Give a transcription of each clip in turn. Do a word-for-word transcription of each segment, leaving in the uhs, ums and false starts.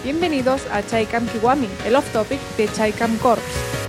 Bienvenidos a Chaikam Kiwami, el off-topic de Chaikam Corps.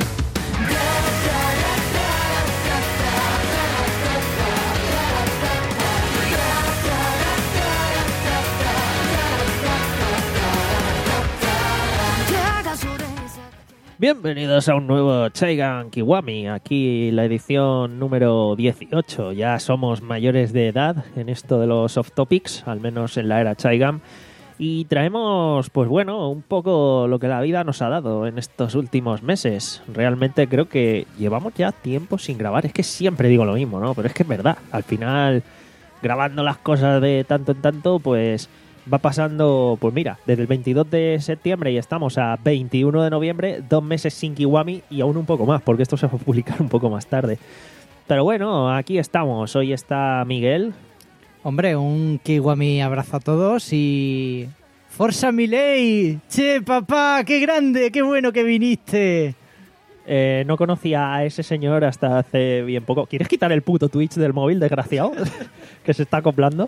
Bienvenidos a un nuevo Chaikam Kiwami, aquí la edición número dieciocho. Ya somos mayores de edad en esto de los off-topics, al menos en la era Chaikam. Y traemos, pues bueno, un poco lo que la vida nos ha dado en estos últimos meses. Realmente creo que llevamos ya tiempo sin grabar. Es que siempre digo lo mismo, ¿no? Pero es que es verdad. Al final, grabando las cosas de tanto en tanto, pues va pasando, pues mira, desde el veintidós de septiembre y estamos a veintiuno de noviembre, dos meses sin Kiwami y aún un poco más, porque esto se va a publicar un poco más tarde. Pero bueno, aquí estamos. Hoy está Miguel. Hombre, un Kiwami abrazo a todos y... ¡Forza Milei! ¡Che, papá! ¡Qué grande! ¡Qué bueno que viniste! Eh, no conocía a ese señor hasta hace bien poco. ¿Quieres quitar el puto Twitch del móvil, desgraciado? Que se está acoplando.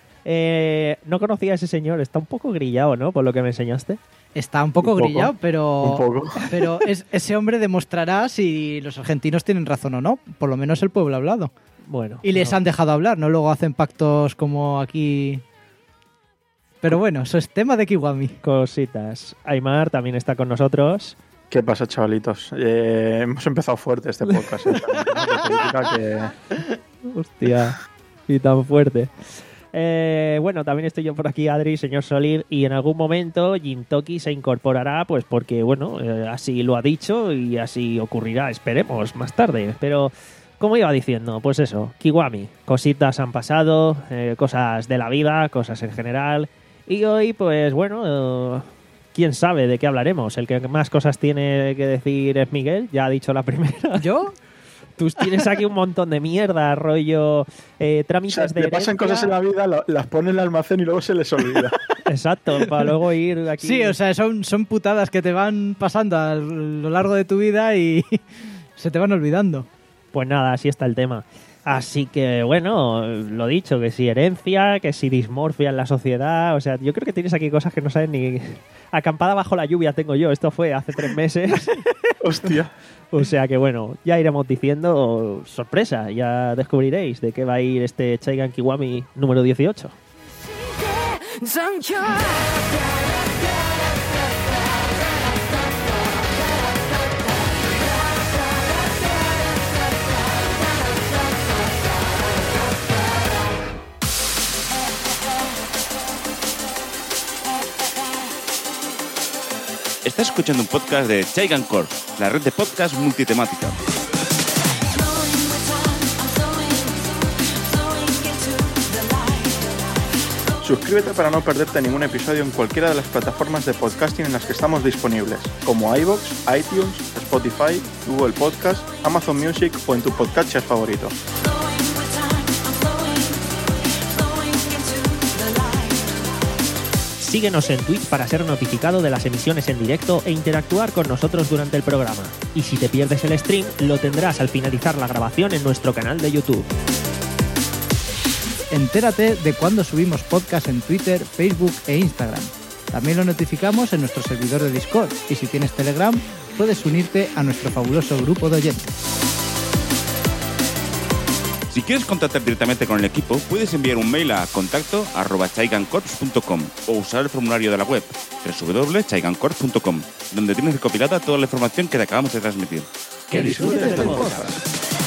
Eh, no conocía a ese señor. Está un poco grillado, ¿no? Por lo que me enseñaste. Está un poco, Un poco. grillado, pero... Un poco. Pero es, ese hombre demostrará si los argentinos tienen razón o no. Por lo menos el pueblo ha hablado. Bueno. Y les no. han dejado hablar, ¿no? Luego hacen pactos como aquí... Pero bueno, eso es tema de Kiwami. Cositas. Aymar también está con nosotros. ¿Qué pasa, chavalitos? Eh, hemos empezado fuerte este podcast. ¿eh? Una política que... Hostia. Y tan fuerte. Eh, bueno, también estoy yo por aquí, Adri, señor Solid, y en algún momento Jintoki se incorporará, pues porque, bueno, eh, así lo ha dicho y así ocurrirá, esperemos, más tarde. Pero, como iba diciendo, pues eso, Kiwami, cositas han pasado, eh, cosas de la vida, cosas en general, y hoy, pues bueno, eh, quién sabe de qué hablaremos. El que más cosas tiene que decir es Miguel, ya ha dicho la primera. ¿Yo? Tú tienes aquí un montón de mierda, rollo eh, O trámites sea, de le pasan herencia. cosas en la vida, lo- las pone en el almacén y luego se les olvida. Exacto, para luego ir aquí. Sí, o sea, son, son putadas que te van pasando a lo largo de tu vida y se te van olvidando. Pues nada, así está el tema. Así que, bueno, lo dicho, que si herencia, que si dismorfia en la sociedad, o sea, yo creo que tienes aquí cosas que no sabes ni... Acampada bajo la lluvia tengo yo, esto fue hace tres meses. Hostia. O sea que, bueno, ya iremos diciendo, sorpresa, ya descubriréis de qué va a ir este Chaikam Kiwami número dieciocho. Estás escuchando un podcast de Chaikam Corps, la red de podcast multitemática. Suscríbete para no perderte ningún episodio en cualquiera de las plataformas de podcasting en las que estamos disponibles, como iVoox, iTunes, Spotify, Google Podcast, Amazon Music o en tu podcatcher favorito. Síguenos en Twitch para ser notificado de las emisiones en directo e interactuar con nosotros durante el programa. Y si te pierdes el stream, lo tendrás al finalizar la grabación en nuestro canal de YouTube. Entérate de cuando subimos podcast en Twitter, Facebook e Instagram. También lo notificamos en nuestro servidor de Discord y si tienes Telegram puedes unirte a nuestro fabuloso grupo de oyentes. Si quieres contactar directamente con el equipo, puedes enviar un mail a contacto arroba chaikamcorps punto com o usar el formulario de la web doble u doble u doble u punto chaikamcorps punto com, donde tienes recopilada toda la información que te acabamos de transmitir. ¡Que disfrutes del podcast!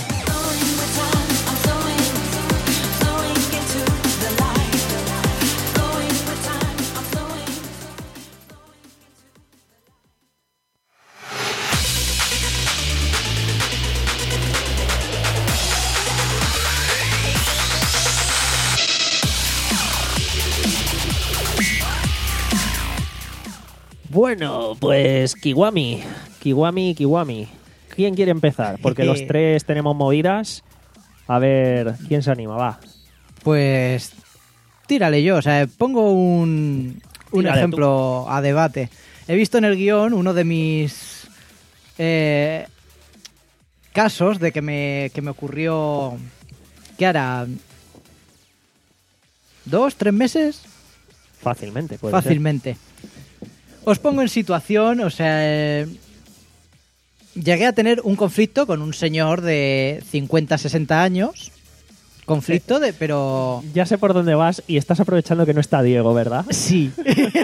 Bueno, pues Kiwami, Kiwami, Kiwami. ¿Quién quiere empezar? Porque los tres tenemos movidas. A ver, ¿quién se anima? Va. Pues tírale yo, o sea, pongo un, un Tírale ejemplo a debate. He visto en el guión uno de mis eh, casos de que me, que me ocurrió, ¿qué hará? ¿Dos, tres meses? Fácilmente, puede ser. Fácilmente. Os pongo en situación, o sea... Eh, llegué a tener un conflicto con un señor de cincuenta, sesenta años. Conflicto de... pero... Ya sé por dónde vas y estás aprovechando que no está Diego, ¿verdad? Sí.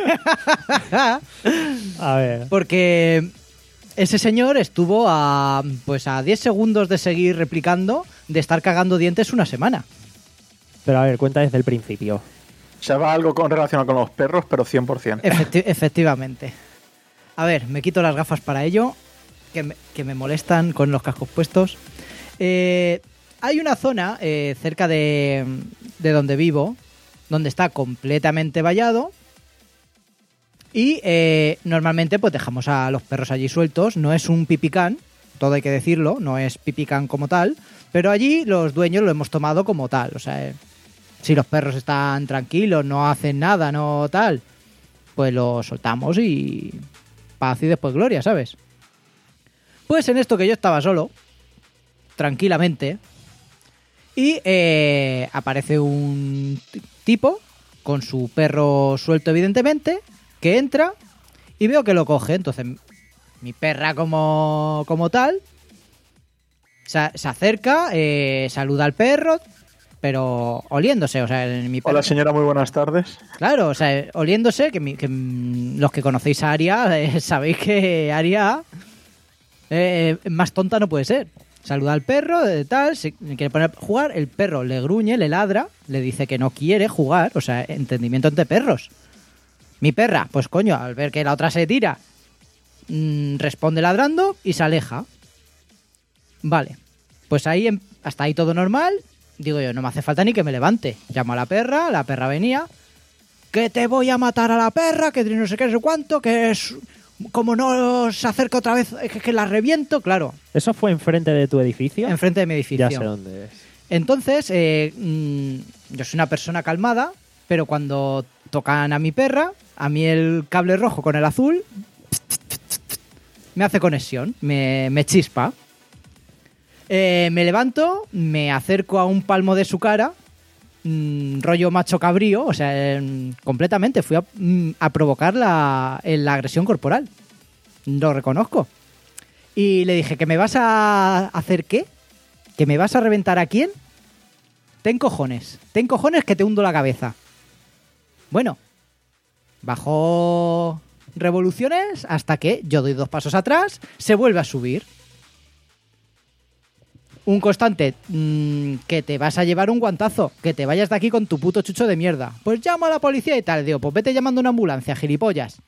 A ver. Porque ese señor estuvo a pues a diez segundos de seguir replicando de estar cagando dientes una semana. Pero a ver, cuenta desde el principio. Se va algo con relacionado con los perros, pero cien por ciento. Efecti- efectivamente. A ver, me quito las gafas para ello, que me, que me molestan con los cascos puestos. Eh, hay una zona eh, cerca de, de donde vivo, donde está completamente vallado. Y eh, normalmente pues dejamos a los perros allí sueltos. No es un pipicán, todo hay que decirlo, no es pipicán como tal. Pero allí los dueños lo hemos tomado como tal. O sea, eh, si los perros están tranquilos, no hacen nada, no tal, pues los soltamos y paz y después gloria, ¿sabes? Pues en esto que yo estaba solo, tranquilamente, y eh, aparece un t- tipo con su perro suelto evidentemente, que entra y veo que lo coge. Entonces mi perra como, como tal se, se acerca, eh, saluda al perro, pero oliéndose, o sea, mi perro... Hola señora, muy buenas tardes. Claro, o sea, oliéndose, que, mi, que mm, los que conocéis a Aria eh, sabéis que Aria eh, más tonta no puede ser. Saluda al perro, de tal, se quiere poner a jugar, el perro le gruñe, le ladra, le dice que no quiere jugar, o sea, entendimiento entre perros. Mi perra, pues coño, al ver que la otra se tira, mmm, responde ladrando y se aleja. Vale, pues ahí hasta ahí todo normal. Digo yo, no me hace falta ni que me levante. Llamo a la perra, la perra venía. Que te voy a matar a la perra, que no sé qué, no sé cuánto, que es... Como no se acerca otra vez, que, que la reviento, claro. ¿Eso fue enfrente de tu edificio? Enfrente de mi edificio. Ya sé dónde es. Entonces, eh, mmm, yo soy una persona calmada, pero cuando tocan a mi perra, a mí el cable rojo con el azul me hace conexión, me, me chispa. Eh, me levanto, me acerco a un palmo de su cara, mmm, rollo macho cabrío, o sea, eh, completamente. Fui a, mmm, a provocar la, la agresión corporal. Lo reconozco. Y le dije, ¿que me vas a hacer qué? ¿Que me vas a reventar a quién? Ten cojones, ten cojones que te hundo la cabeza. Bueno, bajó revoluciones hasta que yo doy dos pasos atrás, se vuelve a subir. Un constante, mmm, que te vas a llevar un guantazo, que te vayas de aquí con tu puto chucho de mierda. Pues llamo a la policía y tal. Digo, pues vete llamando a una ambulancia, gilipollas.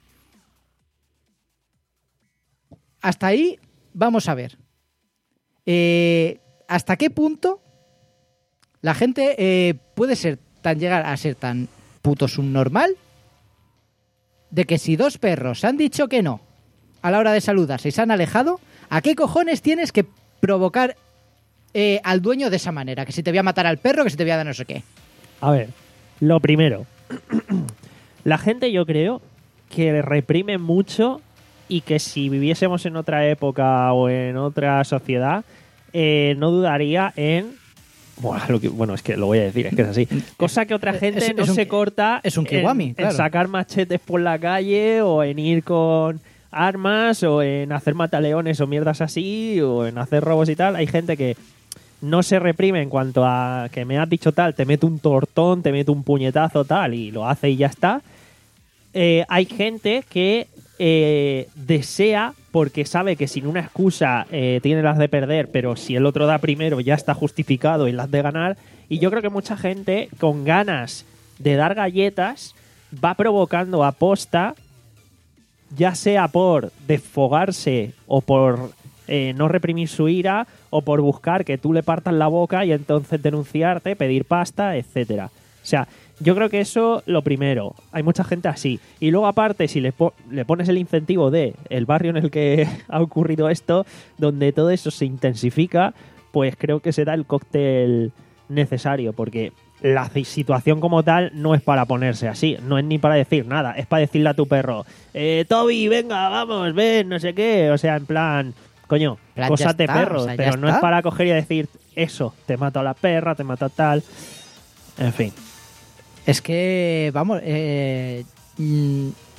Hasta ahí, vamos a ver. Eh, ¿Hasta qué punto la gente eh, puede ser tan llegar a ser tan puto subnormal de que si dos perros se han dicho que no a la hora de saludarse y se han alejado, ¿a qué cojones tienes que provocar Eh, al dueño de esa manera? Que si te voy a matar al perro, que si te voy a dar no sé qué. A ver, lo primero. La gente, yo creo, que reprime mucho y que si viviésemos en otra época o en otra sociedad, eh, no dudaría en... Bueno, lo que, bueno, es que lo voy a decir, es que es así. Cosa que otra gente es, no es un, se corta es un kiwami, en, claro. en sacar machetes por la calle o en ir con armas o en hacer mataleones o mierdas así o en hacer robos y tal. Hay gente que no se reprime en cuanto a que me has dicho tal, te meto un tortón, te meto un puñetazo tal y lo hace y ya está. Eh, hay gente que eh, desea, porque sabe que sin una excusa eh, tiene las de perder, pero si el otro da primero ya está justificado y las de ganar. Y yo creo que mucha gente con ganas de dar galletas va provocando aposta, ya sea por desfogarse o por eh, no reprimir su ira, o por buscar que tú le partas la boca y entonces denunciarte, pedir pasta, etcétera. O sea, yo creo que eso lo primero. Hay mucha gente así. Y luego aparte, si le, po- le pones el incentivo de el barrio en el que ha ocurrido esto, donde todo eso se intensifica, pues creo que será el cóctel necesario, porque la situación como tal no es para ponerse así, no es ni para decir nada, es para decirle a tu perro, eh, Toby, venga, vamos, ven, no sé qué, o sea, en plan... Coño, plan, cosas de está, perro, o sea, pero no está. es para coger y decir eso, te mato a la perra, te mato a tal. En fin. Es que, vamos, eh, mm,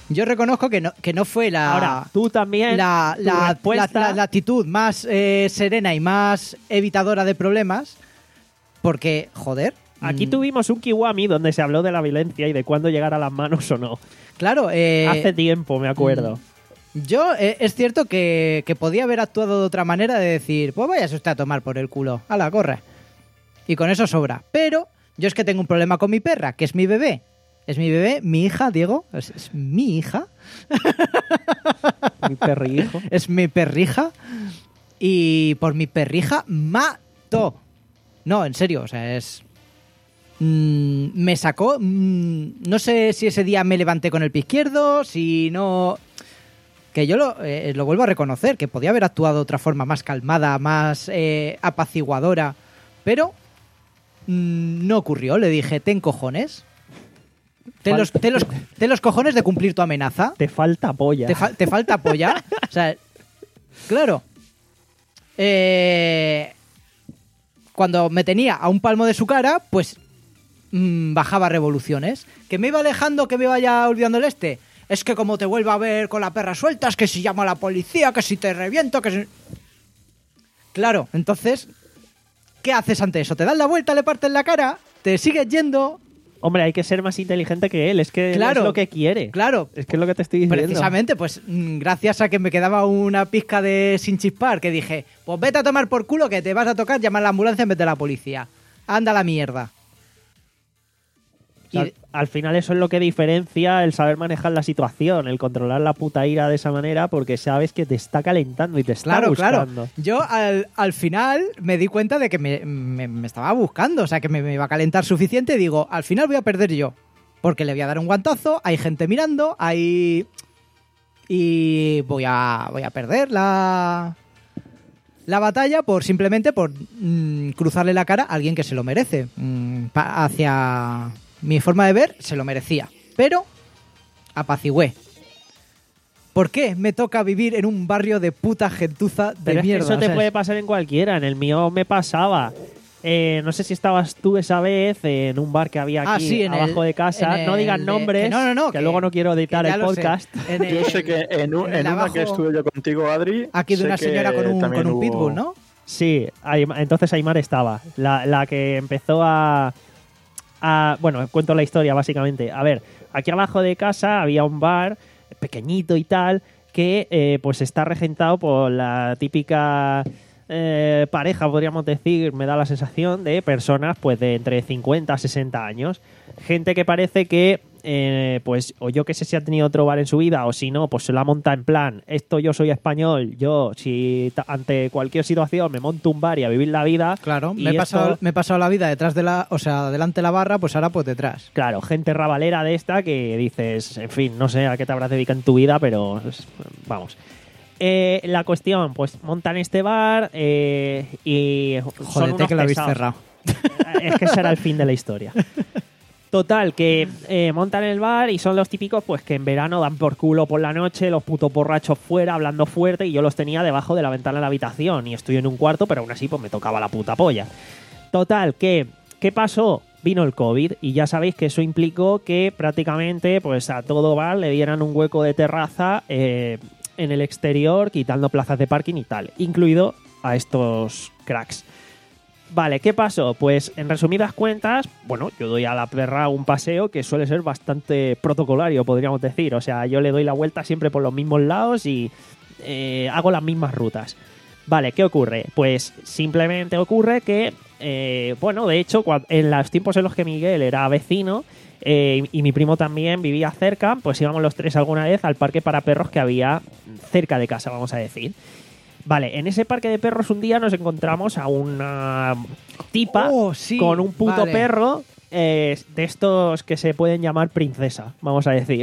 Yo reconozco que no, que no fue la... Ahora, tú también, la, tu la, respuesta- la- la- la actitud más eh, serena y más evitadora de problemas, porque, joder... Aquí mm, tuvimos un Kiwami donde se habló de la violencia y de cuándo llegar a las manos o no. Claro, eh, Hace tiempo, me acuerdo. yo eh, es cierto que, que podía haber actuado de otra manera, de decir, pues vayas usted a tomar por el culo, ala, corre. Y con eso sobra. Pero yo es que tengo un problema con mi perra, que es mi bebé. Es mi bebé, mi hija, Diego, es, es mi hija. Mi perrijo. Es mi perrija. Y por mi perrija mato. No, en serio, o sea, es... Mm, me sacó... mm, no sé si ese día me levanté con el pie izquierdo, si no... Que yo lo, eh, lo vuelvo a reconocer, que podía haber actuado de otra forma más calmada, más eh, apaciguadora, pero mm, no ocurrió. Le dije, ten cojones. Ten los, ten, los, ten los cojones de cumplir tu amenaza. Te falta polla. ¿Te, fa- te falta apoyar? O sea, claro. Eh, cuando me tenía a un palmo de su cara, pues mmm, bajaba revoluciones. ¿Que me iba alejando, que me vaya olvidando el este? Es que como te vuelva a ver con la perra suelta, es que si llamo a la policía, que si te reviento, que si... Claro, entonces, ¿qué haces ante eso? ¿Te das la vuelta, le partes la cara? ¿Te sigues yendo? Hombre, hay que ser más inteligente que él. Es que él Claro. es lo que quiere. Claro. Es que es lo que te estoy diciendo. Precisamente, pues mm, gracias a que me quedaba una pizca de sin chispar, que dije, pues vete a tomar por culo que te vas a tocar, llama a la ambulancia en vez de la policía. Anda a la mierda. O sea, Y- al final eso es lo que diferencia el saber manejar la situación, el controlar la puta ira de esa manera, porque sabes que te está calentando y te está Claro, claro. buscando. Yo al, al final me di cuenta de que me, me- me estaba buscando, o sea, que me, me iba a calentar suficiente. Y digo, al final voy a perder yo, porque le voy a dar un guantazo, hay gente mirando, hay... Y voy a, voy a perder la, la batalla por simplemente por mm, cruzarle la cara a alguien que se lo merece. Mm, pa- hacia mi forma de ver, se lo merecía. Pero apacigüé. ¿Por qué me toca vivir en un barrio de puta gentuza de Pero es mierda? que eso te O sea, puede pasar en cualquiera. En el mío me pasaba. Eh, no sé si estabas tú esa vez en un bar que había aquí Ah, sí, en abajo el- de casa. en no el digan de- nombres, que no, no, no, que, que- luego no quiero editar que ya el lo sé. podcast. En el- Yo sé que en, un- en el en una abajo- que estuve yo contigo, Adri. Aquí de sé una que señora con un, también con un hubo- pitbull, ¿no? Sí, Aym- entonces Aymar estaba. La, la que empezó a, a... Bueno, cuento la historia básicamente. A ver, aquí abajo de casa había un bar pequeñito y tal que eh, pues está regentado por la típica eh, pareja, podríamos decir, me da la sensación, de personas pues de entre cincuenta a sesenta años. Gente que parece que, eh, pues, o yo que sé si ha tenido otro bar en su vida, o si no, pues se la monta en plan, esto yo soy español, yo si ta- ante cualquier situación me monto un bar y a vivir la vida. Claro, y me he, esto- pasado, me he pasado la vida detrás de la... O sea, delante de la barra, pues ahora pues detrás. Claro, gente rabalera de esta que dices, en fin, no sé a qué te habrás dedicado en tu vida, pero es- vamos. Eh, la cuestión, pues montan este bar eh, y son Jódete unos que lo habéis pesados. cerrado. Es que será el fin de la historia. Total, que eh, montan el bar y son los típicos pues que en verano dan por culo por la noche, los putos borrachos fuera, hablando fuerte, y yo los tenía debajo de la ventana de la habitación y estoy en un cuarto, pero aún así pues me tocaba la puta polla. Total, que ¿qué pasó? Vino el COVID y ya sabéis que eso implicó que prácticamente pues a todo bar le dieran un hueco de terraza eh, en el exterior, quitando plazas de parking y tal, incluido a estos cracks. Vale, ¿qué pasó? Pues en resumidas cuentas, bueno, yo doy a la perra un paseo que suele ser bastante protocolario, podríamos decir. O sea, yo le doy la vuelta siempre por los mismos lados y eh, hago las mismas rutas. Vale, ¿qué ocurre? Pues simplemente ocurre que, eh, bueno, de hecho, cua- en los tiempos en los que Miguel era vecino eh, y, y mi primo también vivía cerca, pues íbamos los tres alguna vez al parque para perros que había cerca de casa, vamos a decir. Vale, en ese parque de perros un día nos encontramos a una tipa Oh, sí, con un puto vale. perro eh, de estos que se pueden llamar princesa, vamos a decir.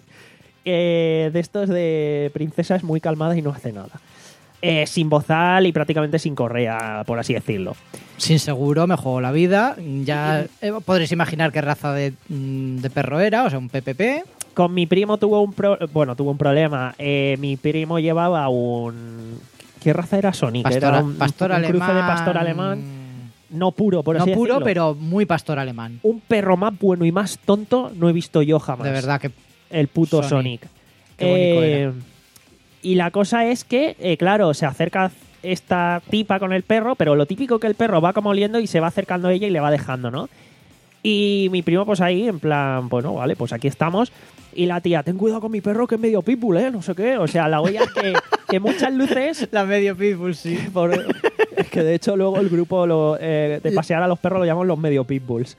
Eh, de estos de princesa es muy calmada y no hace nada. Eh, sin bozal y prácticamente sin correa, por así decirlo. Sin seguro, me juego la vida. Ya eh, podréis imaginar qué raza de, mm, de perro era, o sea, un P P P. Con mi primo tuvo un pro- bueno, tuvo un problema. Eh, mi primo llevaba un... ¿Qué raza era Sonic? Pastor, Era un, pastor un alemán. cruce de pastor alemán. No puro, por No así puro, decirlo. pero muy pastor alemán. Un perro más bueno y más tonto no he visto yo jamás. De verdad que el puto Sonic. Sonic. Qué bonito Eh, era. Y la cosa es que, eh, claro, se acerca esta tipa con el perro, pero lo típico que el perro va como oliendo y se va acercando a ella y le va dejando, ¿no? Y mi primo, pues ahí, en plan, bueno, vale, pues aquí estamos. Y la tía, ten cuidado con mi perro que es medio pitbull, ¿eh? No sé qué. O sea, la olla que, que muchas luces... La medio pitbull, sí. Por- es que de hecho luego el grupo lo, eh, de pasear a los perros lo llaman los medio pitbulls.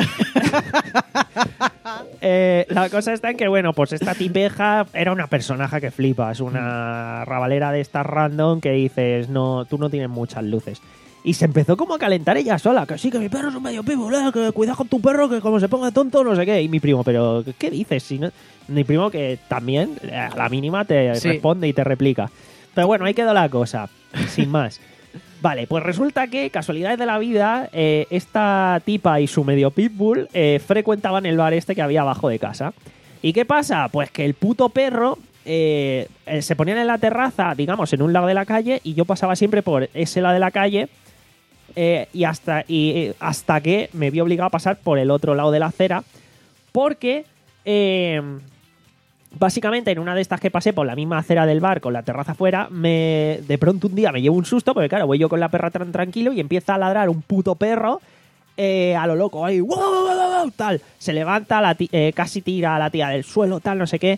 Eh, la cosa está en que, bueno, pues esta tipeja era una personaje que flipa. Es una rabalera de estas random que dices, no, tú no tienes muchas luces. Y se empezó como a calentar ella sola, que sí, que mi perro es un medio pitbull, eh, que cuidado con tu perro, que como se ponga tonto, no sé qué. Y mi primo, pero ¿qué dices? Si no... Mi primo que también eh, a la mínima te Sí. responde y te replica. Pero bueno, ahí quedó la cosa, sin más. Vale, pues resulta que, casualidades de la vida, eh, esta tipa y su medio pitbull eh, frecuentaban el bar este que había abajo de casa. ¿Y qué pasa? Pues que el puto perro eh, eh, se ponían en la terraza, digamos, en un lado de la calle, y yo pasaba siempre por ese lado de la calle eh, y, hasta, y eh, hasta que me vi obligado a pasar por el otro lado de la acera, porque... Eh, Básicamente, en una de estas que pasé por la misma acera del bar con la terraza afuera, me, de pronto un día me llevo un susto, porque claro, voy yo con la perra tan tranquilo y empieza a ladrar un puto perro eh, a lo loco, ahí, wow, wow, wow, wow, tal. Se levanta, la ti- eh, casi tira a la tía del suelo, tal, no sé qué.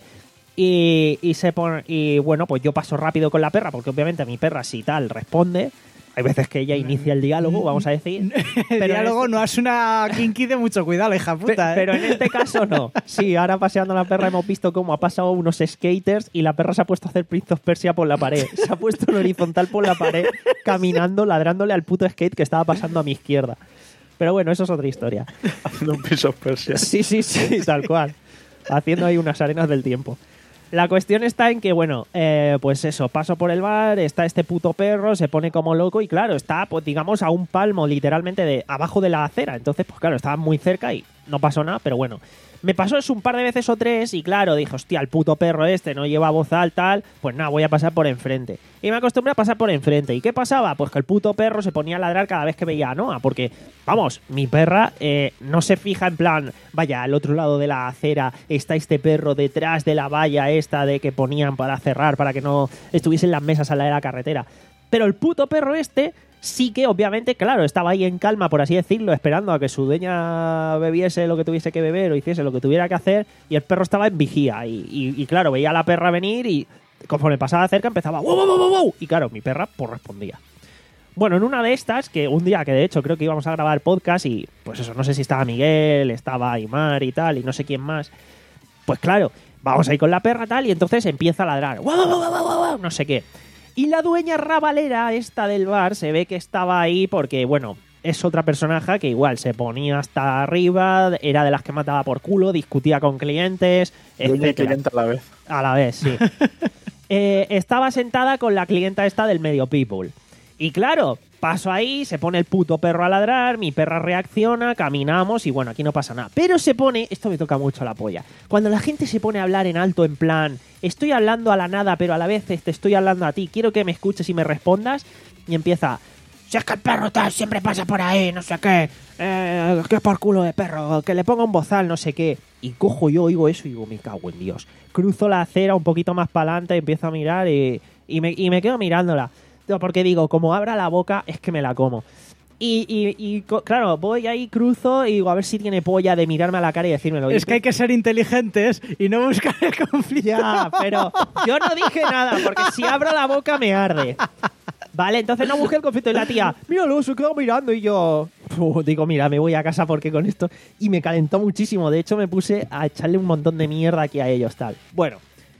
Y, y se pone, y bueno, pues yo paso rápido con la perra, porque obviamente mi perra, si tal, responde. Hay veces que ella inicia el diálogo, vamos a decir. El Pero diálogo en no es una kinky de mucho cuidado, la hija Pe- puta, ¿eh? Pero en este caso no. Sí, ahora paseando a la perra hemos visto cómo ha pasado unos skaters y la perra se ha puesto a hacer Prince of Persia por la pared. Se ha puesto en horizontal por la pared, caminando, ladrándole al puto skate que estaba pasando a mi izquierda. Pero bueno, eso es otra historia. Haciendo un piso Persia. Sí, sí, sí, tal cual. Haciendo ahí unas arenas del tiempo. La cuestión está en que, bueno, eh, pues eso, paso por el bar, está este puto perro, se pone como loco y claro, está, pues digamos, a un palmo literalmente de abajo de la acera. Entonces, pues claro, estaba muy cerca y no pasó nada, pero bueno. Me pasó eso un par de veces o tres y claro, dije, hostia, el puto perro este no lleva bozal, tal, pues nada, voy a pasar por enfrente. Y me acostumbré a pasar por enfrente. ¿Y qué pasaba? Pues que el puto perro se ponía a ladrar cada vez que veía a Noah, porque, vamos, mi perra eh, no se fija en plan, vaya, al otro lado de la acera está este perro detrás de la valla esta de que ponían para cerrar, para que no estuviesen las mesas al lado de la carretera. Pero el puto perro este... Sí que, obviamente, claro, estaba ahí en calma, por así decirlo, esperando a que su dueña bebiese lo que tuviese que beber o hiciese lo que tuviera que hacer, y el perro estaba en vigía. Y, y, y claro, veía a la perra venir y conforme pasaba cerca empezaba ¡wow, wow, wow, wow! Y claro, mi perra pues respondía. Bueno, en una de estas, que un día que de hecho creo que íbamos a grabar podcast y pues eso, no sé si estaba Miguel, estaba Aymar y tal, y no sé quién más, pues claro, vamos ahí con la perra tal, y entonces empieza a ladrar ¡wow, wow, wow, wow, wow! No sé qué. Y la dueña rabalera esta del bar se ve que estaba ahí porque, bueno, es otra personaje que igual se ponía hasta arriba, era de las que mataba por culo, discutía con clientes, Dueña y etcétera. cliente a la vez. A la vez, sí. eh, estaba sentada con la clienta esta del medio people. Y claro, paso ahí, se pone el puto perro a ladrar, mi perra reacciona, caminamos y bueno, aquí no pasa nada. Pero se pone, esto me toca mucho la polla, cuando la gente se pone a hablar en alto en plan, estoy hablando a la nada, pero a la vez te estoy hablando a ti, quiero que me escuches y me respondas, y empieza, si es que el perro tal siempre pasa por ahí, no sé qué, eh, que por culo de perro, que le ponga un bozal, no sé qué. Y cojo yo, oigo eso y digo, me cago en Dios. Cruzo la acera un poquito más para adelante, empiezo a mirar y, y, me, y me quedo mirándola. Porque digo, como abra la boca, es que me la como. Y, y, y co- claro, voy ahí, cruzo y digo, a ver si tiene polla de mirarme a la cara y decírmelo. Es que hay que ser inteligentes y no buscar el conflicto. Ya, pero yo no dije nada, porque si abro la boca me arde. Vale, entonces no busqué el conflicto y la tía, míralo, se quedó mirando y yo... Uf, digo, mira, me voy a casa porque con esto... Y me calentó muchísimo. De hecho, me puse a echarle un montón de mierda aquí a ellos, tal. Bueno,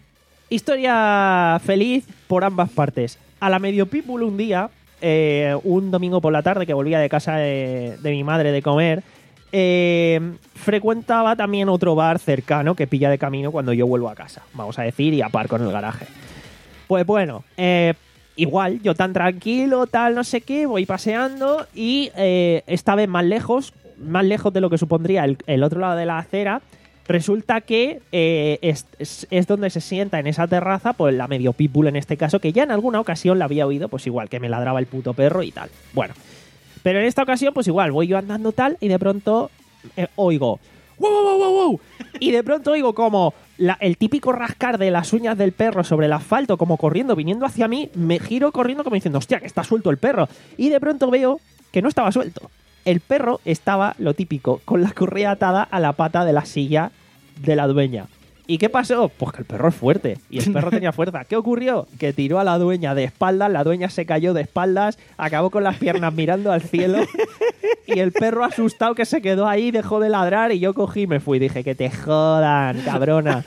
historia feliz por ambas partes. A la medio people un día, eh, un domingo por la tarde que volvía de casa de, de mi madre de comer, eh, frecuentaba también otro bar cercano que pilla de camino cuando yo vuelvo a casa, vamos a decir, y aparco en el garaje. Pues bueno, eh, igual, yo tan tranquilo, tal, no sé qué, voy paseando y eh, esta vez más lejos, más lejos de lo que supondría el, el otro lado de la acera, resulta que eh, es, es, es donde se sienta en esa terraza, pues la medio people en este caso, que ya en alguna ocasión la había oído, pues igual, que me ladraba el puto perro y tal. Bueno, pero en esta ocasión, pues igual, voy yo andando tal y de pronto eh, oigo... ¡Wow, wow, wow, wow! Y de pronto oigo como... la, el típico rascar de las uñas del perro sobre el asfalto, como corriendo, viniendo hacia mí, me giro corriendo como diciendo, hostia, que está suelto el perro. Y de pronto veo que no estaba suelto. El perro estaba, lo típico, con la correa atada a la pata de la silla de la dueña. ¿Y qué pasó? Pues que el perro es fuerte. Y el perro tenía fuerza. ¿Qué ocurrió? Que tiró a la dueña de espaldas, la dueña se cayó de espaldas, acabó con las piernas mirando al cielo. Y el perro asustado que se quedó ahí, dejó de ladrar y yo cogí y me fui. Dije, que te jodan, cabrona.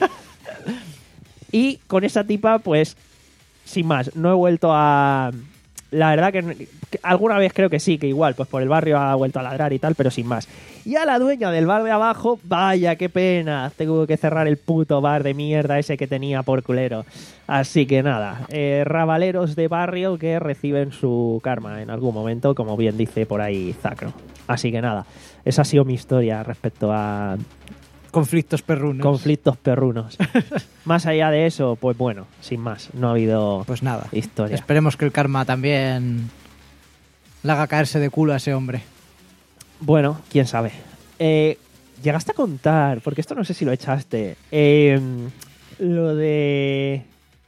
Y con esa tipa, pues, sin más, no he vuelto a... La verdad que, que alguna vez creo que sí, que igual, pues por el barrio ha vuelto a ladrar y tal, pero sin más. Y a la dueña del bar de abajo, vaya, qué pena, tengo que cerrar el puto bar de mierda ese que tenía por culero. Así que nada, eh, rabaleros de barrio que reciben su karma en algún momento, como bien dice por ahí Zacro. Así que nada, esa ha sido mi historia respecto a... Conflictos perrunos. Conflictos perrunos. Más allá de eso, pues bueno, sin más, no ha habido pues nada, historia. Esperemos que el karma también le haga caerse de culo a ese hombre. Bueno, quién sabe. Eh, llegaste a contar, porque esto no sé si lo echaste, eh, lo de...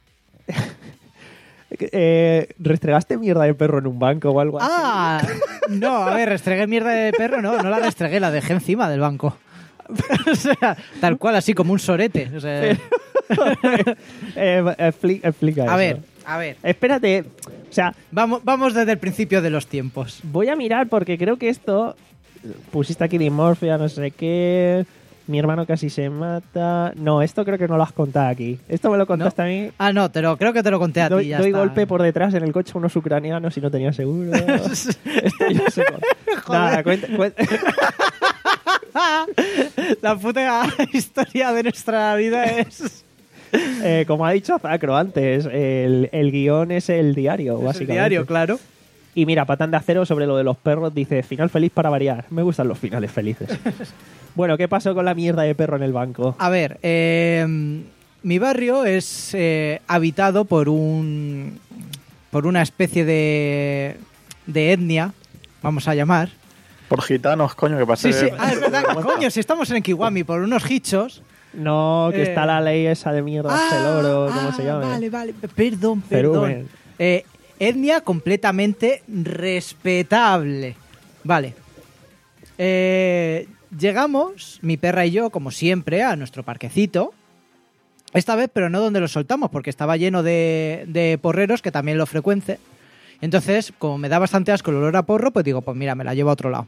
eh, ¿Restregaste mierda de perro en un banco o algo así? Ah, no, a ver, restregué mierda de perro, no, no la restregué, la dejé encima del banco. O sea, tal cual, así como un sorete. O sea... eh, explica, explica eso. A ver, a ver. Espérate, o sea... Vamos, vamos desde el principio de los tiempos. Voy a mirar porque creo que esto... Pusiste aquí dimorfia, no sé qué... Mi hermano casi se mata... No, esto creo que no lo has contado aquí. Esto me lo contaste ¿No? a mí. Ah, no, te lo, creo que te lo conté a doy, ti. Ya doy está. golpe por detrás en el coche a unos ucranianos y no tenía seguro. Esto yo sé. Nada, cuenta... cuenta. La puta historia de nuestra vida es... Eh, como ha dicho Zacro antes, el, el guión es el diario, Es básicamente. el diario, claro. Y mira, Patán de Acero sobre lo de los perros dice, final feliz para variar. Me gustan los finales felices. Bueno, ¿qué pasó con la mierda de perro en el banco? A ver, eh, mi barrio es eh, habitado por un... por una especie de... de etnia, vamos a llamar. Por gitanos, coño, que pasa. Sí, sí, ah, es verdad, coño, si estamos en Kiwami por unos hichos... No, que Eh, está la ley esa de mierda, el oro, ¿cómo ah, se llama? Vale, vale, perdón, Cerumen. perdón. Eh, etnia completamente respetable. Vale. Eh, llegamos, mi perra y yo, como siempre, a nuestro parquecito. Esta vez, pero no donde lo soltamos, porque estaba lleno de, de porreros que también lo frecuente. Entonces, como me da bastante asco el olor a porro, pues digo, pues mira, me la llevo a otro lado.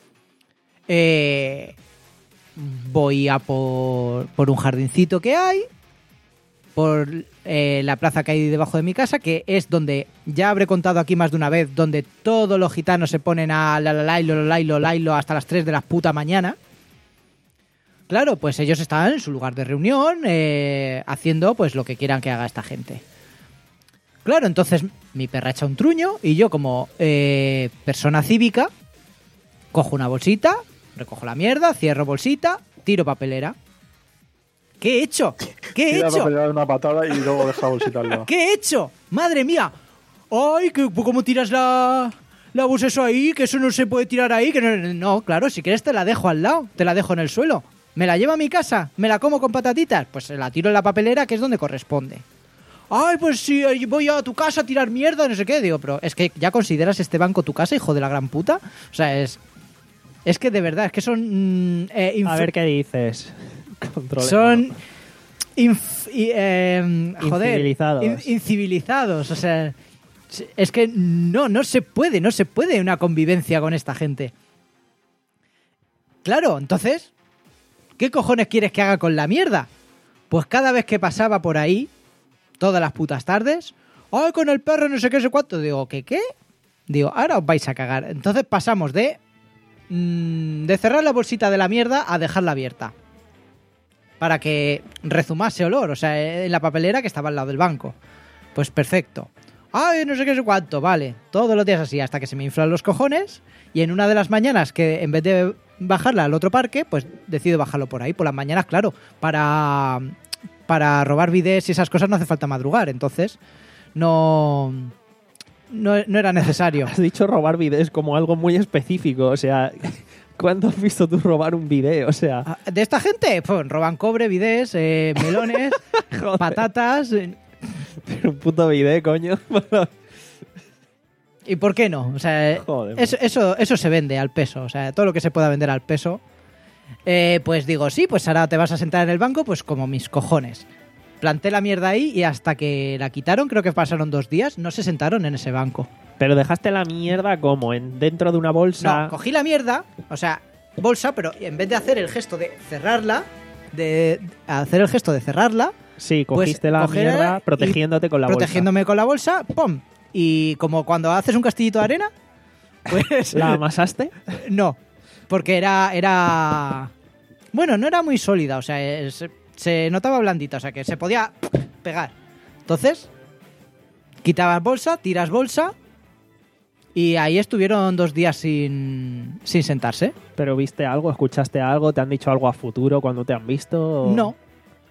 Eh, voy a por, por un jardincito que hay, por eh, la plaza que hay debajo de mi casa, que es donde, ya habré contado aquí más de una vez, donde todos los gitanos se ponen a la la lailo, la lailo, lailo hasta las tres de la puta mañana. Claro, pues ellos están en su lugar de reunión, eh, haciendo pues lo que quieran que haga esta gente. Claro, entonces mi perra echa un truño y yo como eh, persona cívica cojo una bolsita, recojo la mierda, cierro bolsita, tiro papelera. ¿Qué he hecho? ¿Qué he Tira hecho? papelera de una patada y luego deja bolsita al lado. ¿Qué he hecho? ¡Madre mía! ¡Ay, que, cómo tiras la, la bolsa eso ahí! Que eso no se puede tirar ahí. Que no, no, claro, si quieres te la dejo al lado, te la dejo en el suelo. ¿Me la llevo a mi casa? ¿Me la como con patatitas? Pues la tiro en la papelera, que es donde corresponde. Ay, pues si voy a tu casa a tirar mierda, no sé qué. Digo, pero es que ya consideras este banco tu casa, hijo de la gran puta. O sea, es... Es que de verdad, es que son... Mm, eh, A ver qué dices. Controlemos. Son... Inf y, eh, joder, Incivilizados. in- incivilizados, o sea... Es que no, no se puede, no se puede una convivencia con esta gente. Claro, entonces... ¿Qué cojones quieres que haga con la mierda? Pues cada vez que pasaba por ahí... Todas las putas tardes. ¡Ay, con el perro no sé qué, sé cuánto! Digo, ¿qué qué? Digo, ahora os vais a cagar. Entonces pasamos de... Mmm, de cerrar la bolsita de la mierda a dejarla abierta. Para que rezumase olor. O sea, en la papelera que estaba al lado del banco. Pues perfecto. ¡Ay, no sé qué, sé cuánto! Vale, todos los días así, hasta que se me inflan los cojones. Y en una de las mañanas, que en vez de bajarla al otro parque, pues decido bajarlo por ahí. Por las mañanas, claro, para... Para robar bidés y esas cosas no hace falta madrugar, entonces no, no, no era necesario. Has dicho robar bidés como algo muy específico, o sea, ¿Cuándo has visto tú robar un video? O sea, Ah, ¿De esta gente? Pues roban cobre, bidés, eh, melones, joder, patatas. eh, pero un puto video, coño. ¿Y por qué no? O sea, Joder, eso, eso, eso se vende al peso. O sea, todo lo que se pueda vender al peso. Eh, pues digo, sí, pues ahora te vas a sentar en el banco, pues como mis cojones. Planté la mierda ahí y hasta que la quitaron, creo que pasaron dos días, no se sentaron en ese banco. Pero dejaste la mierda como en dentro de una bolsa. No, cogí la mierda, o sea, bolsa, pero en vez de hacer el gesto de cerrarla, de hacer el gesto de cerrarla, Sí, pues, cogiste la coger mierda y protegiéndote con la bolsa. protegiéndome con la bolsa, ¡pum! Y como cuando haces un castillito de arena, pues ¿La amasaste? no, porque era era bueno, no era muy sólida, o sea, es- se notaba blandita, o sea, que se podía pegar. Entonces, quitabas bolsa, tiras bolsa y ahí estuvieron dos días sin, sin sentarse. ¿Pero viste algo? ¿Escuchaste algo? ¿Te han dicho algo a futuro cuando te han visto? o- No.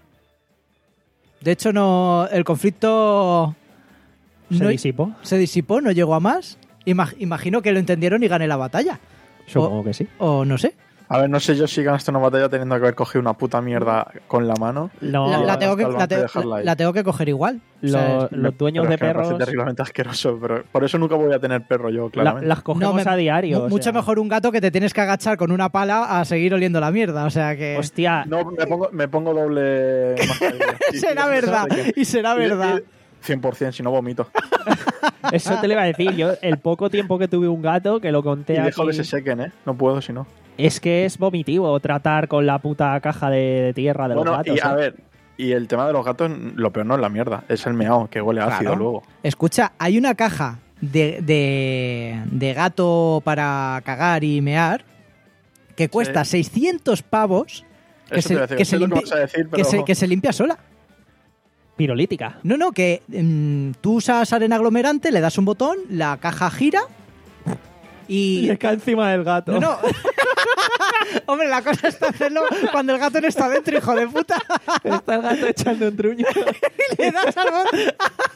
De hecho, no, el conflicto ¿Se no- disipó? se disipó, no llegó a más. Ima- imagino que lo entendieron y gané la batalla. Supongo que sí. O no sé. A ver, no sé yo si ganaste una batalla teniendo que haber cogido una puta mierda con la mano. No, la, la tengo que, hasta el la, banco te- y dejarla ahí. la tengo que coger igual. O sea, Lo- es- los dueños Pero de es que me perros parece terriblemente asqueroso, pero por eso nunca voy a tener perro yo, la- claramente. las cogemos no, me- a diario. mu- o mucho sea. mejor un gato que te tienes que agachar con una pala a seguir oliendo la mierda. O sea que. Hostia, No, me pongo, me pongo doble mascarilla. Sí, será sí, verdad. sí, Y será y- verdad. y- cien por ciento, si no vomito. eso te lo iba a decir. Yo, el poco tiempo que tuve un gato, que lo conté Y dejo aquí, que se sequen, ¿eh? No puedo si no. es que es vomitivo tratar con la puta caja de, de tierra de Bueno, los gatos. y a ¿eh? ver, y el tema de los gatos, lo peor no es la mierda, es el meao, que huele ácido Claro. luego. Escucha, hay una caja de, de, de gato para cagar y mear que cuesta seiscientos pavos. Que Eso se, te iba a decir, que sé se lo que limpi- vas a decir, que pero... se- que se limpia sola. Pirolítica. No, no, que mm, tú usas arena aglomerante, le das un botón, la caja gira y... Y cae encima del gato. No, no. Hombre, la cosa está hacerlo cuando el gato no está dentro, hijo de puta. Está el gato echando un truño. Y le das al botón.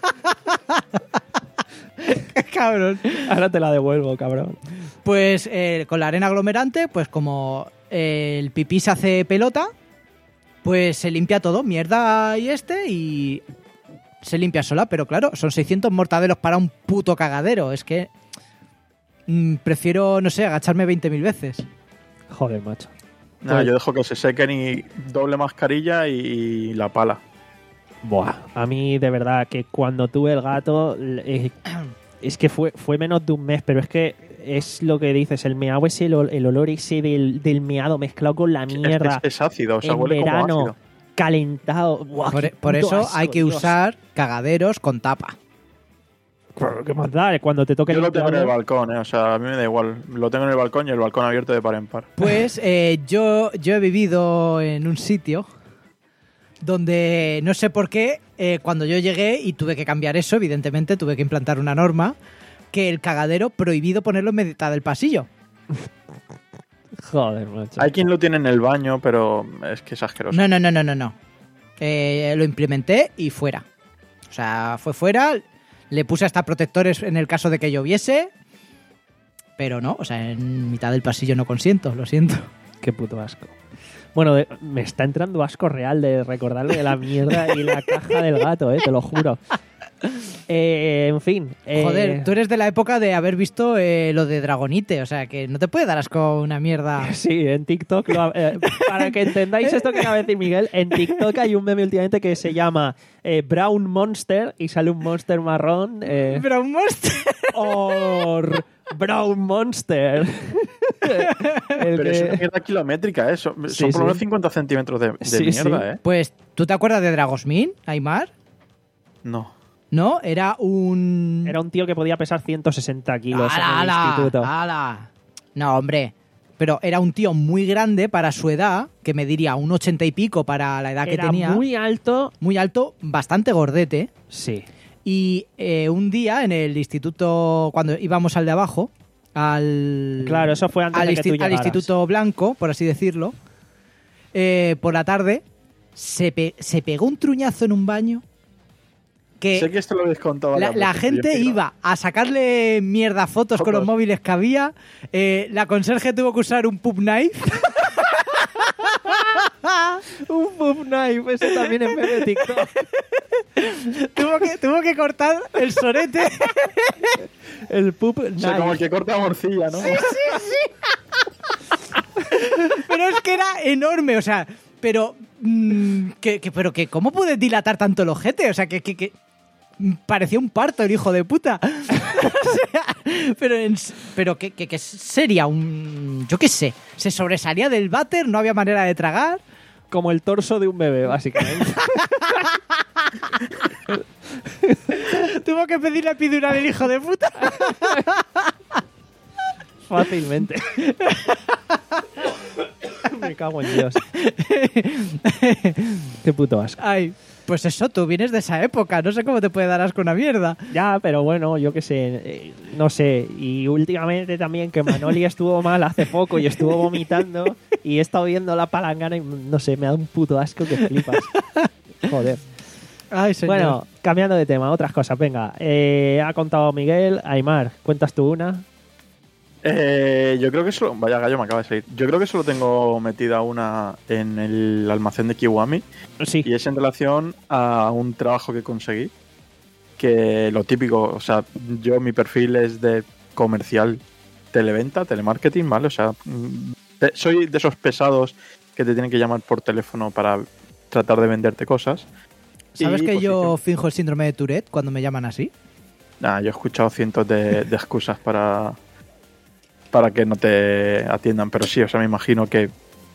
Qué cabrón. Ahora te la devuelvo, cabrón. Pues eh, con la arena aglomerante, pues como eh, el pipí se hace pelota, pues se limpia todo, mierda y este, y se limpia sola. Pero claro, son seiscientos mortadelos para un puto cagadero. Es que mm, prefiero, no sé, agacharme veinte mil veces. Joder, macho. Nada, Pues- yo dejo que se sequen y doble mascarilla y la pala. Buah. A mí, de verdad, que cuando tuve el gato, eh, es que fue, fue menos de un mes, pero es que es lo que dices, el meado es el, ol- el olor ese del, del meado mezclado con la Es que mierda. es, es ácido, o sea, en huele como verano, ácido. calentado. Buah, Por, qué por puto eso asco, hay que Dios. usar cagaderos con tapa. Claro, ¿qué más da? Cuando te toque Yo lo tengo en el limpiarlo- balcón, ¿eh? O sea, a mí me da igual. Lo tengo en el balcón y el balcón abierto de par en par. Pues eh, yo, yo he vivido en un sitio donde no sé por qué, eh, cuando yo llegué y tuve que cambiar eso, evidentemente tuve que implantar una norma, que el cagadero prohibido ponerlo en mitad del pasillo. Joder, macho. Hay quien lo tiene en el baño, pero es que es asqueroso. No, no, no, no, no, no. Eh, lo implementé y fuera. O sea, fue fuera, le puse hasta protectores en el caso de que lloviese, pero no, o sea, en mitad del pasillo no consiento, lo siento. Qué puto asco. Bueno, de- me está entrando asco real de recordarle de la mierda y la caja del gato, eh, te lo juro. Eh, en fin. eh, Joder, tú eres de la época de haber visto eh, lo de Dragonite, o sea, que no te puede dar asco una mierda. Sí, en TikTok, lo- eh, para que entendáis esto que acaba de decir Miguel, en TikTok hay un meme últimamente que se llama eh, Brown Monster y sale un monster marrón. Eh, Pero un monstruo. or Brown Monster. El Pero que- es una mierda kilométrica, ¿eh? Son, Sí, son por lo menos sí. cincuenta centímetros de, de Sí, mierda, sí. ¿eh? Pues, ¿tú te acuerdas de Dragosmin, Aymar? No. ¿No? Era un... Era un tío que podía pesar ciento sesenta kilos ¡Hala, en el hala, instituto. hala! No, hombre. Pero era un tío muy grande para su edad, que me diría un ochenta y pico para la edad que Era tenía. muy alto. Muy alto, bastante gordete. Sí. Y eh, un día en el instituto, cuando íbamos al de abajo, al, Claro, eso fue antes al, de que tú al llegaras. instituto blanco, por así decirlo, eh, por la tarde, se, pe- se pegó un truñazo en un baño que sé que esto lo habéis contado. la, la veces, gente pero yo iba a sacarle mierda fotos, fotos con los móviles que había. Eh, la conserje tuvo que usar un pub knife. Un pub knife, eso también en vez de TikTok. tuvo, que, tuvo que cortar el sorete. El pub O sea, knife. como el que corta morcilla, ¿no? Sí, sí, sí. Pero es que era enorme, o sea, pero mmm, que, que, pero que ¿cómo puedes dilatar tanto el ojete? O sea, que, que, que parecía un parto el hijo de puta. O sea, pero en, pero que, que, que sería un, yo qué sé, se sobresalía del váter, no había manera de tragar. Como el torso de un bebé, básicamente. Tuvo que pedir la epidural del hijo de puta. Fácilmente. Me cago en Dios. Qué puto asco. Ay, pues eso, tú vienes de esa época. No sé cómo te puede dar asco una mierda. Ya, pero bueno, yo qué sé, eh, no sé. Y últimamente también que Manoli estuvo mal hace poco y estuvo vomitando y he estado viendo la palangana y no sé, me da un puto asco que flipas. Joder. Ay, señor. Bueno, cambiando de tema, otras cosas. Venga, eh, ha contado Miguel. Aymar, ¿cuentas tú una? Eh, yo creo que solo... Vaya gallo, me acaba de salir. Yo creo que solo tengo metida una en el almacén de Kiwami. Sí. Y es en relación a un trabajo que conseguí. Que lo típico, o sea, yo mi perfil es de comercial, televenta, telemarketing, ¿vale? O sea, mm, soy de esos pesados que te tienen que llamar por teléfono para tratar de venderte cosas. ¿Sabes Y, que pues, yo sí, finjo el síndrome de Tourette cuando me llaman así? Nah, yo he escuchado cientos de, de excusas para, para que no te atiendan, pero sí, o sea, me imagino que...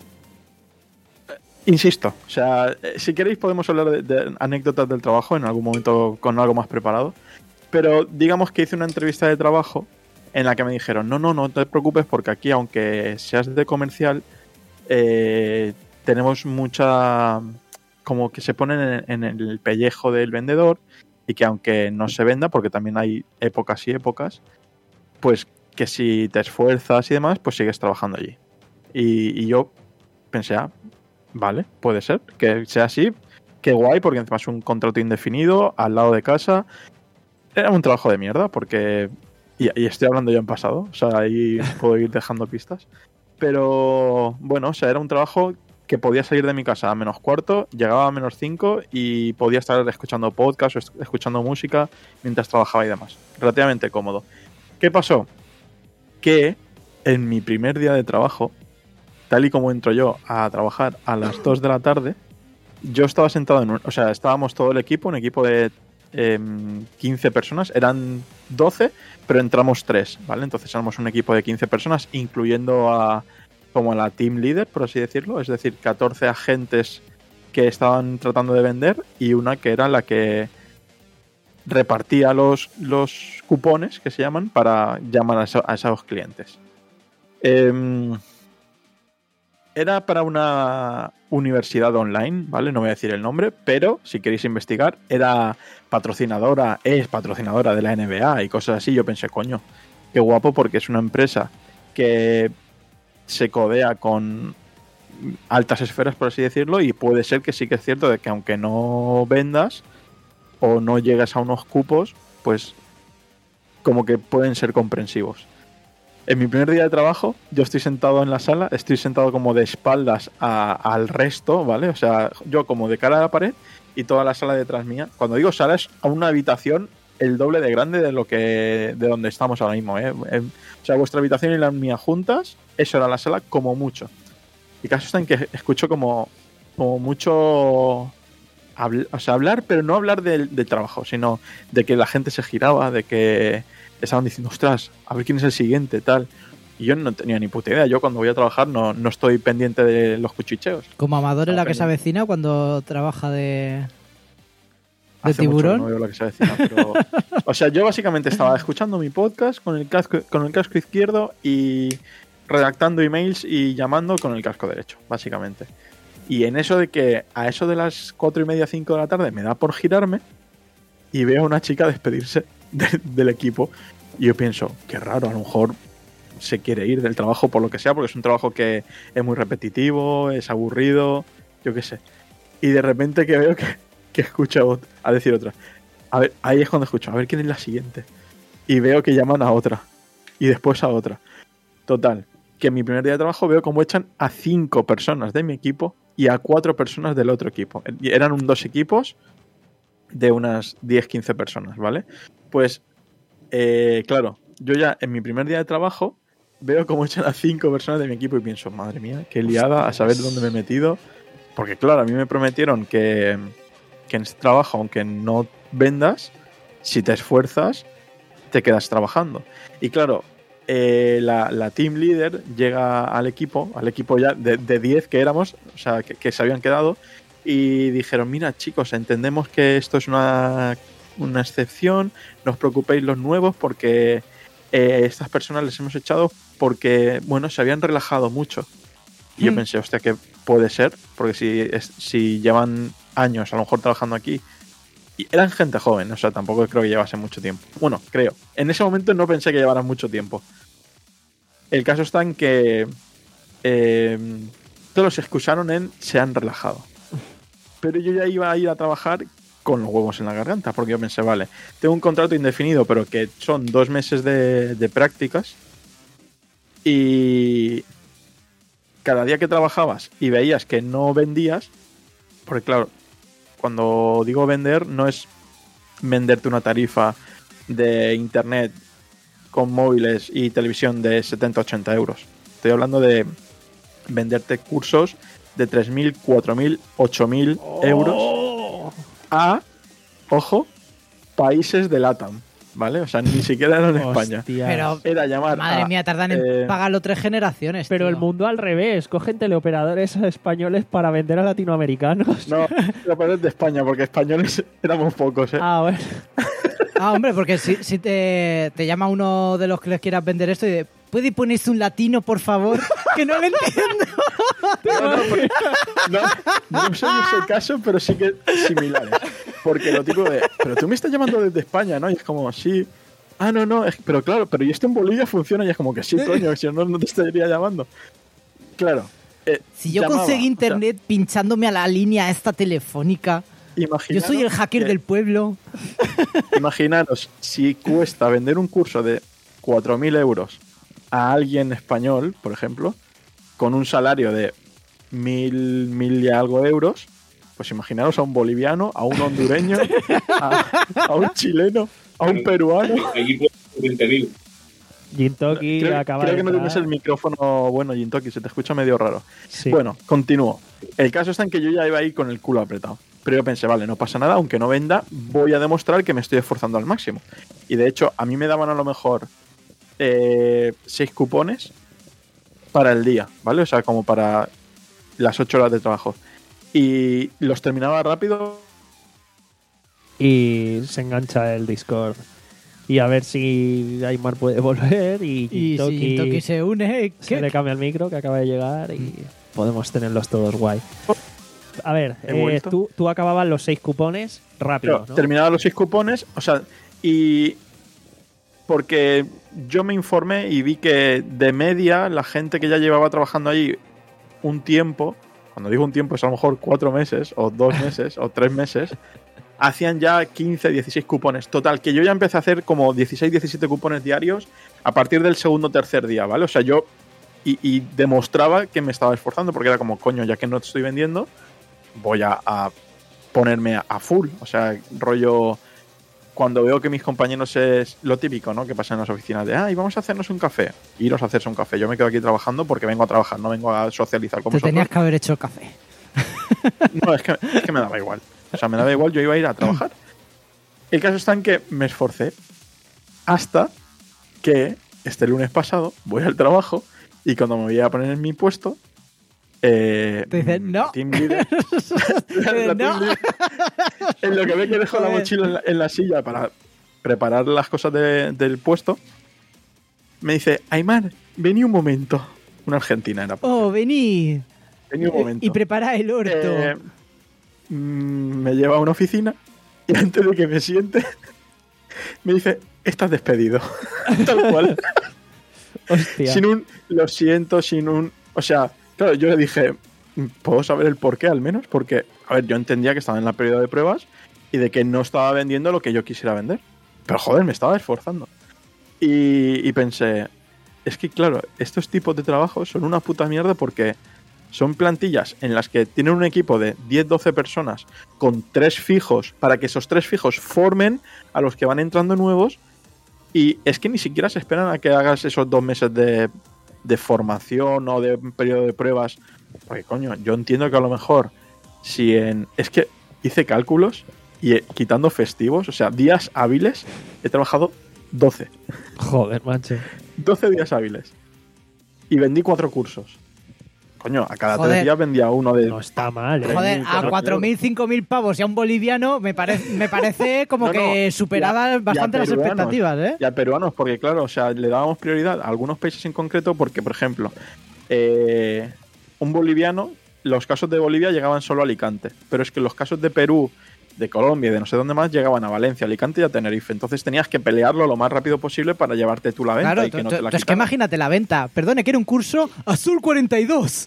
Insisto, o sea, si queréis podemos hablar de, de anécdotas del trabajo en algún momento con algo más preparado, pero digamos que hice una entrevista de trabajo en la que me dijeron, no, no, no te preocupes porque aquí, aunque seas de comercial, eh, tenemos mucha... como que se ponen en, en el pellejo del vendedor y que aunque no se venda, porque también hay épocas y épocas, pues que si te esfuerzas y demás, pues sigues trabajando allí. Y, y yo pensé, ah, vale, puede ser, que sea así, qué guay, porque encima es un contrato indefinido, al lado de casa. Era un trabajo de mierda, porque... Y, y estoy hablando ya en pasado, o sea, ahí puedo ir dejando pistas. Pero, bueno, o sea, era un trabajo que podía salir de mi casa a menos cuarto, llegaba a menos cinco y podía estar escuchando podcast o escuchando música mientras trabajaba y demás. Relativamente cómodo. ¿Qué pasó? Que en mi primer día de trabajo, tal y como entro yo a trabajar a las dos de la tarde, yo estaba sentado en un... O sea, estábamos todo el equipo, un equipo de eh, quince personas, eran doce, pero entramos tres, ¿vale? Entonces éramos un equipo de quince personas, incluyendo a... como la team leader, por así decirlo, es decir, catorce agentes que estaban tratando de vender y una que era la que repartía los, los cupones, que se llaman, para llamar a, eso, a esos clientes. Eh, era para una universidad online, ¿vale? No voy a decir el nombre, pero si queréis investigar, era patrocinadora, es patrocinadora de la N B A y cosas así. Yo pensé, coño, qué guapo, porque es una empresa que se codea con altas esferas, por así decirlo, y puede ser que sí que es cierto de que aunque no vendas o no llegas a unos cupos, pues como que pueden ser comprensivos. En mi primer día de trabajo, yo estoy sentado en la sala, estoy sentado como de espaldas a, al resto, ¿vale? O sea, yo como de cara a la pared y toda la sala detrás mía. Cuando digo sala es a una habitación el doble de grande de lo que de donde estamos ahora mismo, ¿eh? O sea, vuestra habitación y la mía juntas, eso era la sala como mucho. Y caso está en que escucho como, como mucho... Habl- o sea, hablar, pero no hablar del, del trabajo, sino de que la gente se giraba, de que estaban diciendo, ostras, a ver quién es el siguiente, tal. Y yo no tenía ni puta idea. Yo cuando voy a trabajar no, no estoy pendiente de los cuchicheos. Como Amador en la que se pendiente. avecina cuando trabaja de, de Hace mucho que tiburón. no veo lo que se avecina, pero... O sea, yo básicamente estaba escuchando mi podcast con el casco, con el casco izquierdo y redactando emails y llamando con el casco derecho, básicamente. Y en eso de que a eso de las cuatro y media, cinco de la tarde me da por girarme y veo a una chica despedirse de, del equipo. Y yo pienso, qué raro, a lo mejor se quiere ir del trabajo por lo que sea, porque es un trabajo que es muy repetitivo, es aburrido, yo qué sé. Y de repente que veo que, que escucha a decir otra, a ver, ahí es cuando escucho, a ver quién es la siguiente. Y veo que llaman a otra. Y después a otra. Total, que en mi primer día de trabajo veo cómo echan a cinco personas de mi equipo y a cuatro personas del otro equipo. Eran un dos equipos de unas diez quince personas, ¿vale? Pues, eh, claro, yo ya en mi primer día de trabajo veo cómo echan a cinco personas de mi equipo y pienso, madre mía, qué liada, a saber dónde me he metido. Porque claro, a mí me prometieron que, que en este trabajo, aunque no vendas, si te esfuerzas, te quedas trabajando. Y claro, eh, la, la team leader llega al equipo, al equipo ya de, de diez que éramos, o sea, que, que se habían quedado, y dijeron, mira chicos, entendemos que esto es una, una excepción, no os preocupéis los nuevos porque eh, estas personas les hemos echado porque, bueno, se habían relajado mucho. Y yo pensé, hostia, que puede ser, porque si, es, si llevan años a lo mejor trabajando aquí, y eran gente joven, o sea, tampoco creo que llevasen mucho tiempo. Bueno, creo. En ese momento no pensé que llevaran mucho tiempo. El caso está en que eh, todos se excusaron en se han relajado. Pero yo ya iba a ir a trabajar con los huevos en la garganta, porque yo pensé, vale, tengo un contrato indefinido, pero que son dos meses de, de prácticas, y cada día que trabajabas y veías que no vendías, porque claro, cuando digo vender no es venderte una tarifa de internet con móviles y televisión de setenta a ochenta euros. Estoy hablando de venderte cursos de tres mil, cuatro mil, ocho mil euros a, ojo, países de LATAM, ¿vale? O sea, ni siquiera era en España. Pero, era llamar madre a, mía, tardan eh, en pagarlo tres generaciones. Pero tío. el mundo al revés, cogen teleoperadores españoles para vender a latinoamericanos. No, teleoperadores de España, porque españoles éramos pocos, ¿eh? Ah, bueno. Ah, hombre, porque si, si te, te llama uno de los que les quieras vender esto y de, ¿puede ponerse un latino, por favor? Que no lo entiendo. No, no, pero- no, no sé si es el caso, pero sí que similares. Porque lo tipo de, pero tú me estás llamando desde España, ¿no? Y es como, sí. Ah, no, no, es- pero claro, pero ¿y esto en Bolivia funciona? Y es como que sí, coño, si no, no te estaría llamando. Claro. eh, Si yo llamaba, conseguí o sea, internet pinchándome a la línea esta telefónica, yo imaginaros soy el hacker que- del pueblo. Imaginaros, si cuesta vender un curso de cuatro mil euros a alguien español, por ejemplo, con un salario de mil, mil y algo euros, pues imaginaros a un boliviano, a un hondureño, a, a un chileno, a un peruano. Aquí puede ser veinte mil. Gintoki Creo, acaba creo de que no tienes entrar. el micrófono bueno, Gintoki, se te escucha medio raro. Sí. Bueno, continúo. El caso está en que yo ya iba ahí con el culo apretado. Pero yo pensé, vale, no pasa nada, aunque no venda, voy a demostrar que me estoy esforzando al máximo. Y de hecho, a mí me daban a lo mejor eh, seis cupones para el día, ¿vale? O sea, como para las ocho horas de trabajo. Y los terminaba rápido. Y se engancha el Discord. Y a ver si Aymar puede volver y Y Gintoki si Toki se une, se ¿qué? le cambia el micro que acaba de llegar y podemos tenerlos todos guay. A ver, He eh, vuelto. tú, tú acababas los seis cupones rápido, Claro, ¿no? terminaba los seis cupones, o sea, y porque yo me informé y vi que de media la gente que ya llevaba trabajando ahí un tiempo, cuando digo un tiempo es a lo mejor cuatro meses o dos meses o tres meses, hacían ya quince, dieciséis cupones. Total, que yo ya empecé a hacer como dieciséis, diecisiete cupones diarios a partir del segundo o tercer día, ¿vale? O sea, yo y, y demostraba que me estaba esforzando porque era como, coño, ya que no estoy vendiendo, voy a, a ponerme a, a full. O sea, rollo, cuando veo que mis compañeros es lo típico, ¿no? Que pasa en las oficinas de, ah, y vamos a hacernos un café. Iros a hacerse un café. Yo me quedo aquí trabajando porque vengo a trabajar, no vengo a socializar con Te vosotros. tenías que haber hecho café. No, es que, es que me daba igual. O sea, me daba igual, yo iba a ir a trabajar. El caso está en que me esforcé hasta que este lunes pasado voy al trabajo y cuando me voy a poner en mi puesto, eh, Te dicen, no. team leader, la No. team leader, en lo que ve que dejo la Joder. mochila en la, en la silla para preparar las cosas de- del puesto, me dice, Aymar, vení un momento. Una argentina era. Oh, vení. Vení un momento. Y prepara el orto. Eh, mm, me lleva a una oficina y antes de que me siente me dice, estás despedido. Tal cual. Hostia. Sin un, lo siento, sin un... O sea, claro, yo le dije, ¿puedo saber el por qué al menos? Porque, a ver, yo entendía que estaba en la periodo de pruebas y de que no estaba vendiendo lo que yo quisiera vender. Pero joder, me estaba esforzando. Y, y pensé, es que claro, estos tipos de trabajos son una puta mierda porque son plantillas en las que tienen un equipo de diez doce personas con tres fijos para que esos tres fijos formen a los que van entrando nuevos, y es que ni siquiera se esperan a que hagas esos dos meses de, de formación o de un periodo de pruebas. Porque coño, yo entiendo que a lo mejor si en... Es que hice cálculos y eh, quitando festivos, o sea, días hábiles, he trabajado doce. Joder, macho. doce días hábiles. Y vendí cuatro cursos. Coño, a cada Joder. tres días vendía uno de... No está mal, ¿eh? Joder, a no, cuatro mil, cinco mil pavos y a un boliviano me, pare- me parece como No, no, que superadas y a- bastante y a las peruanos, expectativas, ¿eh? Y a peruanos, porque claro, o sea, le dábamos prioridad a algunos países en concreto porque, por ejemplo, eh, un boliviano, los casos de Bolivia llegaban solo a Alicante, pero es que los casos de Perú, de Colombia y de no sé dónde más llegaban a Valencia, Alicante y a Tenerife. Entonces tenías que pelearlo lo más rápido posible para llevarte tú la venta Claro, y que tú- no tú- te la tú es que quitaran. imagínate la venta. Perdone, quiero un curso Azul cuarenta y dos.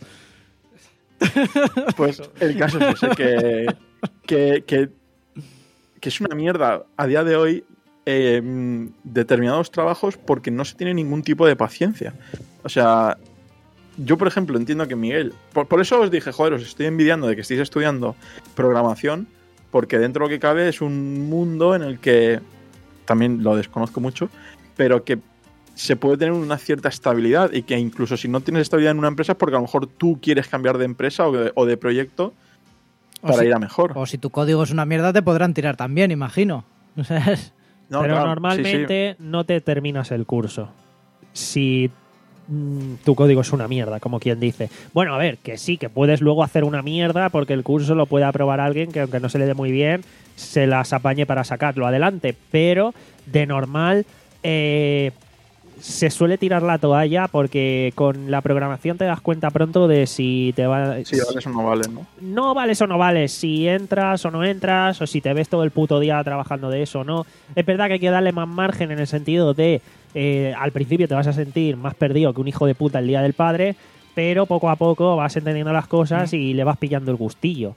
Pues el caso es ese, que, que, que, que es una mierda a día de hoy eh, mm, determinados trabajos porque no se tiene ningún tipo de paciencia. O sea, yo por ejemplo entiendo que Miguel, por, por eso os dije, joder, os estoy envidiando de que estéis estudiando programación, porque dentro de lo que cabe es un mundo en el que también lo desconozco mucho, pero que se puede tener una cierta estabilidad y que incluso si no tienes estabilidad en una empresa es porque a lo mejor tú quieres cambiar de empresa o de, o de proyecto O para si- ir a mejor. O si tu código es una mierda, te podrán tirar también, imagino. O sea, es- No, Pero claro, normalmente no te terminas el curso si mm, tu código es una mierda, como quien dice. Bueno, a ver, que sí, que puedes luego hacer una mierda porque el curso lo puede aprobar alguien que aunque no se le dé muy bien, se las apañe para sacarlo adelante. Pero de normal eh, se suele tirar la toalla porque con la programación te das cuenta pronto de si te va... Sí, vale, eso no vale, ¿no? No vales o no vales, si entras o no entras, o si te ves todo el puto día trabajando de eso o no. Es verdad que hay que darle más margen en el sentido de eh, al principio te vas a sentir más perdido que un hijo de puta el día del padre, pero poco a poco vas entendiendo las cosas y le vas pillando el gustillo.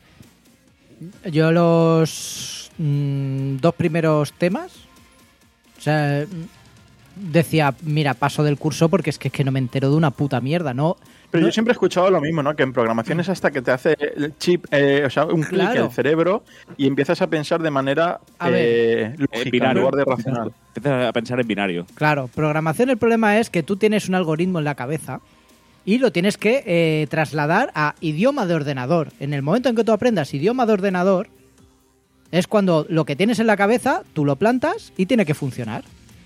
yo los mm, dos primeros temas, o sea, decía, mira, paso del curso porque es que, es que no me entero de una puta mierda, ¿no? Pero no- yo siempre he escuchado lo mismo, ¿no? Que en programación es hasta que te hace el chip, eh, o sea, un clic Claro. el cerebro y empiezas a pensar de manera A eh, En lógica en binario. lugar de racional. Empiezas a pensar en binario. Claro, programación, el problema es que tú tienes un algoritmo en la cabeza y lo tienes que eh, trasladar a idioma de ordenador. En el momento en que tú aprendas idioma de ordenador, es cuando lo que tienes en la cabeza, tú lo plantas y tiene que funcionar.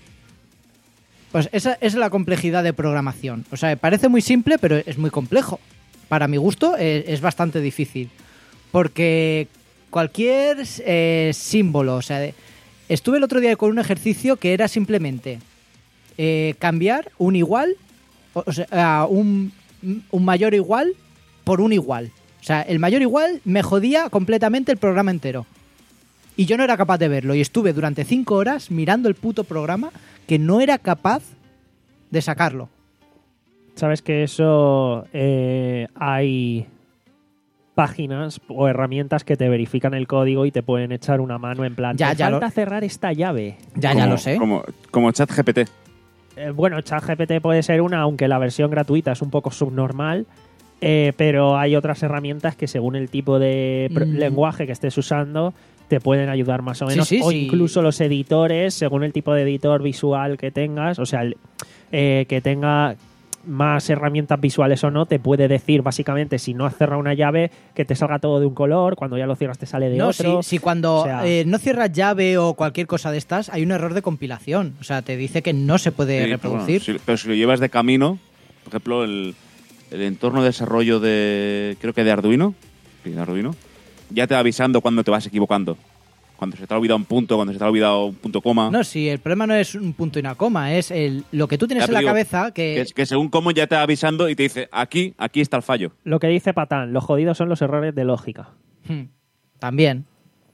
Pues esa es la complejidad de programación. O sea, parece muy simple, pero es muy complejo. Para mi gusto, eh, es bastante difícil. Porque cualquier eh, símbolo, o sea, de- estuve el otro día con un ejercicio que era simplemente eh, cambiar un igual, o, o sea, un, un mayor igual por un igual. O sea, el mayor igual me jodía completamente el programa entero. Y yo no era capaz de verlo. Y estuve durante cinco horas mirando el puto programa que no era capaz de sacarlo. Sabes que eso eh, hay páginas o herramientas que te verifican el código y te pueden echar una mano en plan, Ya, "Te ya falta lo- cerrar esta llave". Ya, ya Como- lo sé. Como, como ChatGPT. Eh, bueno, ChatGPT puede ser una, aunque la versión gratuita es un poco subnormal, eh, pero hay otras herramientas que según el tipo de pro- Mm. lenguaje que estés usando te pueden ayudar más o Sí, menos. sí, o sí. incluso los editores, según el tipo de editor visual que tengas, o sea, el- eh, que tenga más herramientas visuales o no, te puede decir básicamente si no has cerrado una llave que te salga todo de un color, cuando ya lo cierras te sale de No, si, otro. si cuando O sea- eh, no cierras llave o cualquier cosa de estas, hay un error de compilación. O sea, te dice que no se puede Sí, pero, bueno, reproducir. si- pero si lo llevas de camino, por ejemplo, el, el entorno de desarrollo de, creo que de Arduino, sí, de Arduino, ya te va avisando cuando te vas equivocando. Cuando se te ha olvidado un punto, cuando se te ha olvidado un punto coma. No, si el problema no es un punto y una coma, es el, lo que tú tienes Ya en te la digo, cabeza que... Que, es- que según cómo ya te va avisando y te dice, aquí, aquí está el fallo. Lo que dice Patán, los jodidos son los errores de lógica. Hmm, también.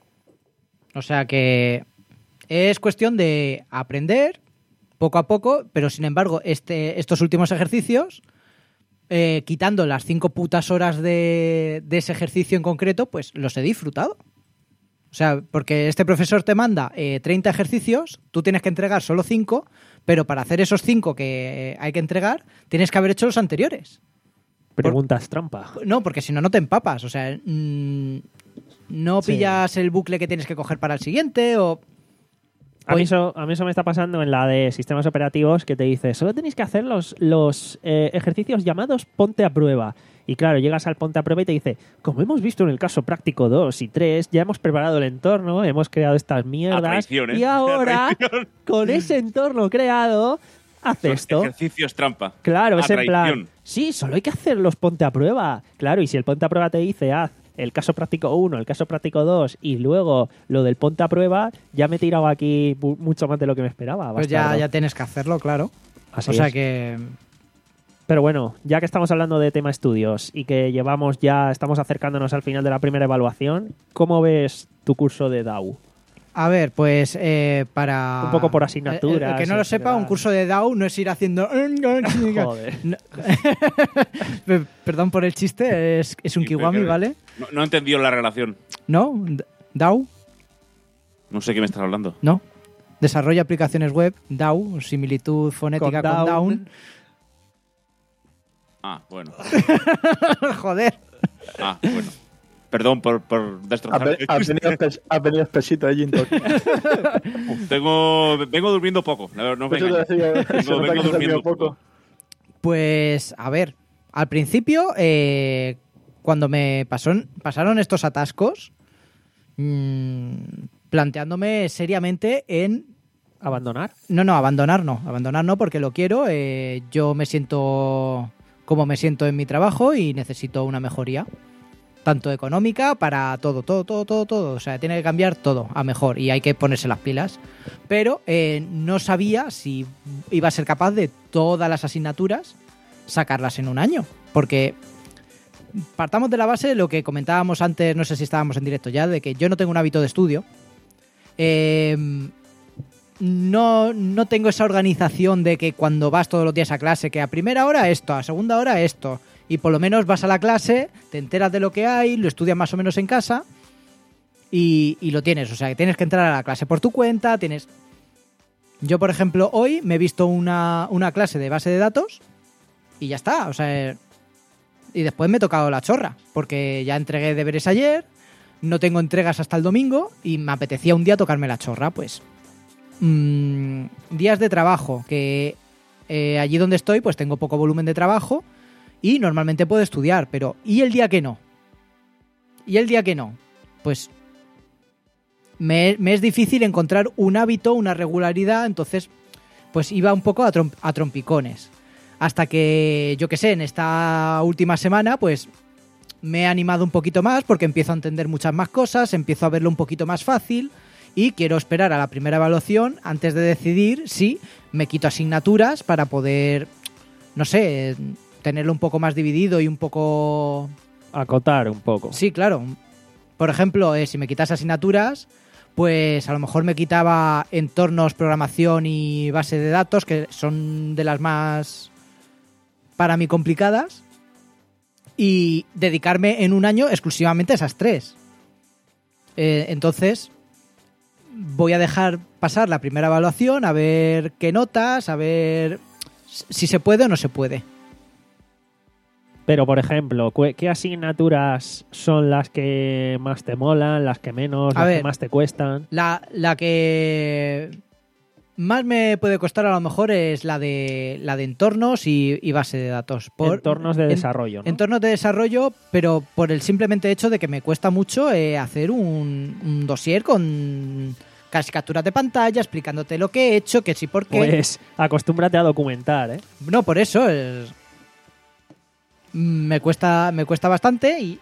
O sea que es cuestión de aprender poco a poco, pero sin embargo, este, estos últimos ejercicios, eh, quitando las cinco putas horas de, de ese ejercicio en concreto, pues los he disfrutado. O sea, porque este profesor te manda eh, treinta ejercicios, tú tienes que entregar solo cinco, pero para hacer esos cinco que hay que entregar, tienes que haber hecho los anteriores. Preguntas Por... trampa. No, porque si no, no te empapas. O sea, mmm, no pillas sí. el bucle que tienes que coger para el siguiente o... A mí, eso, a mí eso me está pasando en la de sistemas operativos que te dice, solo tenéis que hacer los, los eh, ejercicios llamados ponte a prueba. Y claro, llegas al ponte a prueba y te dice, como hemos visto en el caso práctico dos y tres, ya hemos preparado el entorno, hemos creado estas mierdas ¿eh? y ahora, con ese entorno creado, haz Son esto. Ejercicios trampa. Claro, a es en traición. plan, sí, solo hay que hacer los ponte a prueba. Claro, y si el ponte a prueba te dice, haz el caso práctico uno, el caso práctico dos y luego lo del ponte a prueba, ya me he tirado aquí mucho más de lo que me esperaba. Pues ya, ya tienes que hacerlo, claro. Así o sea es. que... Pero bueno, ya que estamos hablando de tema estudios y que llevamos ya, estamos acercándonos al final de la primera evaluación, ¿cómo ves tu curso de D A W? A ver, pues eh, para... Un poco por asignaturas. El, el que no lo sepa, un curso de D A W no es ir haciendo... Joder. No. Perdón por el chiste, es, es un Sí, Kiwami, ¿vale? No, no he entendido la relación. ¿No? ¿D A W? No sé qué me estás hablando. No. Desarrollo aplicaciones web, D A W, similitud fonética con, con down. down. Ah, bueno. Joder. Ah, bueno. Perdón por, por destrozar. Ha venido, pes, ha venido espesito allí en Tokio. Tengo, vengo durmiendo poco. No, no vengo, vengo, vengo durmiendo poco. Pues, a ver, al principio, eh, cuando me pasó, pasaron estos atascos, mmm, planteándome seriamente en... ¿Abandonar? No, no, abandonar no. Abandonar no porque lo quiero. Eh, yo me siento como me siento en mi trabajo y necesito una mejoría. Tanto económica para todo, todo, todo, todo, todo. O sea, tiene que cambiar todo a mejor y hay que ponerse las pilas. Pero eh, no sabía si iba a ser capaz de todas las asignaturas sacarlas en un año. Porque partamos de la base de lo que comentábamos antes, no sé si estábamos en directo ya, de que yo no tengo un hábito de estudio. Eh, no, no tengo esa organización de que cuando vas todos los días a clase, que a primera hora esto, a segunda hora esto... Y por lo menos vas a la clase, te enteras de lo que hay, lo estudias más o menos en casa y, y lo tienes. O sea, que tienes que entrar a la clase por tu cuenta, tienes... Yo, por ejemplo, hoy me he visto una, una clase de base de datos y ya está. O sea, y después me he tocado la chorra, porque ya entregué deberes ayer, no tengo entregas hasta el domingo y me apetecía un día tocarme la chorra. Pues mmm, días de trabajo, que eh, allí donde estoy pues tengo poco volumen de trabajo. Y normalmente puedo estudiar, pero ¿y el día que no? ¿Y el día que no? Pues me, me es difícil encontrar un hábito, una regularidad, entonces pues iba un poco a, tromp, a trompicones. Hasta que, yo qué sé, en esta última semana pues me he animado un poquito más porque empiezo a entender muchas más cosas, empiezo a verlo un poquito más fácil y quiero esperar a la primera evaluación antes de decidir si me quito asignaturas para poder, no sé... tenerlo un poco más dividido y un poco... Acotar un poco. Sí, claro. Por ejemplo, eh, si me quitas asignaturas, pues a lo mejor me quitaba entornos, programación y base de datos, que son de las más, para mí, complicadas, y dedicarme en un año exclusivamente a esas tres. Eh, entonces, voy a dejar pasar la primera evaluación, a ver qué notas, a ver si se puede o no se puede. Pero, por ejemplo, ¿qué asignaturas son las que más te molan, las que menos, a las ver, que más te cuestan? La, la que más me puede costar a lo mejor es la de la de entornos y, y base de datos. Por, entornos de en, desarrollo, ¿no? Entornos de desarrollo, pero por el simplemente hecho de que me cuesta mucho eh, hacer un, un dossier con casi capturas de pantalla, explicándote lo que he hecho, que sí por qué. Pues acostúmbrate a documentar, ¿eh? No, por eso es... Me cuesta, me cuesta bastante y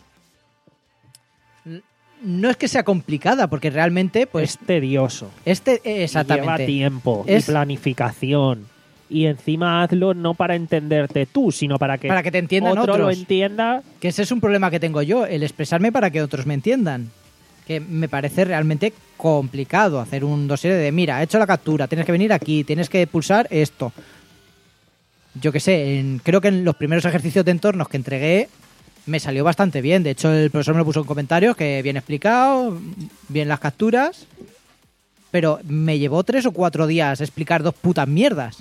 no es que sea complicada, porque realmente pues es tedioso. Este, exactamente. Lleva tiempo es, y planificación. Y encima hazlo no para entenderte tú, sino para que, para que te entiendan otro otros. lo entienda. Que ese es un problema que tengo yo, el expresarme para que otros me entiendan. Que me parece realmente complicado hacer un dossier de, mira, he hecho la captura, tienes que venir aquí, tienes que pulsar esto. Yo qué sé, en, creo que en los primeros ejercicios de entornos que entregué me salió bastante bien. De hecho, el profesor me lo puso en comentarios que bien explicado, bien las capturas, pero me llevó tres o cuatro días explicar dos putas mierdas.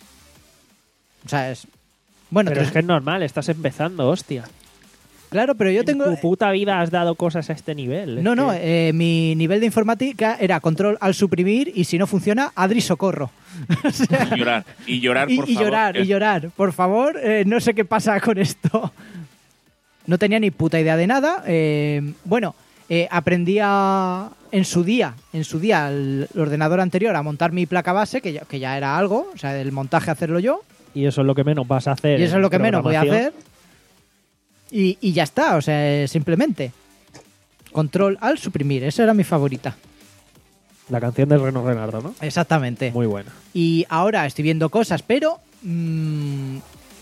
O sea, es... Bueno, Pero tres- es que es normal, estás empezando, hostia. claro, pero yo En tengo... tu puta vida has dado cosas a este nivel. es No, no, que- eh, mi nivel de informática era control al suprimir y si no funciona, Adri socorro. O sea, Y llorar. Y llorar, y, por y favor. llorar, que- y llorar. Por favor, eh, no sé qué pasa con esto. No tenía ni puta idea de nada. Eh, bueno, eh, aprendí a, en su día, en su día, el, el ordenador anterior a montar mi placa base, que ya, que ya era algo, o sea, el montaje hacerlo yo, Y eso es lo que menos vas a hacer. y eso es en lo que menos voy a programación. hacer. Y, y ya está, o sea, simplemente. Control al suprimir, esa era mi favorita. La canción de Reno Renardo, ¿no? Exactamente. Muy buena. Y ahora estoy viendo cosas, pero mmm,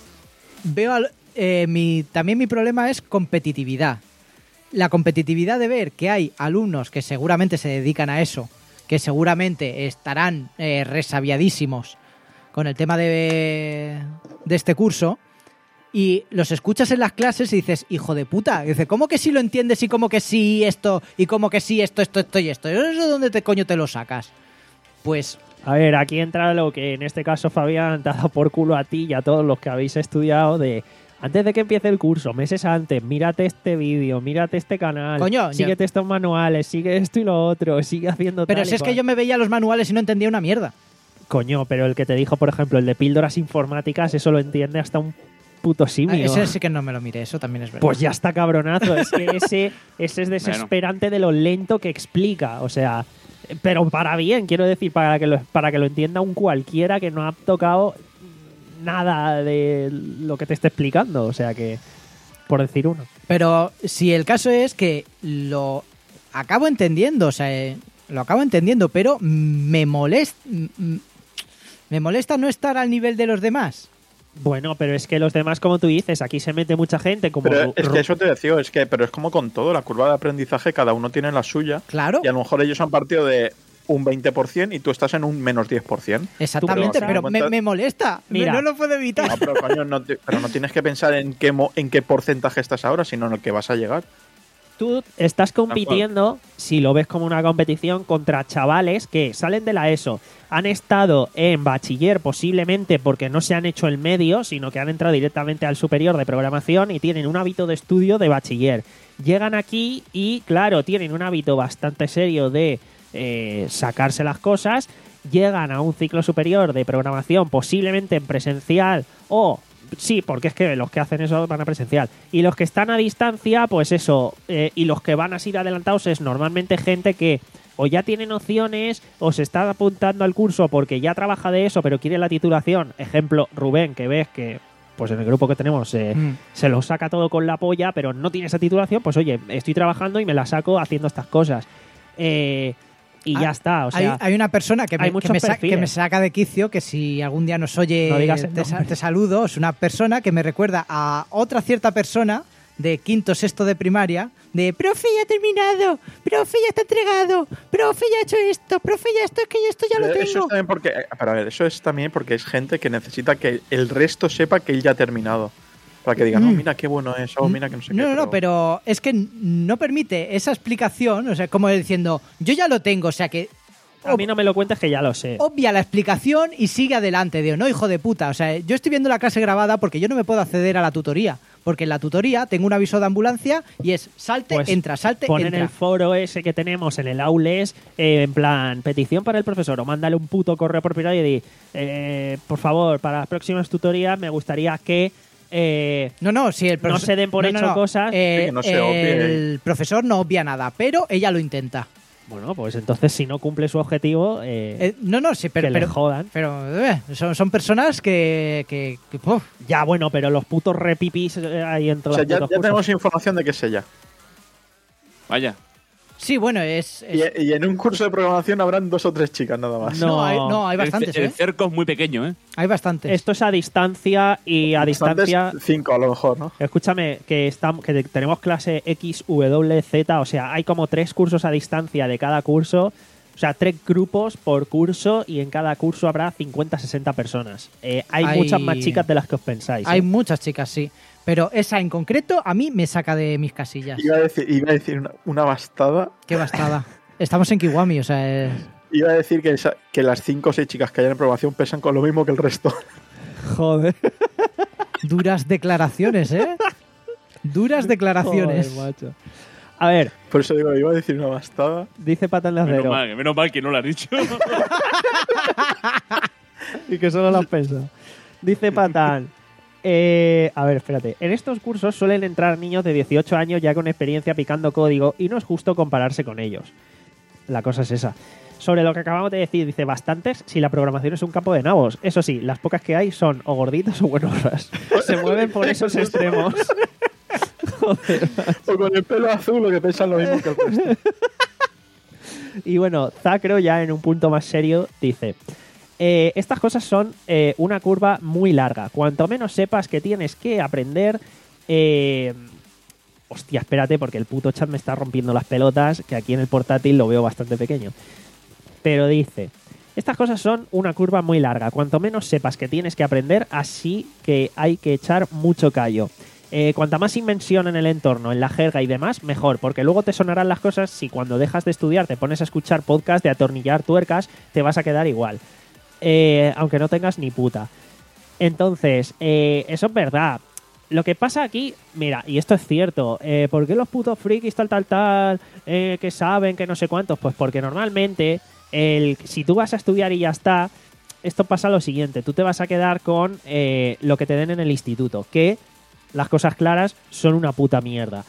veo al- eh, mi, también mi problema es competitividad. La competitividad de ver que hay alumnos que seguramente se dedican a eso, que seguramente estarán eh, resabiadísimos con el tema de, de este curso, y los escuchas en las clases y dices, hijo de puta, y dice, ¿cómo que sí lo entiendes y cómo que sí esto y cómo que sí esto, esto, esto y esto? ¿Eso de dónde te coño te lo sacas? Pues A ver, aquí entra lo que en este caso Fabián te ha dado por culo a ti y a todos los que habéis estudiado de antes de que empiece el curso, meses antes, mírate este vídeo, mírate este canal, Coño, síguete ya- estos manuales, sigue esto y lo otro, sigue haciendo Pero tal si y es que cual. yo me veía los manuales y no entendía una mierda. Coño, pero el que te dijo, por ejemplo, el de píldoras informáticas, eso lo entiende hasta un puto Ah, simio. ese sí que no me lo miré, eso también es verdad. Pues ya está cabronazo. Es que ese, ese es desesperante de lo lento que explica. O sea, pero para bien, quiero decir, para que lo, para que lo entienda un cualquiera que no ha tocado nada de lo que te esté explicando. O sea que, por decir uno. Pero si el caso es que lo acabo entendiendo, o sea, eh, lo acabo entendiendo, pero me molesta, me molesta no estar al nivel de los demás. Bueno, pero es que los demás, como tú dices, aquí se mete mucha gente. Como Pero es Ru- que eso te decía, es que, pero es como con todo, la curva de aprendizaje, cada uno tiene la suya. Claro, Y a lo mejor ellos han partido de un veinte por ciento y tú estás en un menos diez por ciento. exactamente, Tú, pero pero, me, cuenta- me molesta, me- Mira. no lo puedo evitar. No, pero coño, no te- pero no tienes que pensar en qué, mo- en qué porcentaje estás ahora, sino en el que vas a llegar. Tú estás compitiendo, si lo ves como una competición, contra chavales que salen de la ESO, han estado en bachiller posiblemente porque no se han hecho el medio, sino que han entrado directamente al superior de programación y tienen un hábito de estudio de bachiller. Llegan aquí y, claro, tienen un hábito bastante serio de eh, sacarse las cosas, llegan a un ciclo superior de programación posiblemente en presencial o... Sí, porque es que los que hacen eso van a presencial. Y los que están a distancia, pues eso. Eh, y los que van a ir adelantados es normalmente gente que o ya tiene nociones o se está apuntando al curso porque ya trabaja de eso, pero quiere la titulación. Ejemplo, Rubén, que ves que pues en el grupo que tenemos eh, Mm. se lo saca todo con la polla, pero no tiene esa titulación, pues oye, estoy trabajando y me la saco haciendo estas cosas. Eh, y Ah, ya está, o sea... hay, hay una persona que me, hay que, muchos me sa- perfiles. que me saca de quicio, que si algún día nos oye, No digas el te, sa- nombre. te saludo. Es una persona que me recuerda a otra cierta persona de quinto, sexto de primaria, de profe, ya ha terminado, profe, ya está entregado, profe, ya ha hecho esto, profe, ya esto, es que esto ya lo Pero eso tengo. es también porque, eh, pero a ver, eso es también porque es gente que necesita que el resto sepa que él ya ha terminado. Para que digan, no, Mm. mira qué bueno es, oh, mira que no sé No, qué. no, no, pero es que no permite esa explicación, o sea, como diciendo, yo ya lo tengo, o sea que A mí no me lo cuentes que ya lo sé. obvia la explicación y sigue adelante. Digo, no, hijo de puta. O sea, yo estoy viendo la clase grabada porque yo no me puedo acceder a la tutoría. Porque en la tutoría tengo un aviso de ambulancia y es salte, Pues entra, salte, pon en entra. el foro ese que tenemos en el Aules, eh, en plan, petición para el profesor, o mándale un puto correo por privado y di, eh, por favor, para las próximas tutorías me gustaría que eh, No, no, si el no profesor... se den por no, no, hecho no. cosas. Eh, Sí, que no se obvie. el profesor no obvia nada, pero ella lo intenta. Bueno, pues entonces si no cumple su objetivo, eh, Eh, no, no, sí, pero... que le pero jodan. pero eh, son, son personas que... que, que, uf. Ya, bueno, pero los putos repipis eh, ahí entre O sea, los ya, putos ya cursos. tenemos información de que es ella. Vaya. Sí, bueno, es... es- Y, y en un curso de programación habrán dos o tres chicas nada más. No. no, hay, no, hay El bastantes, ce- el, ¿eh? cerco es muy pequeño, ¿eh? Hay bastantes. Esto es a distancia y a Bastantes, distancia... cinco a lo mejor, ¿no? Escúchame, que, estamos, que tenemos clase X, W, Z, o sea, hay como tres cursos a distancia de cada curso, o sea, tres grupos por curso y en cada curso habrá cincuenta, sesenta personas. Eh, hay, Hay- muchas más chicas de las que os pensáis. Hay ¿eh? muchas chicas, sí. Pero esa en concreto a mí me saca de mis casillas. Iba a decir, iba a decir una, una bastada. Qué bastada. Estamos en Kiwami, o sea... Es... Iba a decir que, esa, que las cinco o seis chicas que hay en programación pesan con lo mismo que el resto. Joder. Duras declaraciones, ¿eh? Duras declaraciones. Joder, macho. A ver. Por eso digo, iba a decir una bastada. Dice Patán de Acero. Menos mal, menos mal que no lo has dicho. Y que solo lo has pensado. Dice Patán. Eh, a ver, espérate. En estos cursos suelen entrar niños de dieciocho años ya con experiencia picando código y no es justo compararse con ellos. La cosa es esa. Sobre lo que acabamos de decir, dice bastantes si la programación es un campo de nabos. Eso sí, las pocas que hay son o gorditos o buenorras. Se mueven por esos extremos. Joder, o con el pelo azul, lo que pesan lo mismo que el resto. Y bueno, Zacro, ya en un punto más serio, dice... Eh, estas cosas son eh, una curva muy larga. Cuanto menos sepas que tienes que aprender... Eh... Hostia, espérate, porque el puto chat me está rompiendo las pelotas, que aquí en el portátil lo veo bastante pequeño. Pero dice... Estas cosas son una curva muy larga. Cuanto menos sepas que tienes que aprender, así que hay que echar mucho callo. Eh, cuanta más invención en el entorno, en la jerga y demás, mejor, porque luego te sonarán las cosas si cuando dejas de estudiar te pones a escuchar podcast de atornillar tuercas, te vas a quedar igual. Eh, aunque no tengas ni puta. Entonces, eh, eso es verdad. Lo que pasa aquí, mira, y esto es cierto, eh, ¿por qué los putos frikis tal, tal, tal, eh, que saben, que no sé cuántos? Pues porque normalmente, el, si tú vas a estudiar y ya está, esto pasa lo siguiente, tú te vas a quedar con eh, lo que te den en el instituto, que las cosas claras son una puta mierda.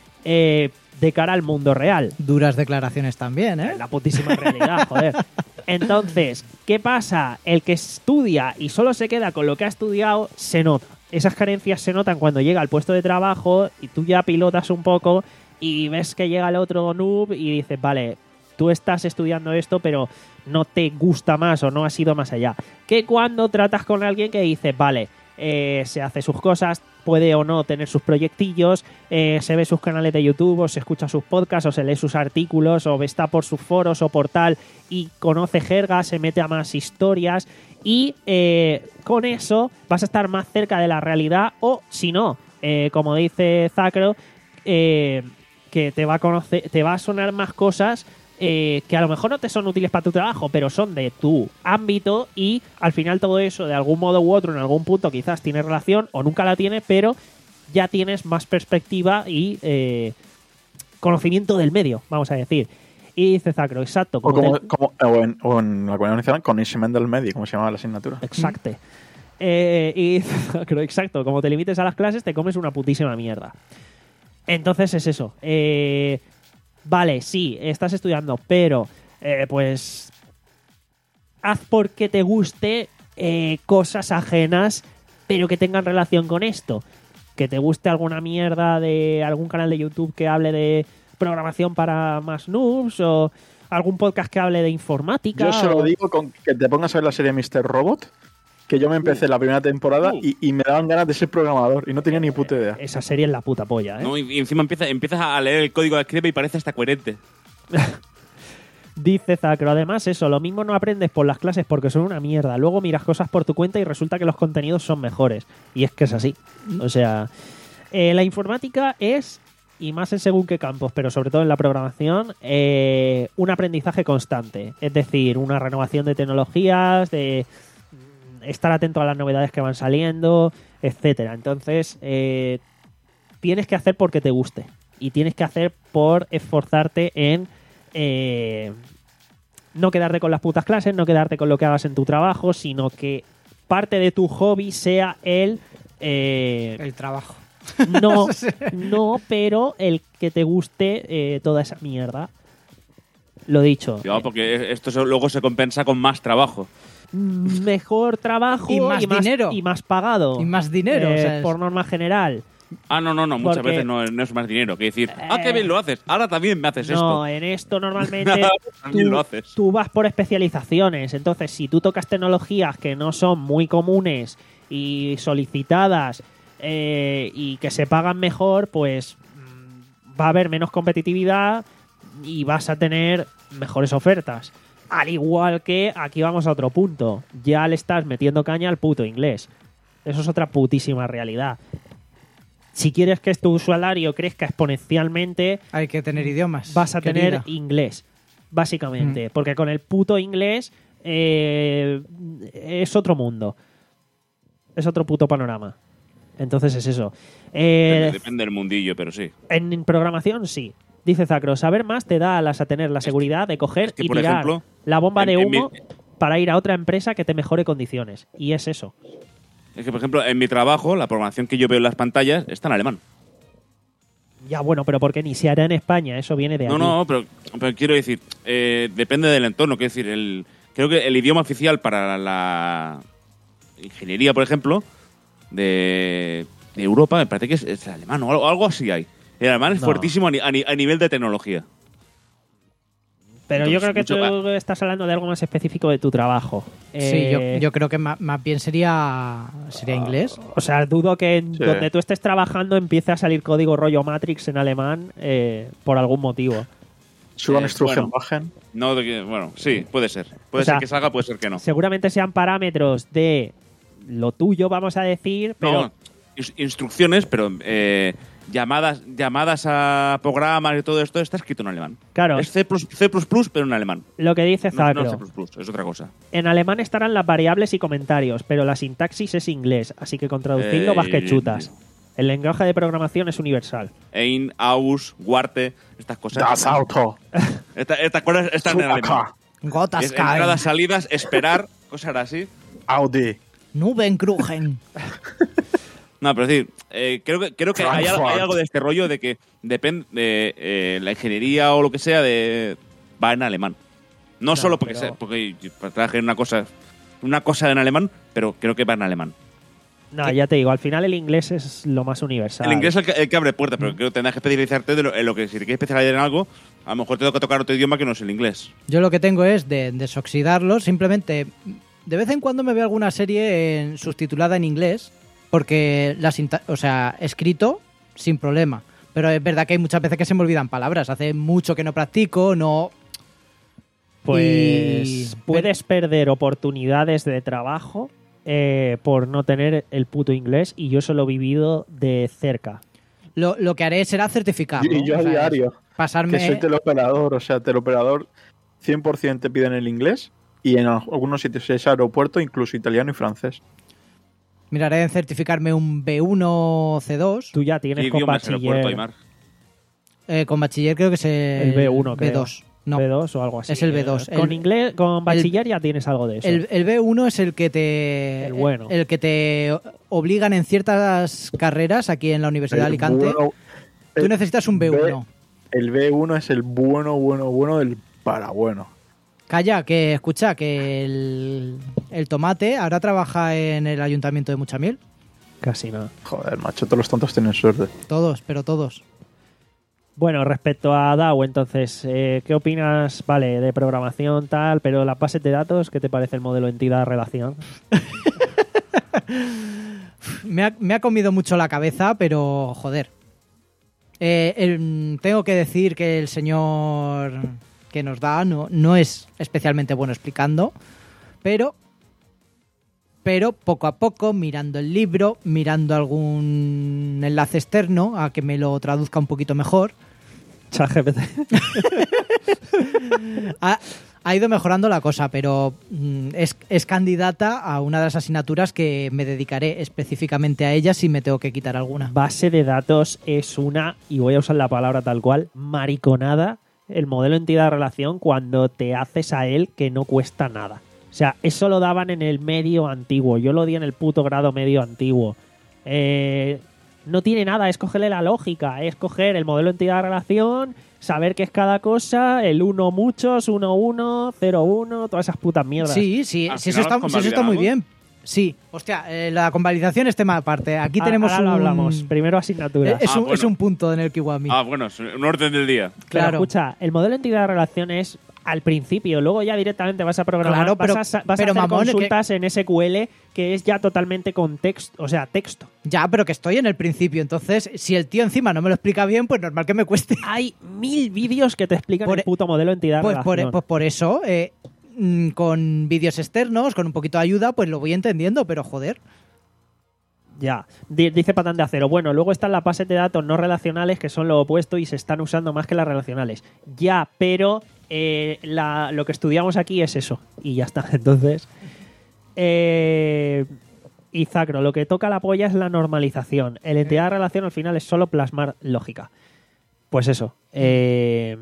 Eh, de cara al mundo real. Duras declaraciones también, ¿eh? La putísima realidad, joder. Entonces, ¿qué pasa? El que estudia y solo se queda con lo que ha estudiado, se nota. Esas carencias se notan cuando llega al puesto de trabajo y tú ya pilotas un poco y ves que llega el otro noob y dices, vale, tú estás estudiando esto, pero no te gusta más o no has ido más allá. Que cuando tratas con alguien que dice, vale, eh, se hace sus cosas, puede o no tener sus proyectillos, eh, se ve sus canales de YouTube, o se escucha sus podcasts, o se lee sus artículos, o está por sus foros o por tal, y conoce jerga, se mete a más historias, y eh, con eso vas a estar más cerca de la realidad, o si no, eh, como dice Zacro, eh, que te va a conocer, te va a sonar más cosas Eh, que a lo mejor no te son útiles para tu trabajo, pero son de tu ámbito y al final todo eso de algún modo u otro en algún punto quizás tiene relación o nunca la tiene, pero ya tienes más perspectiva y eh, conocimiento del medio, vamos a decir. Y dice Zacro, exacto. Como o, como, te... como, o, en, o en la comunidad nacional, conocimiento del medio, como se llamaba la asignatura. Exacto. Mm. Eh, y dice Zacro, exacto, como te limites a las clases te comes una putísima mierda. Entonces es eso. Eh... Vale, sí, estás estudiando, pero eh, pues haz porque te guste eh, cosas ajenas, pero que tengan relación con esto. Que te guste alguna mierda de algún canal de YouTube que hable de programación para más noobs o algún podcast que hable de informática. Yo se lo o... digo con que te pongas a ver la serie míster Robot, que yo me empecé uh, la primera temporada uh, y, y me daban ganas de ser programador y no tenía ni puta idea. Esa serie es la puta polla, ¿eh? No, y encima empieza, empiezas a leer el código de escribe y parece hasta coherente. Dice Zacro, además eso, lo mismo no aprendes por las clases porque son una mierda. Luego miras cosas por tu cuenta y resulta que los contenidos son mejores. Y es que es así. O sea, eh, la informática es, y más en según qué campos, pero sobre todo en la programación, eh, un aprendizaje constante. Es decir, una renovación de tecnologías, de estar atento a las novedades que van saliendo, etcétera. Entonces, eh, tienes que hacer porque te guste. Y tienes que hacer por esforzarte en eh, no quedarte con las putas clases, no quedarte con lo que hagas en tu trabajo, sino que parte de tu hobby sea el... Eh, el trabajo. No, no, pero el que te guste eh, toda esa mierda. Lo dicho. Yo, porque esto luego se compensa con más trabajo. Mejor trabajo y más, y más dinero y más pagado y más dinero eh, o sea, es... por norma general. Ah, no, no, no, muchas Porque, veces no, no es más dinero que decir, eh, ah, qué bien lo haces, ahora también me haces no, esto. No, en esto normalmente tú, lo haces. tú vas por especializaciones, entonces si tú tocas tecnologías que no son muy comunes y solicitadas eh, y que se pagan mejor, pues mmm, va a haber menos competitividad y vas a tener mejores ofertas. Al igual que aquí vamos a otro punto. Ya le estás metiendo caña al puto inglés. Eso es otra putísima realidad. Si quieres que tu salario crezca exponencialmente, Hay que tener idiomas. vas a querida. tener inglés, básicamente. Mm. Porque con el puto inglés eh, es otro mundo. Es otro puto panorama. Entonces es eso. Eh, Depende, depende del mundillo, pero sí. En programación, sí. Dice Zacro, saber más te da alas a tener la seguridad de coger es que, y por tirar ejemplo, la bomba en- de en mi- humo para ir a otra empresa que te mejore condiciones. Y es eso. Es que, por ejemplo, en mi trabajo, la programación que yo veo en las pantallas está en alemán. Ya, bueno, pero porque ni se hará en España, eso viene de No, aquí. no, pero, pero quiero decir, eh, depende del entorno. Quiero decir, el, creo que el idioma oficial para la ingeniería, por ejemplo, de, de Europa, me parece que es, es el alemán o algo, algo así hay. El alemán es No. fuertísimo a, ni- a ni- a nivel de tecnología. Pero yo creo que Entonces, tú mucho- estás hablando de algo más específico de tu trabajo. Sí, Eh, yo, yo creo que ma- más bien sería, sería inglés. O sea, dudo que en Sí. donde tú estés trabajando empiece a salir código rollo Matrix en alemán eh, por algún motivo. Suban Eh, Instruction bueno. bajen. No, de que- bueno, sí, puede ser. Puede O sea, ser que salga, puede ser que no. Seguramente sean parámetros de lo tuyo, vamos a decir, pero No, ins- instrucciones, pero eh, llamadas llamadas a programas y todo esto está escrito en alemán. claro, Es C++, C++, pero en alemán. lo que dice No, Zacro. no C++, es otra cosa. En alemán estarán las variables y comentarios, pero la sintaxis es inglés, así que con traducirlo vas que Eh, chutas. El lenguaje de programación es universal. Ein, aus, Warte, estas cosas. Das Auto. Esta- estas cosas están en alemán. Acá. Gotas Es caen. entradas, salidas, esperar, cosas así. Audi. Nuben crujen. No, pero es decir, eh, creo que, creo que hay, algo- hay Frankfurt. algo de este rollo de que depende de eh, la ingeniería o lo que sea, de va en alemán. No No, solo porque, pero- sea- porque yo traje una cosa, una cosa en alemán, pero creo que va en alemán. No, ya te digo, al final el inglés es lo más universal. El inglés es el que, el que abre puertas, Mm. pero creo que tendrás que especializarte de lo, en lo que si te quieres especializar en algo, a lo mejor te toca tocar otro idioma que no es el inglés. Yo lo que tengo es de desoxidarlo. Simplemente, de vez en cuando me veo alguna serie en- subtitulada en inglés, porque la sinta- o sea, escrito sin problema. Pero es verdad que hay muchas veces que se me olvidan palabras. Hace mucho que no practico, no. Pues Y- puedes perder oportunidades de trabajo eh, por no tener el puto inglés y yo eso lo he vivido de cerca. Lo, lo que haré será certificarlo. Y yo a O sea, diario. Pasarme. Que soy teleoperador, o sea, teleoperador cien por ciento te piden el inglés y en algunos sitios, si es aeropuerto, incluso italiano y francés. Miraré en certificarme un B uno C dos. Tú ya ¿Qué tienes con idioma es aeropuerto, bachiller Aymar? Eh, con bachiller creo que es el, el B uno, creo. B dos. No. B dos o algo así. Es el B dos. Con El- inglés, con bachiller ya tienes algo de eso. El, el B uno es el que te El bueno. el que te obligan en ciertas carreras aquí en la Universidad de El Alicante. bueno- Tú el necesitas un B uno. El B uno es el bueno, bueno, bueno del para bueno. Calla, que escucha que el, el tomate ahora trabaja en el ayuntamiento de Muchamiel. Casi nada. Joder, macho, todos los tontos tienen suerte. Todos, pero todos. Bueno, respecto a D A O, entonces, eh, ¿qué opinas? Vale, de programación tal, pero las bases de datos, ¿qué te parece el modelo entidad-relación? Me ha, me ha comido mucho la cabeza, pero joder. Eh, el- tengo que decir que el señor que nos da no, no es especialmente bueno explicando, pero, pero poco a poco, mirando el libro, mirando algún enlace externo a que me lo traduzca un poquito mejor, ChatGPT. ha, ha ido mejorando la cosa, pero mm, es, es candidata a una de las asignaturas que me dedicaré específicamente a ella si me tengo que quitar alguna. Base de datos es una, y voy a usar la palabra tal cual, mariconada, el modelo entidad-relación cuando te haces a él que no cuesta nada. O sea, eso lo daban en el medio antiguo, yo lo di en el puto grado medio antiguo. Eh, no tiene nada, es cogerle la lógica, es coger el modelo entidad-relación, saber qué es cada cosa, el uno muchos, uno uno, cero uno, todas esas putas mierdas. Sí, sí, Al sí, eso final está, os sí, eso está muy convalidan bien. Sí, hostia, eh, la convalidación es tema aparte. Aquí Ah, tenemos ahora lo un... hablamos, primero asignaturas. Eh, Es, Ah, un, bueno. es un punto en el Kiwami. Ah, bueno, es un orden del día. Pero claro. escucha, el modelo entidad-relación es al principio, luego ya directamente vas a programar, Claro, pero- vas a, vas a pero, hacer mamón, consultas en S Q L que es ya totalmente con texto, o sea, texto. Ya, pero que estoy en el principio, entonces si el tío encima no me lo explica bien, pues normal que me cueste. Hay mil vídeos que te explican Por- el puto modelo Pues entidad-relación. por, pues por eso, eh, mm, con vídeos externos, con un poquito de ayuda, pues lo voy entendiendo, pero joder. Ya, D- dice Patán de Acero. Bueno, luego están las bases de datos no relacionales que son lo opuesto y se están usando más que las relacionales. Ya, pero eh, la- lo que estudiamos aquí es eso. Y ya está. Entonces, eh, y Zacro, lo que toca la polla es la normalización. El entidad de relación al final es solo plasmar lógica. Pues eso. Eh,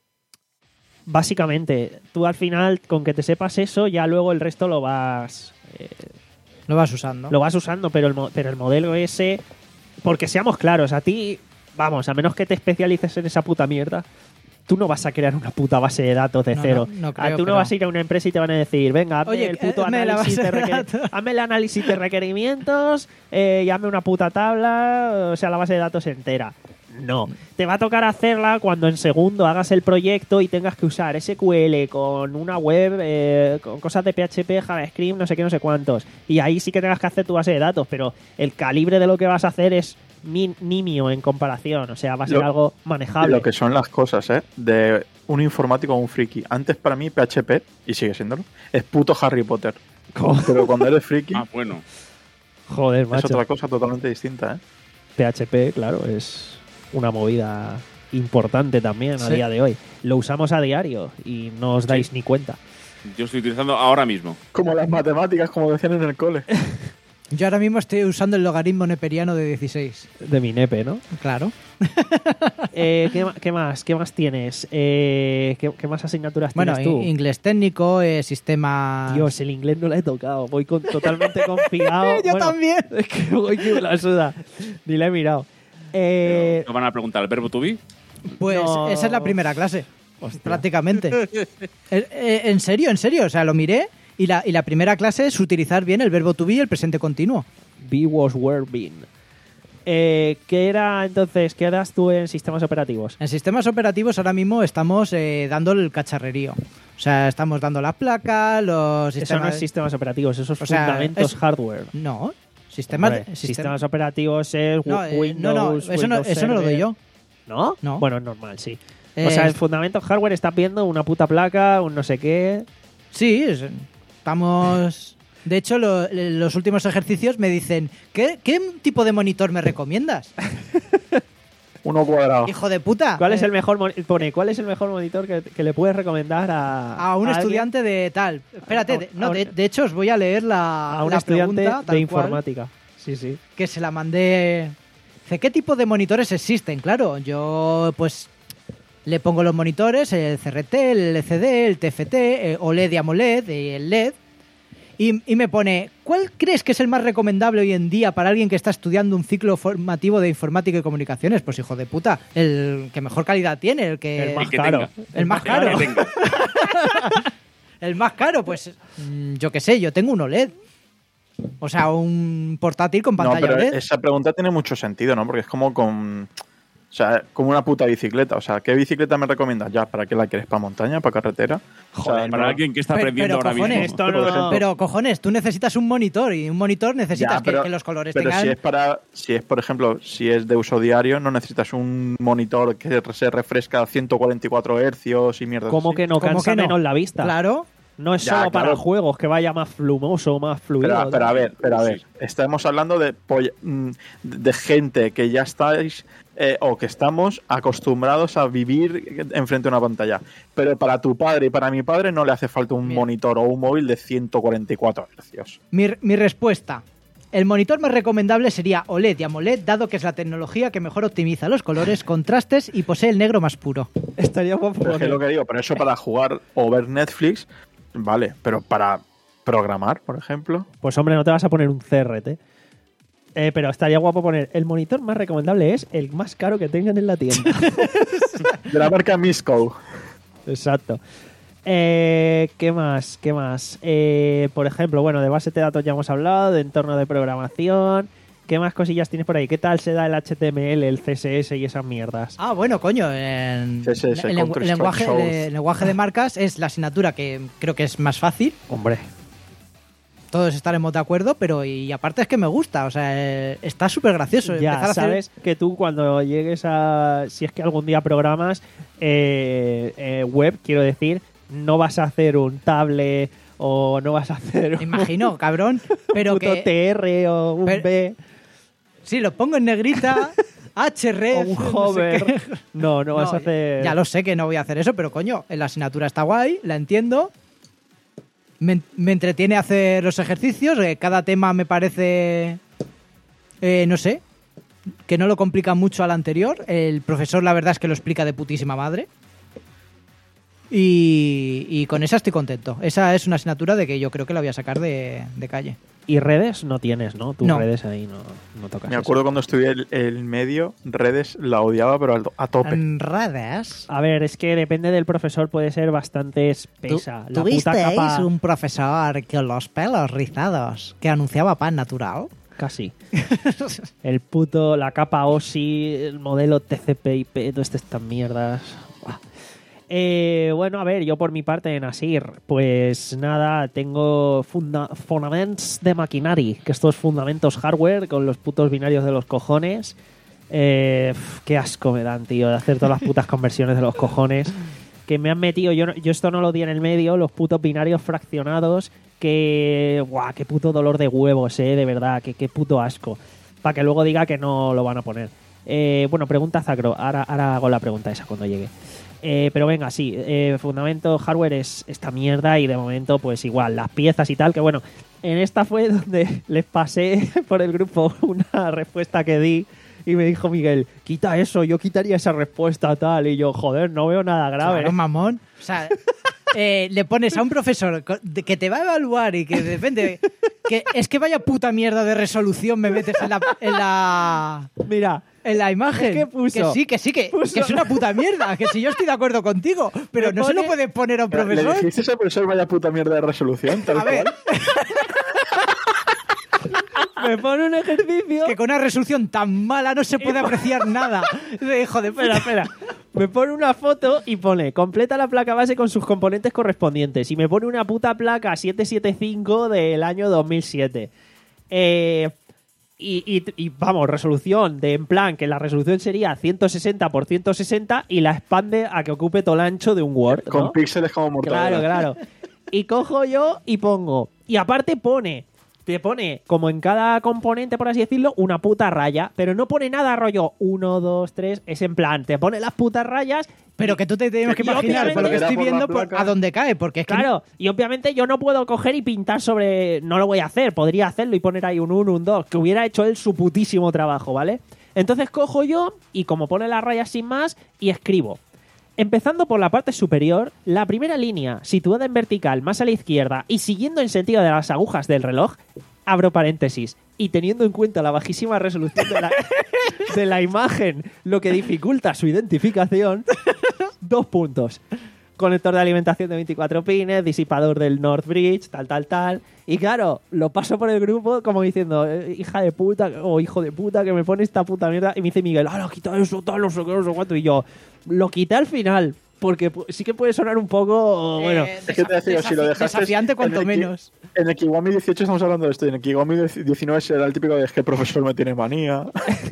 básicamente, tú al final, con que te sepas eso, ya luego el resto lo vas... eh, Lo vas usando. lo vas usando, pero el, mo- pero el modelo ese... Porque seamos claros, a ti, vamos, a menos que te especialices en esa puta mierda, tú no vas a crear una puta base de datos de No, cero. no, no a, creo, tú no pero- vas a ir a una empresa y te van a decir, venga, hazme Oye, el puto hazme la análisis, base de de requer- datos. hazme el análisis de requerimientos eh, y hazme una puta tabla, o sea, la base de datos entera. No. Te va a tocar hacerla cuando en segundo hagas el proyecto y tengas que usar S Q L con una web, eh, con cosas de P H P, JavaScript, no sé qué, no sé cuántos. Y ahí sí que tengas que hacer tu base de datos, pero el calibre de lo que vas a hacer es min- nimio en comparación. O sea, va a ser Lo- algo manejable. Lo que son las cosas, ¿eh? De un informático o un friki. Antes para mí P H P, y sigue siéndolo, es puto Harry Potter. Pero cuando eres friki Ah, bueno. Joder, es macho. otra cosa totalmente distinta, ¿eh? P H P, claro, es una movida importante también a Sí. día de hoy. Lo usamos a diario y no os dais ni cuenta. Yo estoy utilizando ahora mismo. Como las matemáticas, como decían en el cole. Yo ahora mismo estoy usando el logaritmo neperiano de dieciséis. De mi nepe, ¿no? Claro. Eh, ¿qué, ma- qué más? ¿Qué más tienes? Eh, ¿qué, qué más asignaturas Bueno, tienes tú? in- inglés técnico, eh, sistema... Dios, el inglés no lo he tocado. Voy con, totalmente confiado. Yo Bueno, también. Es que voy que me la suda. Ni la he mirado. Eh, ¿Nos van a preguntar el verbo to be? Pues No. esa es la primera clase, prácticamente. Eh, eh, en serio, en serio. O sea, lo miré y la, y la primera clase es utilizar bien el verbo to be y el presente continuo. be, was, were, been. Eh, ¿Qué era entonces? ¿Qué eras tú en sistemas operativos? En sistemas operativos ahora mismo estamos eh, dando el cacharrerío. O sea, estamos dando las placas, los Eso sistemas... no es sistemas operativos, eso es O sea, fundamentos es- hardware. No, sistemas... Hombre, sistem- sistemas operativos es No, Wi- eh, Windows, no, no, eso no, Windows eso no lo doy Server. yo. ¿No? No. Bueno, es normal, sí. Eh, o sea, en fundamentos hardware estás viendo una puta placa, un no sé qué. Sí, es- estamos... De hecho, lo- los últimos ejercicios me dicen, ¿qué, qué tipo de monitor me recomiendas? Uno cuadrado. Hijo de puta. ¿Cuál es Eh, el mejor mon- pone cuál es el mejor monitor que, que le puedes recomendar a A un alguien? estudiante de tal. Espérate, A- de, a no, un- de, de hecho os voy a leer la, a un la estudiante pregunta, de tal cual, informática. Sí, sí. que se la mandé. Dice, ¿qué tipo de monitores existen? Claro, yo pues le pongo los monitores, el C R T, el L C D, el T F T, eh, O L E D y AMOLED y el L E D. Y, y me pone, ¿cuál crees que es el más recomendable hoy en día para alguien que está estudiando un ciclo formativo de informática y comunicaciones? Pues hijo de puta, el que mejor calidad tiene, el que... El más que caro. tenga. El más El caro. que tenga. El más caro, pues mm, yo qué sé, yo tengo un O L E D. O sea, un portátil con No, pantalla pero O L E D. esa pregunta tiene mucho sentido, ¿no? Porque es como con... O sea, como una puta bicicleta. O sea, ¿qué bicicleta me recomiendas? Ya, ¿para qué la quieres? ¿Para montaña? ¿Para carretera? O sea, Joder, para no- alguien que está Pero- aprendiendo pero, ahora cojones, mismo. esto por no- ejemplo. Pero cojones, tú necesitas un monitor y un monitor necesitas Ya, que- pero- que, los colores Pero tengan... si es para, si es por ejemplo, si es de uso diario, no necesitas un monitor que se refresca a ciento cuarenta y cuatro hercios y mierda. ¿Cómo que no ¿Cómo cansa que no? menos la vista? Claro. No es Ya, solo para claro. juegos que vaya más flumoso, más fluido. Pero, ¿no? pero a ver, pero a ver, Sí. estamos hablando de, polla- mm, de gente que ya estáis eh, o que estamos acostumbrados a vivir enfrente de una pantalla. Pero para tu padre y para mi padre no le hace falta un Mira. monitor o un móvil de ciento cuarenta y cuatro hercios. Mi, mi respuesta. El monitor más recomendable sería O L E D y AMOLED, dado que es la tecnología que mejor optimiza los colores, contrastes y posee el negro más puro. Estaría guapo Pero es que poner- lo que digo, pero eso para jugar o ver Netflix, vale, pero para programar, por ejemplo. Pues hombre, no te vas a poner un C R T. Eh, pero estaría guapo poner el monitor más recomendable es el más caro que tengan en la tienda. De la marca Misco. Exacto. Eh, ¿Qué más? ¿Qué más? Eh, por ejemplo, bueno, de base de datos ya hemos hablado, de entorno de programación. ¿Qué más cosillas tienes por ahí? ¿Qué tal se da el H T M L, el C S S y esas mierdas? Ah, bueno, coño. En, C S S, el, lengu- Counter el lenguaje, Strike Source. el lenguaje de marcas es la asignatura que creo que es más fácil. Hombre, Todos estaremos de acuerdo, pero y aparte es que me gusta. O sea, eh, está súper gracioso. ya empezar a hacer- sabes que tú cuando llegues a... Si es que algún día programas eh, eh, web, quiero decir, no vas a hacer un tablet o no vas a hacer Me imagino, cabrón. Pero un puto que, T R o un pero- B. Sí, lo pongo en negrita, href... O un hover. No, sé qué. No, no vas No, a hacer... Ya lo sé que no voy a hacer eso, pero coño, en la asignatura está guay, la entiendo. Me, me entretiene hacer los ejercicios, eh, cada tema me parece... Eh, no sé, que no lo complica mucho al anterior. El profesor la verdad es que lo explica de putísima madre. Y, y con esa estoy contento. Esa es una asignatura de que yo creo que la voy a sacar de, de calle. Y redes no tienes, ¿no? Tus No. redes ahí no, no tocas. Me eso. acuerdo cuando estudié el, el medio, redes la odiaba, pero al- a tope. En redes... A ver, es que depende del profesor, puede ser bastante espesa. La puta ¿Tuvisteis capa... un profesor con los pelos rizados que anunciaba pan natural? Casi. El puto, la capa O S I, el modelo T C P I P, todas estas mierdas. Buah. Eh, bueno, a ver, yo por mi parte en Asir, pues nada, tengo funda fundaments de maquinari, que estos fundamentos hardware con los putos binarios de los cojones. Eh, pf, qué asco me dan, tío, de hacer todas las putas conversiones de los cojones. Que me han metido, yo, no- yo esto no lo di en el medio, los putos binarios fraccionados, que, guau, qué puto dolor de huevos, eh, de verdad, que qué puto asco. Para que luego diga que no lo van a poner. Eh, bueno, pregunta Zacro, ahora, ahora hago la pregunta esa cuando llegue. Eh, pero venga, sí, eh, fundamento hardware es esta mierda y de momento pues igual, las piezas y tal, que bueno, en esta fue donde les pasé por el grupo una respuesta que di y me dijo Miguel, quita eso, yo quitaría esa respuesta tal, y yo, joder, no veo nada grave. Claro, mamón. O sea, eh, le pones a un profesor co- de- que te va a evaluar y que de repente... Que es que vaya puta mierda de resolución me metes en la, en la, Mira, en la imagen. Es que puso- Que sí, que sí, que, puso- que es una puta mierda. Que si yo estoy de acuerdo contigo, pero Me no se lo pone- puede poner a un ¿Le profesor. dijiste a ese profesor vaya puta mierda de resolución? Tal A ver, cual? me pone un ejercicio... que con una resolución tan mala no se puede apreciar nada. De hijo de puta. Espera, espera. Me pone una foto y pone completa la placa base con sus componentes correspondientes. Y me pone una puta placa siete setenta y cinco del año dos mil siete. Eh, y, y- y, vamos, resolución de en plan que la resolución sería ciento sesenta por ciento sesenta y la expande a que ocupe todo el ancho de un Word, ¿no? Con píxeles como mortadela. Claro, claro. Y cojo yo y pongo. Y aparte pone. Te pone, como en cada componente, por así decirlo, una puta raya. Pero no pone nada rollo uno, dos, tres. Es en plan, te pone las putas rayas. Pero que tú te tienes que Y imaginar, por lo que obviamente- estoy por la viendo, por- placa. a dónde cae. Porque es que Claro, y obviamente yo no puedo coger y pintar sobre... No lo voy a hacer, podría hacerlo y poner ahí un uno, un dos, que hubiera hecho él su putísimo trabajo, ¿vale? Entonces cojo yo y como pone las rayas sin más y escribo. Empezando por la parte superior, la primera línea, situada en vertical más a la izquierda y siguiendo el sentido de las agujas del reloj, abro paréntesis, y teniendo en cuenta la bajísima resolución de la, de la imagen, lo que dificulta su identificación, dos puntos. Conector de alimentación de veinticuatro pines, disipador del North Bridge, tal, tal, tal. Y claro, lo paso por el grupo como diciendo, eh, hija de puta o hijo de puta que me pone esta puta mierda. Y me dice Miguel, ah, quita eso, tal, no sé qué, no sé cuánto. Y yo, lo quité al final, porque pu- sí que puede sonar un poco, bueno... Eh, Es que te decía, si lo desafi- dejaste desafiante cuanto en el ki- menos. En el Kiwami dieciocho estamos hablando de esto, y en el Kiwami diecinueve será el típico de es que el profesor me tiene manía.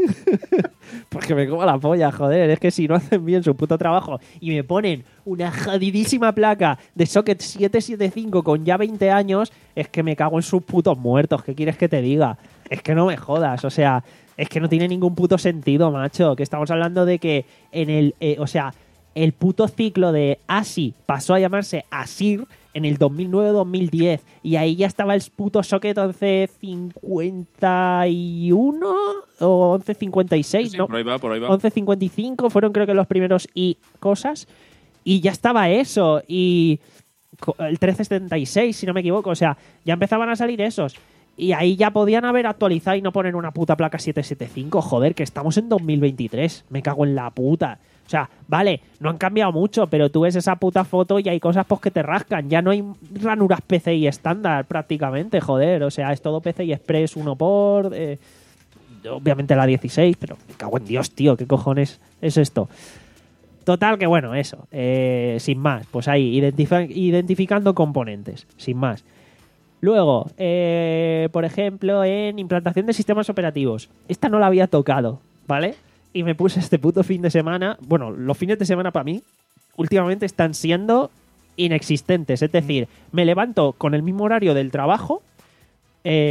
Porque me como la polla, joder. Es que si no hacen bien su puto trabajo y me ponen una jodidísima placa de socket siete setenta y cinco con ya veinte años, es que me cago en sus putos muertos. ¿Qué quieres que te diga? Es que no me jodas. O sea, es que no tiene ningún puto sentido, macho. Que estamos hablando de que en el... eh, o sea, el puto ciclo de A S I pasó a llamarse ASIR en el dos mil nueve dos mil diez y ahí ya estaba el puto socket once cincuenta y uno o once cincuenta y seis, Sí, ¿no? por ahí va, por ahí va. once cincuenta y cinco fueron creo que los primeros y cosas y ya estaba eso y co- el trece setenta y seis si no me equivoco, o sea, ya empezaban a salir esos y ahí ya podían haber actualizado y no poner una puta placa siete setenta y cinco, joder, que estamos en dos mil veintitrés, me cago en la puta. O sea, vale, no han cambiado mucho, pero tú ves esa puta foto y hay cosas pues que te rascan. Ya no hay ranuras P C I estándar prácticamente, joder. O sea, es todo P C I Express uno por... eh, obviamente la dieciséis, pero me cago en Dios, tío, ¿qué cojones es esto? Total, que bueno, eso. eh, sin más, pues ahí, identifi- identificando componentes, sin más. Luego, eh, por ejemplo, en implantación de sistemas operativos. Esta no la había tocado, ¿vale? Y me puse este puto fin de semana. Bueno, los fines de semana para mí últimamente están siendo inexistentes. Es decir, me levanto con el mismo horario del trabajo, eh,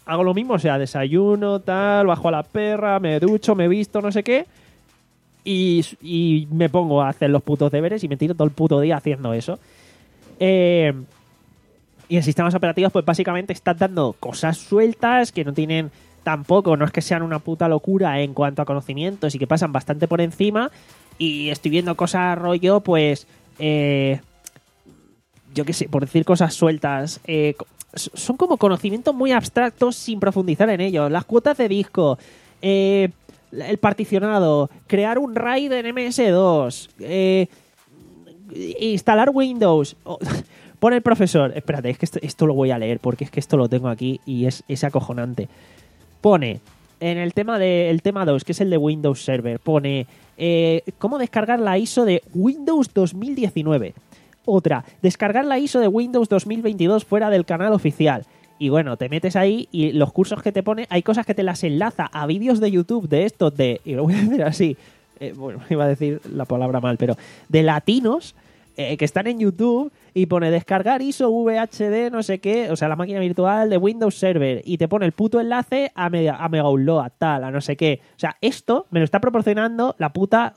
hago lo mismo, o sea, desayuno, tal, bajo a la perra, me ducho, me visto, no sé qué, y, y me pongo a hacer los putos deberes y me tiro todo el puto día haciendo eso. Eh, y en sistemas operativos, pues básicamente estás dando cosas sueltas que no tienen tampoco, no es que sean una puta locura en cuanto a conocimientos y que pasan bastante por encima, y estoy viendo cosas rollo, pues, eh, yo qué sé, por decir cosas sueltas, eh, son como conocimientos muy abstractos sin profundizar en ellos. Las cuotas de disco, eh, el particionado, crear un RAID en M S dos, eh, instalar Windows. Oh, pone el profesor, espérate, es que esto, esto lo voy a leer porque es que esto lo tengo aquí y es, es acojonante. Pone, en el tema de el tema dos, que es el de Windows Server, pone eh, cómo descargar la I S O de Windows dos mil diecinueve. Otra, descargar la I S O de Windows dos mil veintidós fuera del canal oficial. Y bueno, te metes ahí y los cursos que te pone, hay cosas que te las enlaza a vídeos de YouTube de estos de, y lo voy a decir así, eh, bueno, iba a decir la palabra mal, pero de latinos eh, que están en YouTube y pone descargar I S O V H D, no sé qué, o sea, la máquina virtual de Windows Server, y te pone el puto enlace a Mega, a Mega Upload, tal, a no sé qué. O sea, esto me lo está proporcionando la puta...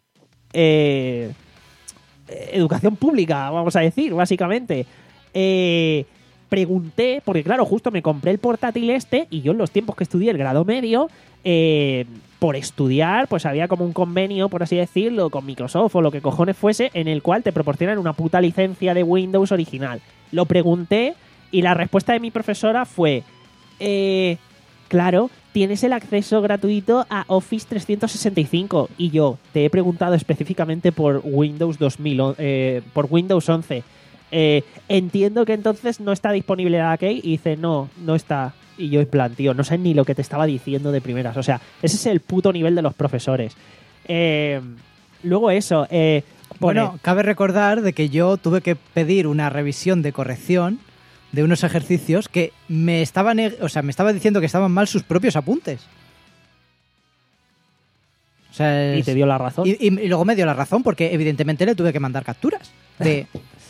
Eh, educación pública, vamos a decir, básicamente. Eh, pregunté, porque claro, justo me compré el portátil este y yo en los tiempos que estudié el grado medio, eh, por estudiar, pues había como un convenio, por así decirlo, con Microsoft o lo que cojones fuese, en el cual te proporcionan una puta licencia de Windows original. Lo pregunté y la respuesta de mi profesora fue, eh, claro, tienes el acceso gratuito a Office trescientos sesenta y cinco. Y yo te he preguntado específicamente por Windows dos mil, eh, por Windows once. Eh, entiendo que entonces no está disponible la key. Y dice, no, no está. Y yo en plan, tío, no sé ni lo que te estaba diciendo de primeras. O sea, ese es el puto nivel de los profesores. Eh, luego eso. Eh, pone, bueno, cabe recordar de que yo tuve que pedir una revisión de corrección de unos ejercicios que me estaban, o sea, me estaba diciendo que estaban mal sus propios apuntes. O sea, es... Y te dio la razón. Y, y, y luego me dio la razón porque evidentemente le tuve que mandar capturas. De...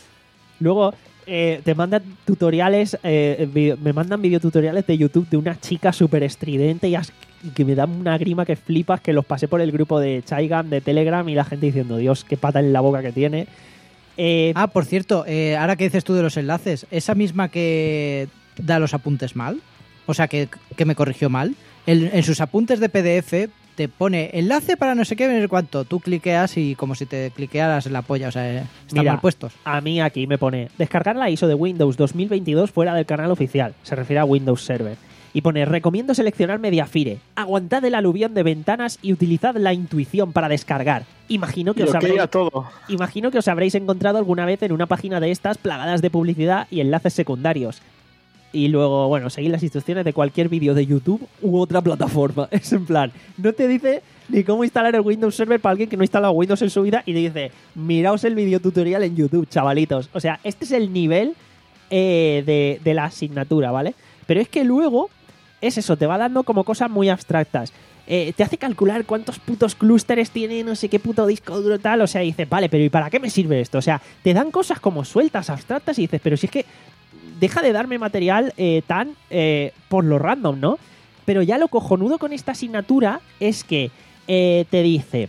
Luego eh, te mandan tutoriales, eh, video, me mandan videotutoriales de YouTube de una chica súper estridente y, as- y que me dan una grima que flipas, que los pasé por el grupo de Chaigam, de Telegram, y la gente diciendo, Dios, qué pata en la boca que tiene. Eh, ah, por cierto, eh, ahora que dices tú de los enlaces, esa misma que da los apuntes mal, o sea, que, que me corrigió mal, el, en sus apuntes de P D F te pone enlace para no sé qué, no sé cuánto, tú cliqueas y como si te cliquearas en la polla, o sea, están mira, mal puestos. A mí aquí me pone, descargar la I S O de Windows dos mil veintidós fuera del canal oficial, se refiere a Windows Server. Y pone, recomiendo seleccionar Mediafire. Aguantad el aluvión de ventanas y utilizad la intuición para descargar. Imagino que, os habréis, todo. imagino que os habréis encontrado alguna vez en una página de estas plagadas de publicidad y enlaces secundarios. Y luego, bueno, seguid las instrucciones de cualquier vídeo de YouTube u otra plataforma. Es en plan, no te dice ni cómo instalar el Windows Server para alguien que no ha instalado Windows en su vida y te dice, miraos el videotutorial en YouTube, chavalitos. O sea, este es el nivel eh, de, de la asignatura, ¿vale? Pero es que luego... es eso, te va dando como cosas muy abstractas. Eh, te hace calcular cuántos putos clústeres tiene no sé qué puto disco duro tal. O sea, dices, vale, pero ¿y para qué me sirve esto? O sea, te dan cosas como sueltas, abstractas y dices, pero si es que deja de darme material eh, tan eh, por lo random, ¿no? Pero ya lo cojonudo con esta asignatura es que eh, te dice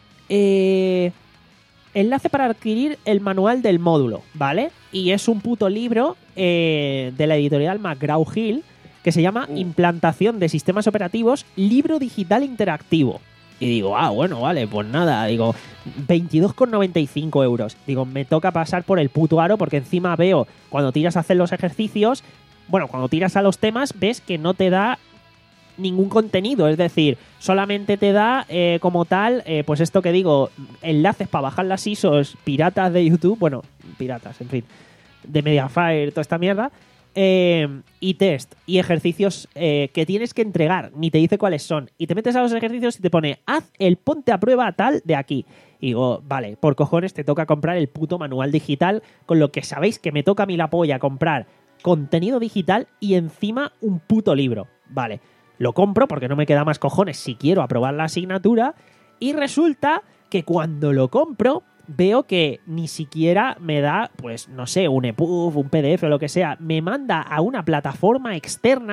eh, enlace para adquirir el manual del módulo, ¿vale? Y es un puto libro eh, de la editorial McGraw-Hill que se llama Implantación de Sistemas Operativos, libro digital interactivo. Y digo, ah, bueno, vale, pues nada, digo, veintidós con noventa y cinco euros. Digo, me toca pasar por el puto aro porque encima veo, cuando tiras a hacer los ejercicios, bueno, cuando tiras a los temas, ves que no te da ningún contenido, es decir, solamente te da eh, como tal, eh, pues esto que digo, enlaces para bajar las I S Os piratas de YouTube, bueno, piratas, en fin, de Mediafire, toda esta mierda, eh, y test y ejercicios eh, que tienes que entregar, ni te dice cuáles son, y te metes a los ejercicios y te pone, haz el ponte a prueba tal de aquí. Y digo, vale, por cojones te toca comprar el puto manual digital, con lo que sabéis que me toca a mí la polla comprar contenido digital y encima un puto libro. Vale, lo compro porque no me queda más cojones si quiero aprobar la asignatura, y resulta que cuando lo compro veo que ni siquiera me da, pues no sé, un E P U B, un P D F o lo que sea, me manda a una plataforma externa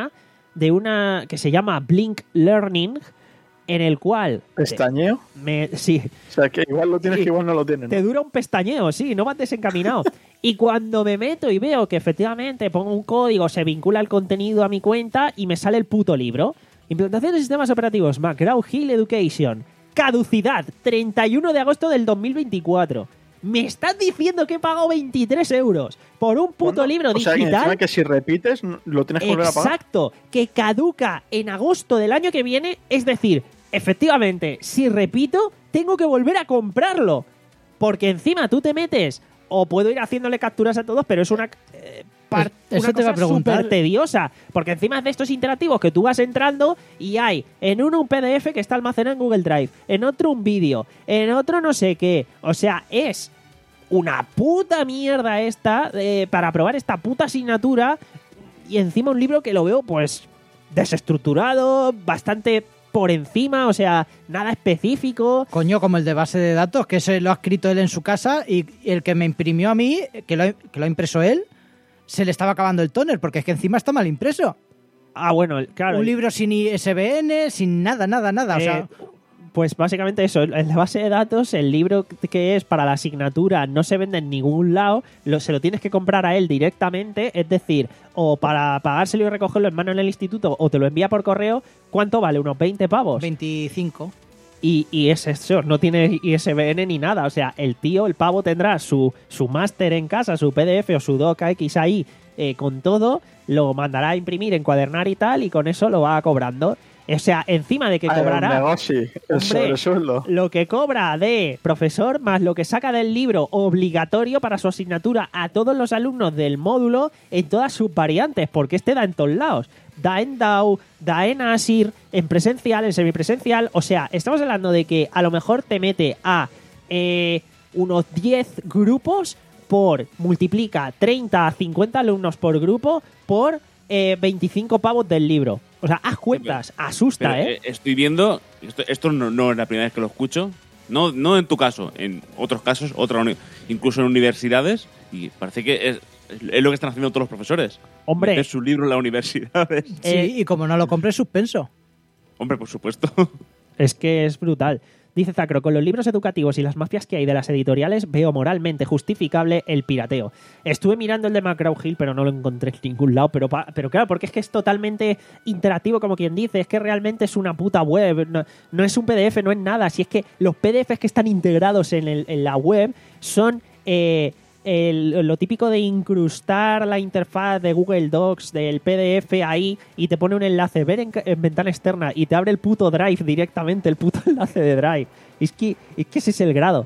de una que se llama Blink Learning, en el cual... ¿Pestañeo? Me, sí. O sea, que igual lo tienes, sí, que igual no lo tienes, ¿no? Te dura un pestañeo, sí, no vas desencaminado. Y cuando me meto y veo que efectivamente pongo un código, se vincula el contenido a mi cuenta y me sale el puto libro. Implantación de sistemas operativos McGraw Hill Education. Caducidad, treinta y uno de agosto del dos mil veinticuatro. Me estás diciendo que he pagado veintitrés euros por un puto bueno, libro o sea, digital. Que, que si repites, lo tienes que volver a pagar. Exacto, que caduca en agosto del año que viene. Es decir, efectivamente, si repito, tengo que volver a comprarlo. Porque encima tú te metes, o puedo ir haciéndole capturas a todos, pero es una... Eh, Part, Eso una te va a cosa preguntar. súper tediosa, porque encima es de estos interactivos que tú vas entrando y hay en uno un P D F que está almacenado en Google Drive, en otro un vídeo, en otro no sé qué. O sea, es una puta mierda esta eh, para probar esta puta asignatura, y encima un libro que lo veo pues desestructurado, bastante por encima, o sea, nada específico. Coño, como el de base de datos, que ese lo ha escrito él en su casa, y el que me imprimió a mí, que lo, que lo ha impreso él, se le estaba acabando el tóner, porque es que encima está mal impreso. Ah, bueno, claro. Un libro sin I S B N, sin nada, nada, nada. Eh, o sea, pues básicamente eso, en la base de datos, el libro que es para la asignatura no se vende en ningún lado, lo, se lo tienes que comprar a él directamente, es decir, o para pagárselo y recogerlo en mano en el instituto, o te lo envía por correo. ¿Cuánto vale? ¿Unos veinte pavos? veinticinco. Y, y es eso, no tiene I S B N ni nada. O sea, el tío, el pavo, tendrá su, su máster en casa, su P D F o su doc A X ahí eh, con todo, lo mandará a imprimir, encuadernar y tal, y con eso lo va cobrando. O sea, encima de que Ay, cobrará... negocio, el hombre, sobresueldo. Lo que cobra de profesor más lo que saca del libro obligatorio para su asignatura a todos los alumnos del módulo en todas sus variantes, porque este da en todos lados. Da en D A O, da en ASIR, en presencial, en semipresencial. O sea, estamos hablando de que a lo mejor te mete a eh, unos diez grupos por, multiplica treinta a cincuenta alumnos por grupo por eh, veinticinco pavos del libro. O sea, haz cuentas, asusta, Pero, ¿eh? eh, Estoy viendo, esto, esto no, no es la primera vez que lo escucho, no, no en tu caso, en otros casos, otra, incluso en universidades, y parece que es, es lo que están haciendo todos los profesores. Hombre. Meter su libro en las universidades. Sí, Eh, y como no lo compres, suspenso. Hombre, por supuesto. Es que es brutal. Dice Zacro, con los libros educativos y las mafias que hay de las editoriales, veo moralmente justificable el pirateo. Estuve mirando el de McGraw Hill, pero no lo encontré en ningún lado. Pero, pa- pero claro, porque es que es totalmente interactivo, como quien dice. Es que realmente es una puta web. No, no es un P D F, no es nada. Si es que los P D Fs que están integrados en, el- en la web son... Eh, el- lo típico de incrustar la interfaz de Google Docs del P D F ahí y te pone un enlace, ver en, en ventana externa y te abre el puto Drive directamente, el puto enlace de Drive. Es que, es que ese es el grado.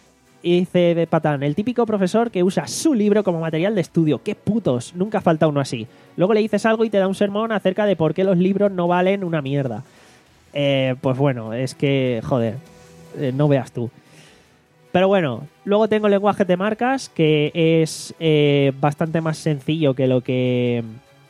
Y dice de Patán, el típico profesor que usa su libro como material de estudio. ¡Qué putos! Nunca falta uno así. Luego le dices algo y te da un sermón acerca de por qué los libros no valen una mierda. Eh, pues bueno, es que, joder, eh, no veas tú. Pero bueno, luego tengo lenguaje de marcas, que es eh, bastante más sencillo que lo que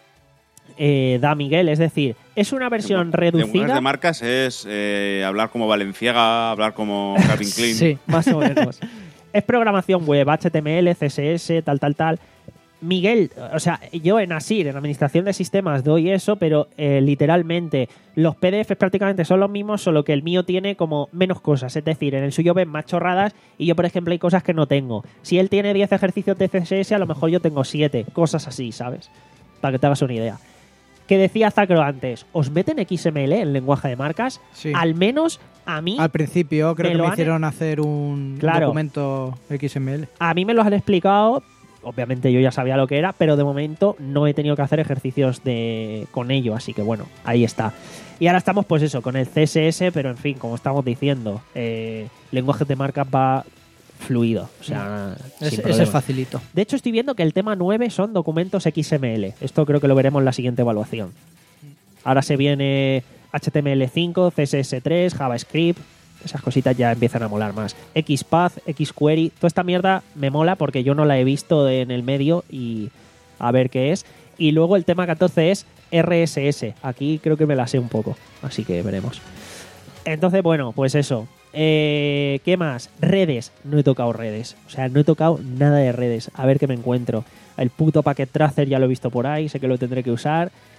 eh, da Miguel. Es decir, es una versión Lenguajes reducida. de marcas es eh, hablar como Valenciaga, hablar como Calvin Klein. Sí. Más o menos. Es programación web, H T M L, C S S, tal, tal, tal. Miguel, o sea, yo en ASIR, en Administración de Sistemas, doy eso, pero eh, literalmente los P D Fs prácticamente son los mismos, solo que el mío tiene como menos cosas. Es decir, en el suyo ven más chorradas y yo, por ejemplo, hay cosas que no tengo. Si él tiene diez ejercicios de C S S, a lo mejor yo tengo siete. Cosas así, ¿sabes? Para que te hagas una idea. Que decía Zacro antes, ¿os meten X M L en lenguaje de marcas? Sí. Al menos a mí... Al principio creo me que lo me han- hicieron hacer un Claro. documento X M L. A mí me los han explicado, obviamente yo ya sabía lo que era, pero de momento no he tenido que hacer ejercicios de con ello, así que bueno, ahí está. Y ahora estamos pues eso, con el C S S, pero en fin, como estamos diciendo, eh, lenguaje de marcas va fluido, o sea, sin Es- ese problema. es facilito. De hecho, estoy viendo que el tema nueve son documentos X M L. Esto creo que lo veremos en la siguiente evaluación. Ahora se viene H T M L cinco, C S S tres, JavaScript. Esas cositas ya empiezan a molar más. XPath, XQuery, toda esta mierda me mola porque yo no la he visto en el medio y a ver qué es. Y luego el tema catorce es R S S. Aquí creo que me la sé un poco, así que veremos. Entonces, bueno, pues eso. Eh, ¿Qué más? Redes. No he tocado redes. O sea, no he tocado nada de redes. A ver qué me encuentro. El puto Packet Tracer ya lo he visto por ahí, sé que lo tendré que usar.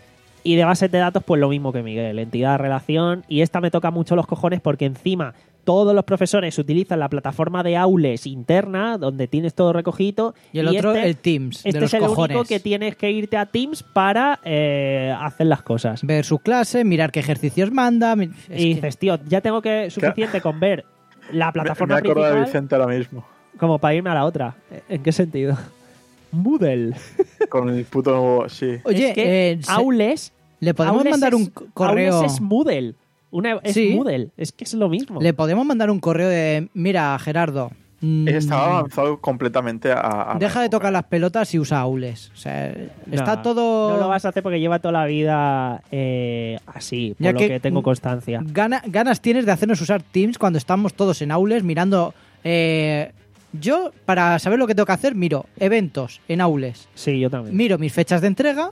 Y de bases de datos, pues lo mismo que Miguel, entidad, relación. Y esta me toca mucho los cojones porque encima todos los profesores utilizan la plataforma de Aules interna, donde tienes todo recogido. Y el otro, este, el Teams, Este de los es el cojones. único que tienes que irte a Teams para eh, hacer las cosas. Ver su clase, mirar qué ejercicios manda. Es y que- dices, tío, ya tengo que suficiente con ver la Me, me plataforma acuerdo de principal Vicente ahora mismo. como para irme a la otra. ¿En qué sentido? Moodle. Con el puto... Sí. Oye, es que eh, se- Aules... le podemos Aules mandar es- un c- correo. Aules es Moodle. Una, es Sí. Moodle. Es que es lo mismo. Le podemos mandar un correo de, mira, Gerardo, mm, Estaba avanzado completamente a... a deja de época. tocar las pelotas y usa Aules. O sea, está No, todo... No lo vas a hacer porque lleva toda la vida eh, así, por Ya lo que- que, tengo constancia. Gana- ganas tienes de hacernos usar Teams cuando estamos todos en Aules mirando... eh, yo, para saber lo que tengo que hacer, miro eventos en Aules. Sí, yo también. Miro mis fechas de entrega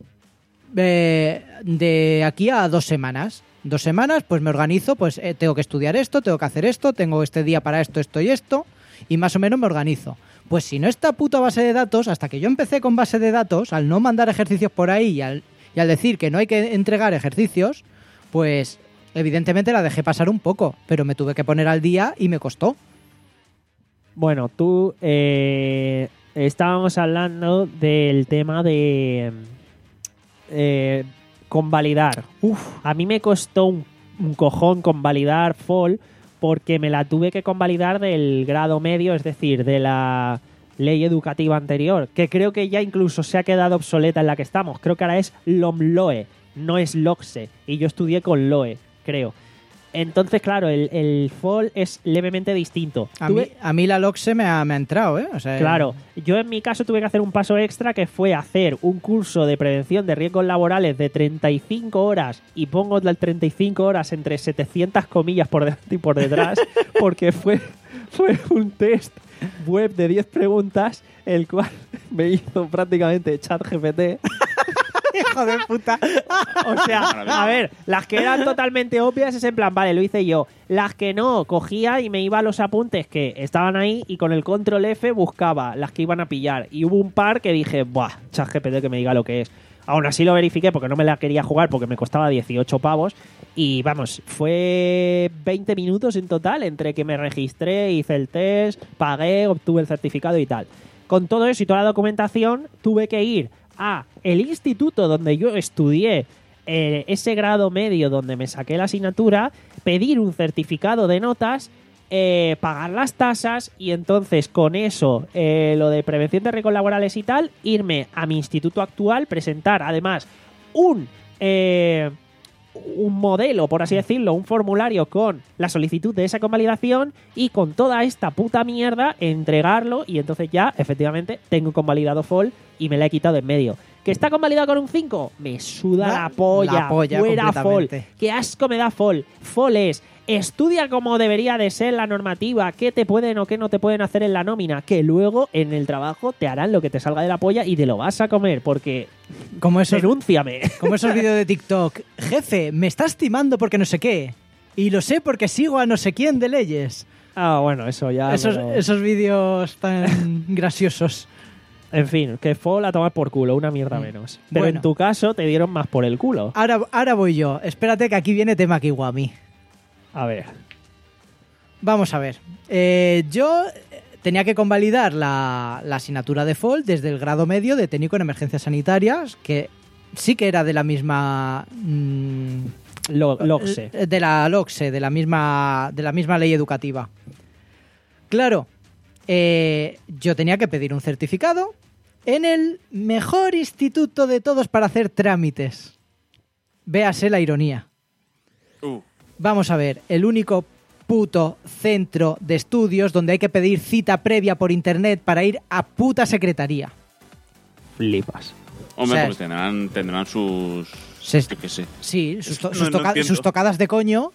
eh, de aquí a dos semanas. Dos semanas, pues me organizo, pues eh, tengo que estudiar esto, tengo que hacer esto, tengo este día para esto, esto y esto, y más o menos me organizo. Pues si no esta puta base de datos, hasta que yo empecé con base de datos, al no mandar ejercicios por ahí y al, y al decir que no hay que entregar ejercicios, pues evidentemente la dejé pasar un poco, pero me tuve que poner al día y me costó. Bueno, tú eh, estábamos hablando del tema de eh, convalidar. Uf, a mí me costó un, un cojón convalidar Fall porque me la tuve que convalidar del grado medio, es decir, de la ley educativa anterior, que creo que ya incluso se ha quedado obsoleta en la que estamos. Creo que ahora es LOMLOE, no es LOCSE, y yo estudié con LOE, creo. Entonces, claro, el, el Fall es levemente distinto. A, Tuve- mí, a mí la LOCSE me ha, me ha entrado, ¿eh? O sea, Claro, yo en mi caso tuve que hacer un paso extra que fue hacer un curso de prevención de riesgos laborales de treinta y cinco horas y pongo las treinta y cinco horas entre setecientas comillas por delante y por detrás porque fue, fue un test web de diez preguntas el cual me hizo prácticamente ChatGPT. hijo de puta. O sea, a ver, las que eran totalmente obvias es en plan, vale, lo hice yo. Las que no, cogía y me iba a los apuntes que estaban ahí y con el control F buscaba las que iban a pillar. Y hubo un par que dije, buah, ChatGPT que me diga lo que es. Aún así lo verifiqué porque no me la quería jugar porque me costaba dieciocho pavos. Y vamos, fue veinte minutos en total entre que me registré, hice el test, pagué, obtuve el certificado y tal. Con todo eso y toda la documentación tuve que ir a el instituto donde yo estudié eh, ese grado medio donde me saqué la asignatura, pedir un certificado de notas, eh, pagar las tasas y entonces con eso, eh, lo de prevención de riesgos laborales y tal, irme a mi instituto actual, presentar además un... Eh, un modelo, por así decirlo, un formulario con la solicitud de esa convalidación y con toda esta puta mierda entregarlo y entonces ya, efectivamente, tengo convalidado Fall y me la he quitado en medio. ¿Que está convalidado con un cinco? Me suda La- la polla. la polla Fuera Fall. completamente. Qué asco me da Fall. Fall es estudia como debería de ser la normativa, qué te pueden o qué no te pueden hacer en la nómina, que luego en el trabajo te harán lo que te salga de la polla y te lo vas a comer porque Como esos, denúnciame. como esos vídeos de TikTok. Jefe, me estás timando porque no sé qué. Y lo sé porque sigo a no sé quién de leyes. Ah, bueno, eso ya. Esos, me lo- esos vídeos tan graciosos. En fin, que Fall a tomar por culo, una mierda menos. Pero Bueno. en tu caso te dieron más por el culo. Ahora, ahora voy yo. Espérate que aquí viene tema Kiwami. A ver. Vamos a ver. Eh, yo tenía que convalidar la, la asignatura de Fall desde el grado medio de técnico en emergencias sanitarias, que sí que era de la misma... mm, Lo, Loxe. de la LOCSE, de la misma, de la misma ley educativa. Claro, eh, yo tenía que pedir un certificado en el mejor instituto de todos para hacer trámites. Véase la ironía. Uh, Vamos a ver, el único puto centro de estudios donde hay que pedir cita previa por internet para ir a puta secretaría. Flipas. hombre, O sea, pues tendrán, tendrán sus... Se- Yo qué sé. Sí, sus, to- No, sus no toca- entiendo. sus tocadas de coño,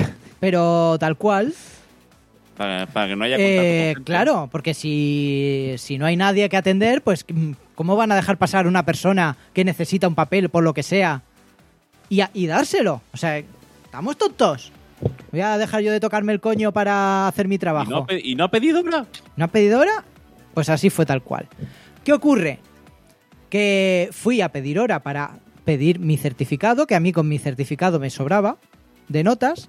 pero tal cual. Para, para que no haya Eh, contacto con gente. claro, porque si, si no hay nadie que atender, pues mm, ¿cómo van a dejar pasar una persona que necesita un papel por lo que sea y, a- y dárselo? O sea, ¿estamos tontos? ¿Voy a dejar yo de tocarme el coño para hacer mi ¿Y trabajo? no, ha pe- ¿Y no ha pedido hora? ¿No ha pedido hora? Pues así fue tal cual. ¿Qué ocurre? Que fui a pedir hora para pedir mi certificado, que a mí con mi certificado me sobraba de notas.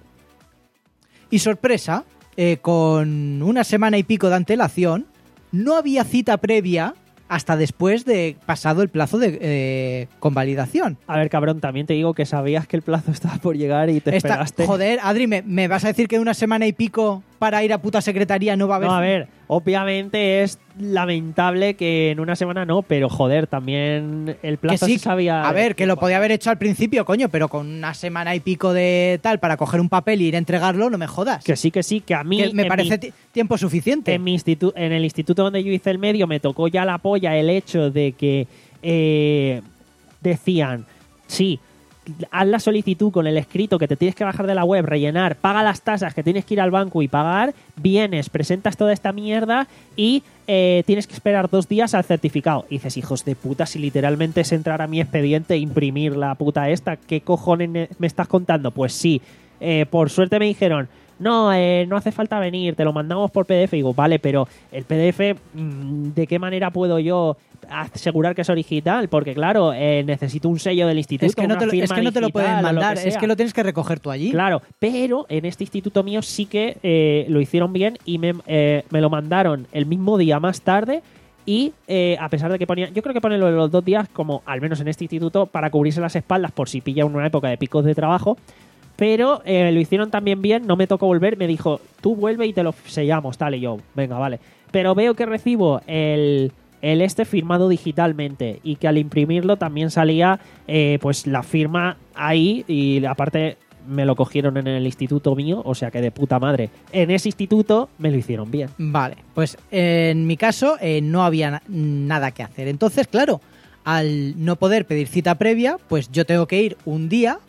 Y sorpresa, eh, con una semana y pico de antelación, no había cita previa hasta después de pasado el plazo de eh, convalidación. A ver, cabrón, también te digo que sabías que el plazo estaba por llegar y te Esta, esperaste. Joder, Adri, ¿me, ¿me vas a decir que una semana y pico para ir a puta secretaría no va a haber? No, a ver, obviamente es lamentable que en una semana no, pero joder, también el plazo que sí, se sabía... A ver, que lo podía haber hecho al principio, coño, pero con una semana y pico de tal para coger un papel y ir a entregarlo, no me jodas. Que sí, que sí, que a mí... Que me en parece mi- tiempo suficiente. En, mi institu- en el instituto donde yo hice el medio me tocó ya la polla el hecho de que eh, decían, sí, haz la solicitud con el escrito que te tienes que bajar de la web, rellenar, paga las tasas que tienes que ir al banco y pagar, vienes, presentas toda esta mierda y eh, tienes que esperar dos días al certificado. Y dices, hijos de puta, si literalmente es entrar a mi expediente e imprimir la puta esta, ¿qué cojones me estás contando? Pues sí, eh, por suerte me dijeron, no, eh, no hace falta venir, te lo mandamos por P D F. Y digo, vale, pero el P D F, ¿de qué manera puedo yo asegurar que es original? Porque claro, eh, necesito un sello del instituto, Es que no una te, lo- es firma que no te lo pueden digital o lo mandar, que es sea. que lo tienes que recoger tú allí. Claro, pero en este instituto mío sí que eh, lo hicieron bien y me, eh, me lo mandaron el mismo día más tarde. Y eh, a pesar de que ponía, yo creo que ponen lo de los dos días, como al menos en este instituto, para cubrirse las espaldas por si pilla una época de picos de trabajo. Pero eh, lo hicieron también bien, no me tocó volver, me dijo, tú vuelve y te lo sellamos, tal, y yo, venga, vale. Pero veo que recibo el, el este firmado digitalmente y que al imprimirlo también salía eh, pues la firma ahí y aparte me lo cogieron en el instituto mío, o sea que de puta madre. En ese instituto me lo hicieron bien. Vale, pues en mi caso eh, no había na- nada que hacer. Entonces, claro, al no poder pedir cita previa, pues yo tengo que ir un día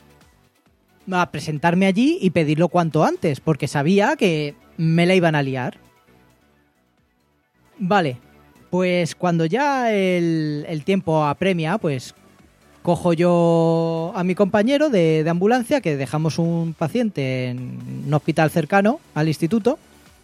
a presentarme allí y pedirlo cuanto antes, porque sabía que me la iban a liar. Vale, pues cuando ya el, el tiempo apremia, pues cojo yo a mi compañero de, de ambulancia, que dejamos un paciente en un hospital cercano al instituto,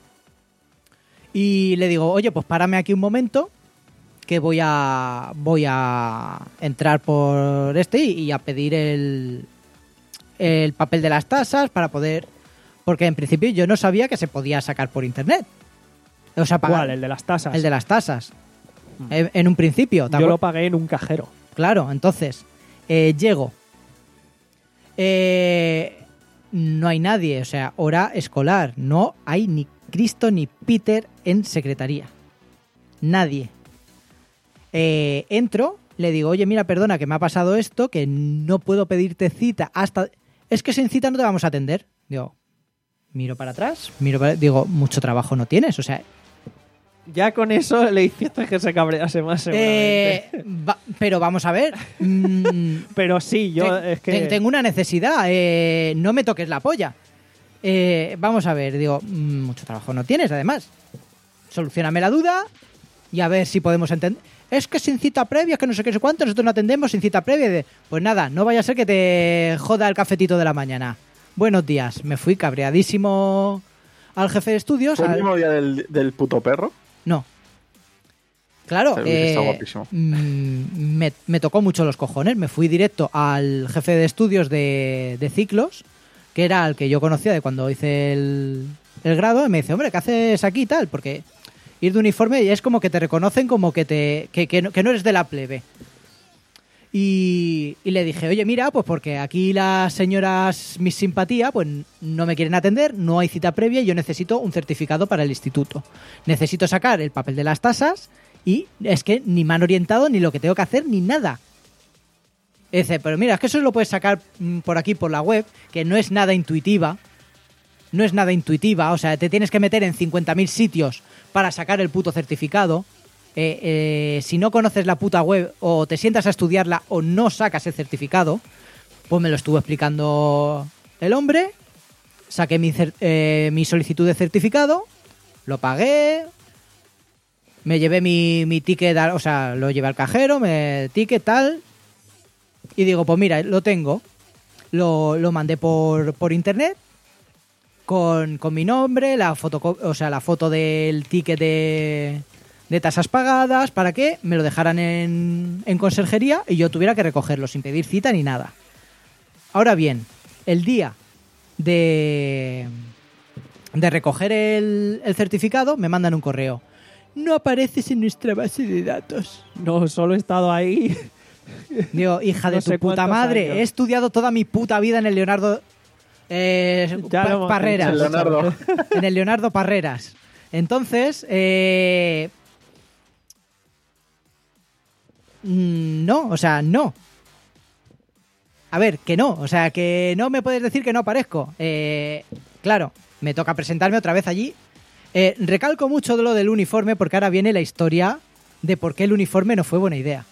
y le digo, oye, pues párame aquí un momento, que voy a voy a entrar por este y, y a pedir el el papel de las tasas para poder, porque en principio yo no sabía que se podía sacar por internet. O sea, pagar ¿Cuál? El de las tasas. el de las tasas. En, en un principio, ¿te Yo acuer- lo pagué en un cajero. Claro, entonces eh, llego. Eh, no hay nadie, o sea, hora escolar. No hay ni Cristo ni Peter en secretaría. Nadie. Eh, entro, le digo, oye, mira, perdona, que me ha pasado esto, que no puedo pedirte cita hasta... Es que sin cita no te vamos a atender. Digo, miro para atrás, miro para... Digo, mucho trabajo no tienes, o sea... Ya con eso le hiciste que se cabrease más seguramente. Eh, va- pero vamos a ver. mm, Pero sí, yo Te- es que... te- Tengo una necesidad, eh, no me toques la polla. Eh, vamos a ver, digo, mm, mucho trabajo no tienes, además. Solucioname la duda y a ver si podemos entender. Es que sin cita previa, es que no sé qué sé cuánto, nosotros no atendemos sin cita previa. De, pues nada, no vaya a ser que te joda el cafetito de la mañana. Buenos días, me fui cabreadísimo al jefe de estudios. ¿Fue el al- mismo día del, del puto perro? No. Claro, Pero hubiese estado eh, guapísimo. mm, me, me tocó mucho los cojones. Me fui directo al jefe de estudios de, de ciclos, que era el que yo conocía de cuando hice el, el grado, y me dice, hombre, ¿qué haces aquí y tal? Porque ir de uniforme es como que te reconocen como que, te, que, que, no, que no eres de la plebe. Y, y le dije, oye, mira, pues porque aquí las señoras mis simpatía, pues no me quieren atender, no hay cita previa y yo necesito un certificado para el instituto. Necesito sacar el papel de las tasas y es que ni me han orientado ni lo que tengo que hacer ni nada. Y dice, pero mira, es que eso lo puedes sacar mm, por aquí, por la web, que no es nada intuitiva. No es nada intuitiva, o sea, te tienes que meter en cincuenta mil sitios para sacar el puto certificado. Eh, eh, si no conoces la puta web o te sientas a estudiarla o no sacas el certificado, pues me lo estuvo explicando el hombre, saqué mi, cer- eh, mi solicitud de certificado, lo pagué, me llevé mi, mi ticket, a- o sea, lo llevé al cajero, me ticket tal, y digo, pues mira, lo tengo, lo, lo mandé por, por internet, con, con mi nombre, la foto, o sea, la foto del ticket de de tasas pagadas para que me lo dejaran en, en conserjería y yo tuviera que recogerlo sin pedir cita ni nada. Ahora bien, el día de, de recoger el, el certificado me mandan un correo. No apareces en nuestra base de datos. No, solo he estado ahí. Digo, hija de No tu sé puta cuántos madre, años. he estudiado toda mi puta vida en el Leonardo eh, Ya Pa- lo hemos Parreras. dicho, Leonardo. En el Leonardo Parreras. Entonces, eh, mm, no, o sea, no. A ver, que no, o sea, que no me puedes decir que no aparezco. Eh, claro, me toca presentarme otra vez allí. Eh, recalco mucho de lo del uniforme porque ahora viene la historia de por qué el uniforme no fue buena idea.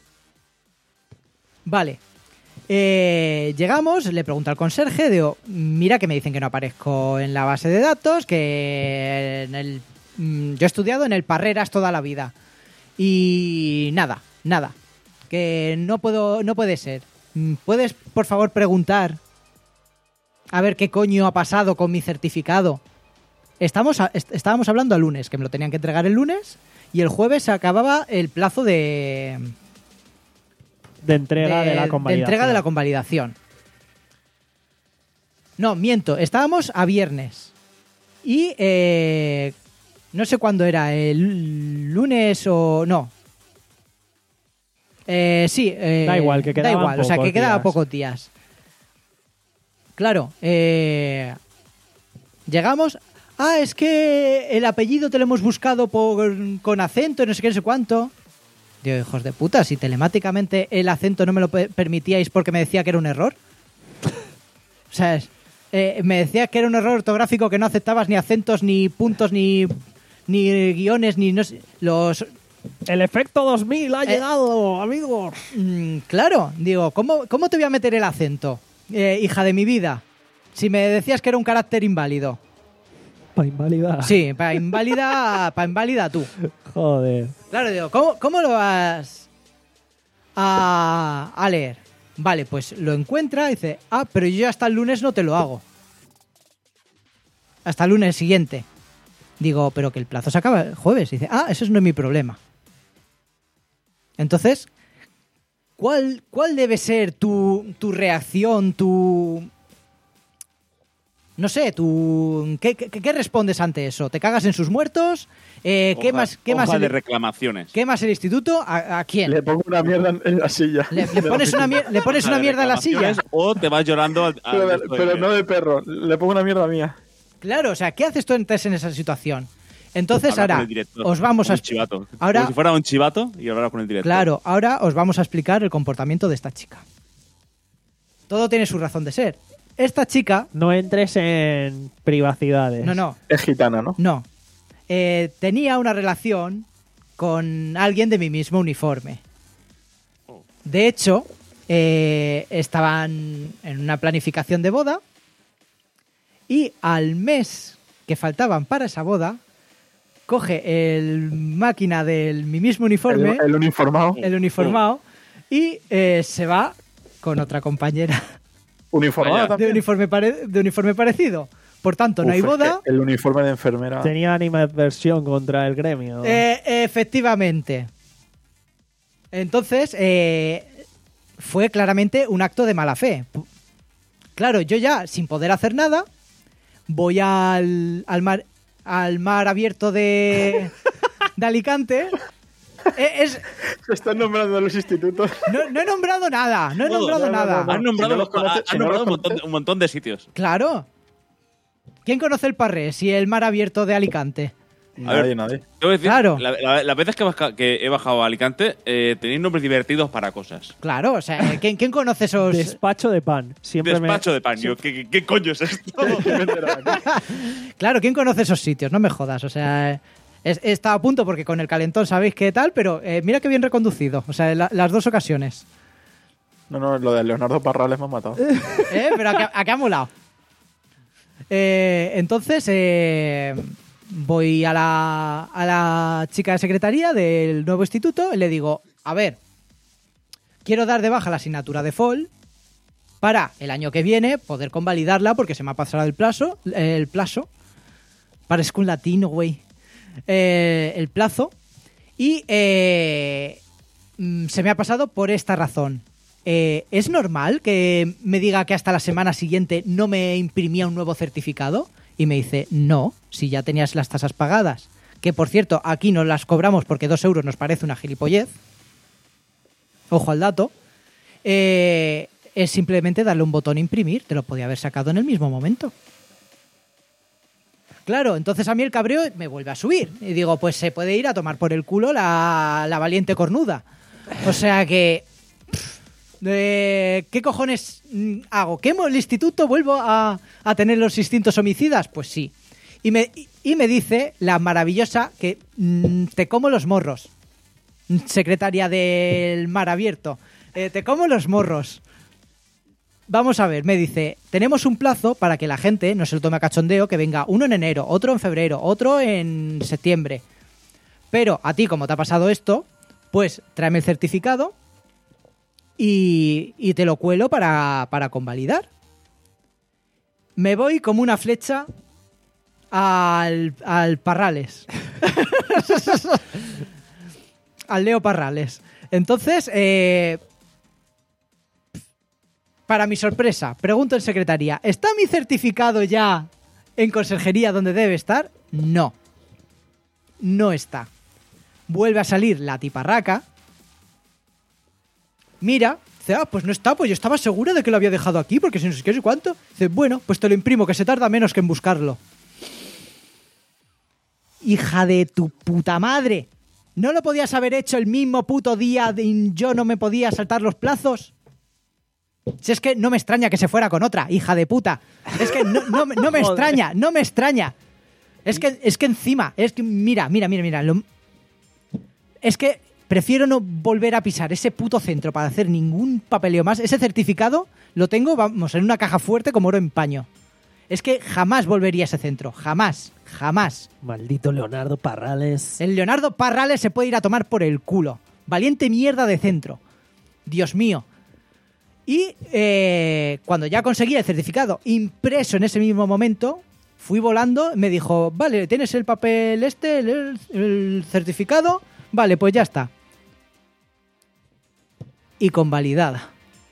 Vale. Eh, llegamos, le pregunto al conserje, digo, mira que me dicen que no aparezco en la base de datos, que en el, mm, yo he estudiado en el Parreras toda la vida. Y nada, nada. Que no puedo, no puede ser. Mm, ¿Puedes, por favor, preguntar a ver qué coño ha pasado con mi certificado? Estamos a- est- estábamos hablando el lunes, que me lo tenían que entregar el lunes, y el jueves se acababa el plazo de, De entrega de, la convalidación. entrega de la convalidación. No, miento, estábamos a viernes. Y eh, no sé cuándo era, el lunes o no. Eh, sí, eh, Da igual, que da quedaban igual, o sea, que pocos quedaba días. pocos días. Claro, eh, llegamos. Ah, es que el apellido te lo hemos buscado por, con acento, no sé qué, no sé cuánto. Digo, hijos de puta, si telemáticamente el acento no me lo pe- permitíais porque me decía que era un error. O sea, es- eh, me decía que era un error ortográfico, que no aceptabas ni acentos, ni puntos, ni, ni guiones, ni no sé, los... El efecto dos mil ha Eh, llegado, amigos. Mm, claro, digo, ¿cómo, ¿cómo te voy a meter el acento, eh, hija de mi vida? Si me decías que era un carácter inválido. Para invalidar. Sí, para inválida, para inválida tú. Joder. Claro, digo, ¿cómo, cómo lo vas a, a leer? Vale, pues lo encuentra y dice, ah, pero yo hasta el lunes no te lo hago. Hasta el lunes siguiente. Digo, pero que el plazo se acaba el jueves. Y dice, ah, eso no es mi problema. Entonces, ¿cuál, cuál debe ser tu, tu reacción, tu... No sé, tú, ¿qué, qué, qué respondes ante eso? ¿Te cagas en sus muertos? Eh, ¿Qué Hoja- más, qué más hoja de el, reclamaciones. ¿Qué más el instituto? ¿A, a quién? Le Le, pongo una mierda en- en la silla. le pones, una, mier- le pones Hoja una de mierda en la silla. reclamaciones O te vas llorando al, al Pero, resto de- pero no de perro. Le pongo una mierda mía. Claro, o sea, ¿qué haces tú entonces en esa situación? Entonces hablar con ahora el director, os vamos como a... un chivato. ahora- Como si fuera un chivato y hablar con el director. Claro, ahora os vamos a explicar el comportamiento de esta chica. Todo tiene su razón de ser. Esta chica... No entres en privacidades. No, no, Es gitana, ¿no? no. Eh, tenía una relación con alguien de mi mismo uniforme. De hecho, eh, estaban en una planificación de boda y al mes que faltaban para esa boda, coge el máquina de mi mismo uniforme, El, el uniformado. el uniformado, y eh, se va con otra compañera Uniformado Vaya. de también. uniforme, pare- de uniforme parecido. Por tanto, no Uf, hay es boda. que El uniforme de enfermera. Tenía animadversión contra el gremio. Eh, efectivamente. Entonces, eh, fue claramente un acto de mala fe. P- Claro, yo ya, sin poder hacer nada, voy al, al, mar, al mar abierto de, de Alicante. Eh, es, Se están nombrando los institutos. no, no he nombrado nada, no he Todos. nombrado No, no, nada. no, Han nombrado, Si no los- los conoces- han si no nombrado los un, montón, un montón de sitios. Claro. ¿Quién conoce el Parrés y el mar abierto de Alicante? Nadie, ver. nadie. Te voy a decir, Claro. la- la- las veces que, baja- que he bajado a Alicante, eh, tenéis nombres divertidos para cosas. Claro, o sea, ¿quién, quién conoce esos...? Despacho de pan. Siempre me- Despacho de pan. Yo, ¿qué, qué, qué coño es esto? Claro, ¿quién conoce esos sitios? No me jodas, o sea... es- He estado a punto porque con el calentón sabéis qué tal, pero eh, mira qué bien reconducido. O sea, la- las dos ocasiones. No, no, lo de Leonardo Parrales me ha matado. ¿Eh? Pero a qué, a qué ha molado. Eh, entonces, eh, voy a la, a la chica de secretaría del nuevo instituto y le digo, a ver, quiero dar de baja la asignatura de F O L para el año que viene poder convalidarla porque se me ha pasado el plazo. El plazo. Parezco un latino, güey. Eh, el plazo. Y eh, mm, se me ha pasado por esta razón. Eh, ¿Es normal que me diga que hasta la semana siguiente no me imprimía un nuevo certificado? Y me dice, no, si ya tenías las tasas pagadas. Que, por cierto, aquí no las cobramos porque dos euros nos parece una gilipollez. Ojo al dato. Eh, es simplemente darle un botón imprimir. Te lo podía haber sacado en el mismo momento. Claro, entonces a mí el cabreo me vuelve a subir. Y digo, pues se puede ir a tomar por el culo la, la valiente cornuda. O sea que... Pff, eh, ¿qué cojones hago? ¿Quemo el instituto? ¿Vuelvo a, a tener los instintos homicidas? Pues sí. Y me, y me dice la maravillosa que mmm, te como los morros. Secretaria del Mar Abierto. Eh, te como los morros. Vamos a ver, me dice, tenemos un plazo para que la gente no se lo tome a cachondeo, que venga uno en enero, otro en febrero, otro en septiembre. Pero a ti, como te ha pasado esto, pues tráeme el certificado y, y te lo cuelo para, para convalidar. Me voy como una flecha al, al Parrales. Al Leo Parrales. Entonces, eh... para mi sorpresa, pregunto en secretaría, ¿está mi certificado ya en conserjería donde debe estar? No. No está. Vuelve a salir la tiparraca. Mira, dice, ah, pues no está, pues yo estaba segura de que lo había dejado aquí, porque si no sé qué, sé cuánto. Dice, bueno, pues te lo imprimo, que se tarda menos que en buscarlo. Hija de tu puta madre. ¿No lo podías haber hecho el mismo puto día de yo no me podía saltar los plazos? Si es que no me extraña que se fuera con otra, hija de puta. Es que no, no, no me extraña, no me extraña. Es que, es que encima, es que mira, mira, mira, mira. Lo, es que prefiero no volver a pisar ese puto centro para hacer ningún papeleo más. Ese certificado lo tengo, vamos, en una caja fuerte como oro en paño. Es que jamás volvería a ese centro, jamás, jamás. Maldito Leonardo Parrales. El Leonardo Parrales se puede ir a tomar por el culo. Valiente mierda de centro. Dios mío. Y eh, cuando ya conseguí el certificado impreso en ese mismo momento, fui volando, me dijo, vale, ¿tienes el papel este, el, el certificado? Vale, pues ya está. Y convalidada.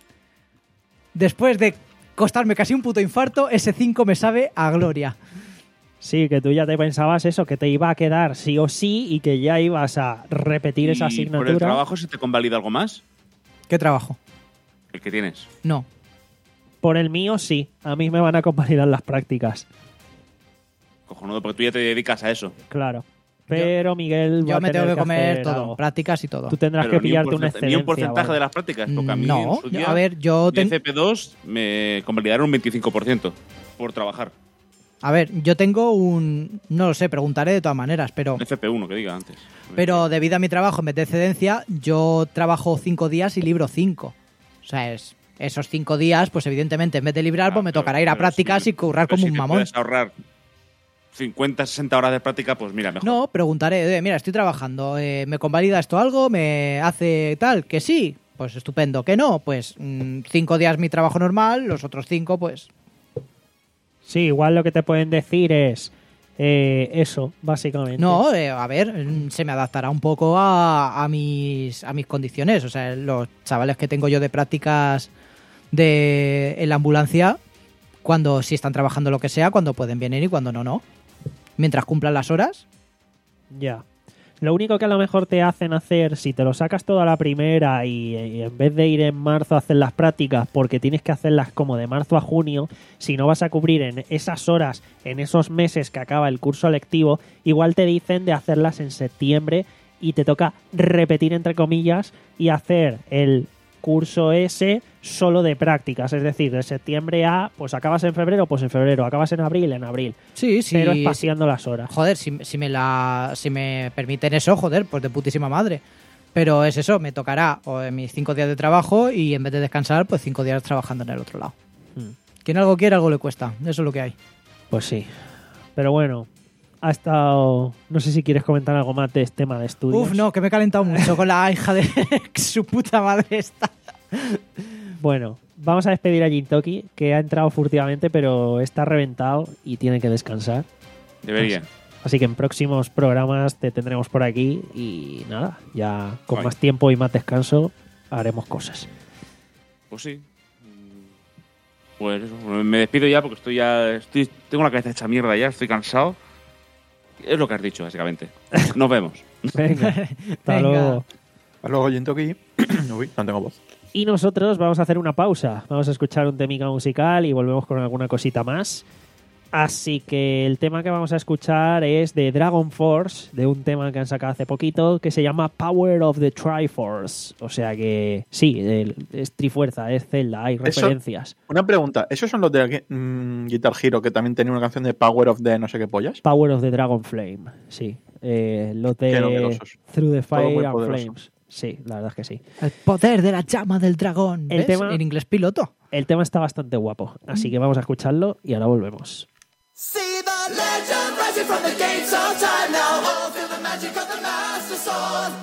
Después de costarme casi un puto infarto, ese cinco me sabe a gloria. Sí, que tú ya te pensabas eso, que te iba a quedar sí o sí y que ya ibas a repetir esa asignatura. ¿Y por el trabajo se te convalida algo más? ¿Qué trabajo? ¿El que tienes? No. Por el mío, sí. A mí me van a convalidar las prácticas. Cojonudo, porque tú ya te dedicas a eso. Claro. Pero Miguel Yo va me a tener tengo que comer hacer todo, algo. prácticas y todo. Tú tendrás Pero que pillarte ni una un, excedencia. ni un porcentaje ¿vale? de las prácticas, porque a mí No, en su día, a ver, yo... de ten- F P dos me convalidaron un veinticinco por ciento por trabajar. A ver, yo tengo un... No lo sé, preguntaré de todas maneras, pero... F P uno, que diga antes. Pero debido a mi trabajo en vez de excedencia, yo trabajo cinco días y libro cinco. O sea, es... Esos cinco días, pues evidentemente, en vez de librar, Ah, pues me pero- tocará ir a pero prácticas si- y currar pero como si un te mamón. puedes ahorrar cincuenta, sesenta horas de práctica, pues mira, mejor. No, preguntaré, eh, mira, estoy trabajando, eh, ¿me convalida esto algo? ¿Me hace tal? Que sí, pues estupendo. ¿Que no? Pues mm, cinco días mi trabajo normal, los otros cinco, pues... Sí, igual lo que te pueden decir es eh, eso, básicamente. No, eh, a ver, mm, se me adaptará un poco a, a, mis, a mis condiciones. O sea, los chavales que tengo yo de prácticas de, en la ambulancia, cuando si están trabajando lo que sea, cuando pueden venir y cuando no, no. Mientras cumplan las horas. Ya. Lo único que a lo mejor te hacen hacer, si te lo sacas todo a la primera y, y en vez de ir en marzo a hacer las prácticas, porque tienes que hacerlas como de marzo a junio, si no vas a cubrir en esas horas, en esos meses que acaba el curso lectivo, igual te dicen de hacerlas en septiembre y te toca repetir entre comillas y hacer el curso ese solo de prácticas, es decir, de septiembre a, pues acabas en febrero, pues en febrero, acabas en abril, en abril, Sí, sí. pero espaciando las horas. Joder, si, si, me la, si me permiten eso, joder, pues de putísima madre. Pero es eso, me tocará o en mis cinco días de trabajo y en vez de descansar, pues cinco días trabajando en el otro lado. Hmm. Quien algo quiere, algo le cuesta. Eso es lo que hay. Pues sí. Pero bueno, ha estado... No sé si quieres comentar algo más de este tema de estudios. Uf, no, que me he calentado mucho con la hija de su puta madre esta. Bueno, vamos a despedir a Jintoki, que ha entrado furtivamente, pero está reventado y tiene que descansar. Debería. Así que en próximos programas te tendremos por aquí y nada, ya con Guay. más tiempo y más descanso haremos cosas. Pues sí. Pues eso, me despido ya porque estoy ya. Estoy, tengo la cabeza hecha mierda ya, estoy cansado. Es lo que has dicho, básicamente. Nos vemos. Venga, hasta Venga. luego. Hasta luego, Jintoki. Uy, no tengo voz. Y nosotros vamos a hacer una pausa. Vamos a escuchar un temica musical y volvemos con alguna cosita más. Así que el tema que vamos a escuchar es de Dragon Force, de un tema que han sacado hace poquito que se llama Power of the Triforce. O sea que sí, el- es Trifuerza, es Zelda, hay Eso- referencias. Una pregunta, ¿esos son los de mm, Guitar Hero que también tenía una canción de Power of the no sé qué pollas? Power of the Dragon Flame, sí. Eh, los Qué de novedosos. Through the Todo muy Fire and poderoso. Flames. Sí, la verdad es que sí. El poder de la llama del dragón. El ¿Ves? tema- En inglés piloto. El tema está bastante guapo, así que vamos a escucharlo y ahora volvemos. See the legend rising from the gates of time now. Oh, feel the magic of the Master Sword.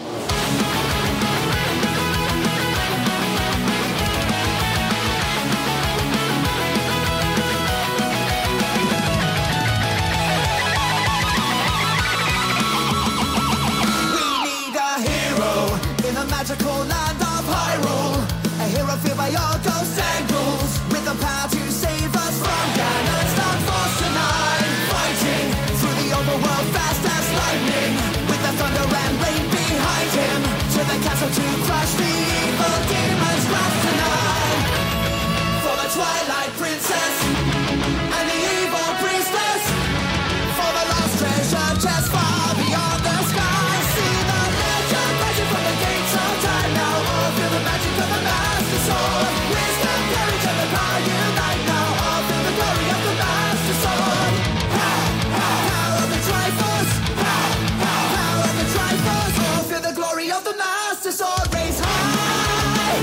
We need a hero in the magical land of Hyrule. A hero feared by all ghosts and ghouls, with the power to save us from Ganon's dark force tonight. Fighting through the overworld fast as lightning, with the thunder and rain behind him, to the castle to crush the evil demons wrath tonight. For the Twilight Princess and the evil priestess, for the lost treasure chest far beyond the sky. See the legend rising from the gates of time now. Oh, feel the magic of the Master Sword. Wisdom, courage, and the power unite now. Oh, feel the glory of the Master Sword. Power of the Triforce. Power of the Triforce. Oh, feel the glory of the Master Sword. Raise high.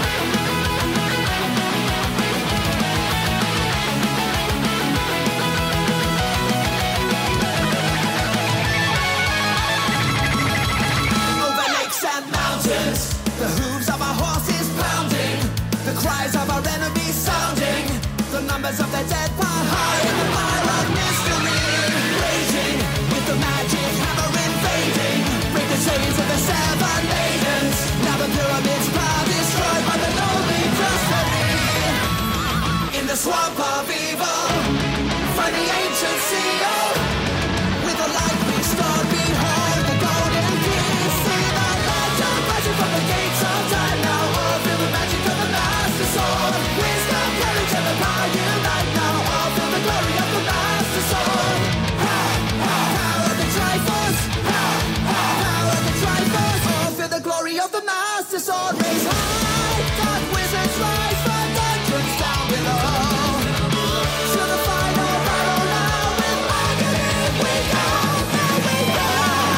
Over lakes and mountains, the hooves of our horses pounding, the cries of our enemies sounding, the numbers of the dead piled high in the fire of mystery, raging with the magic hammer invading, break the chains of the seven maidens. Now the pyramids power destroyed by the lonely destiny. In the swamp of evil, find the ancient seal. With the light restored, behold the golden key. See the legend rising from the gates of time now. Oh, feel the magic of the Master Sword. Wisdom, courage, and the power unite now. Oh, feel the glory of the Master Sword. Power of the Triforce. Power of the Triforce. Oh, feel the glory of the Master Sword. Raise high, dark wizards rise from dungeons down below. To the final battle now with agony we go, now we go.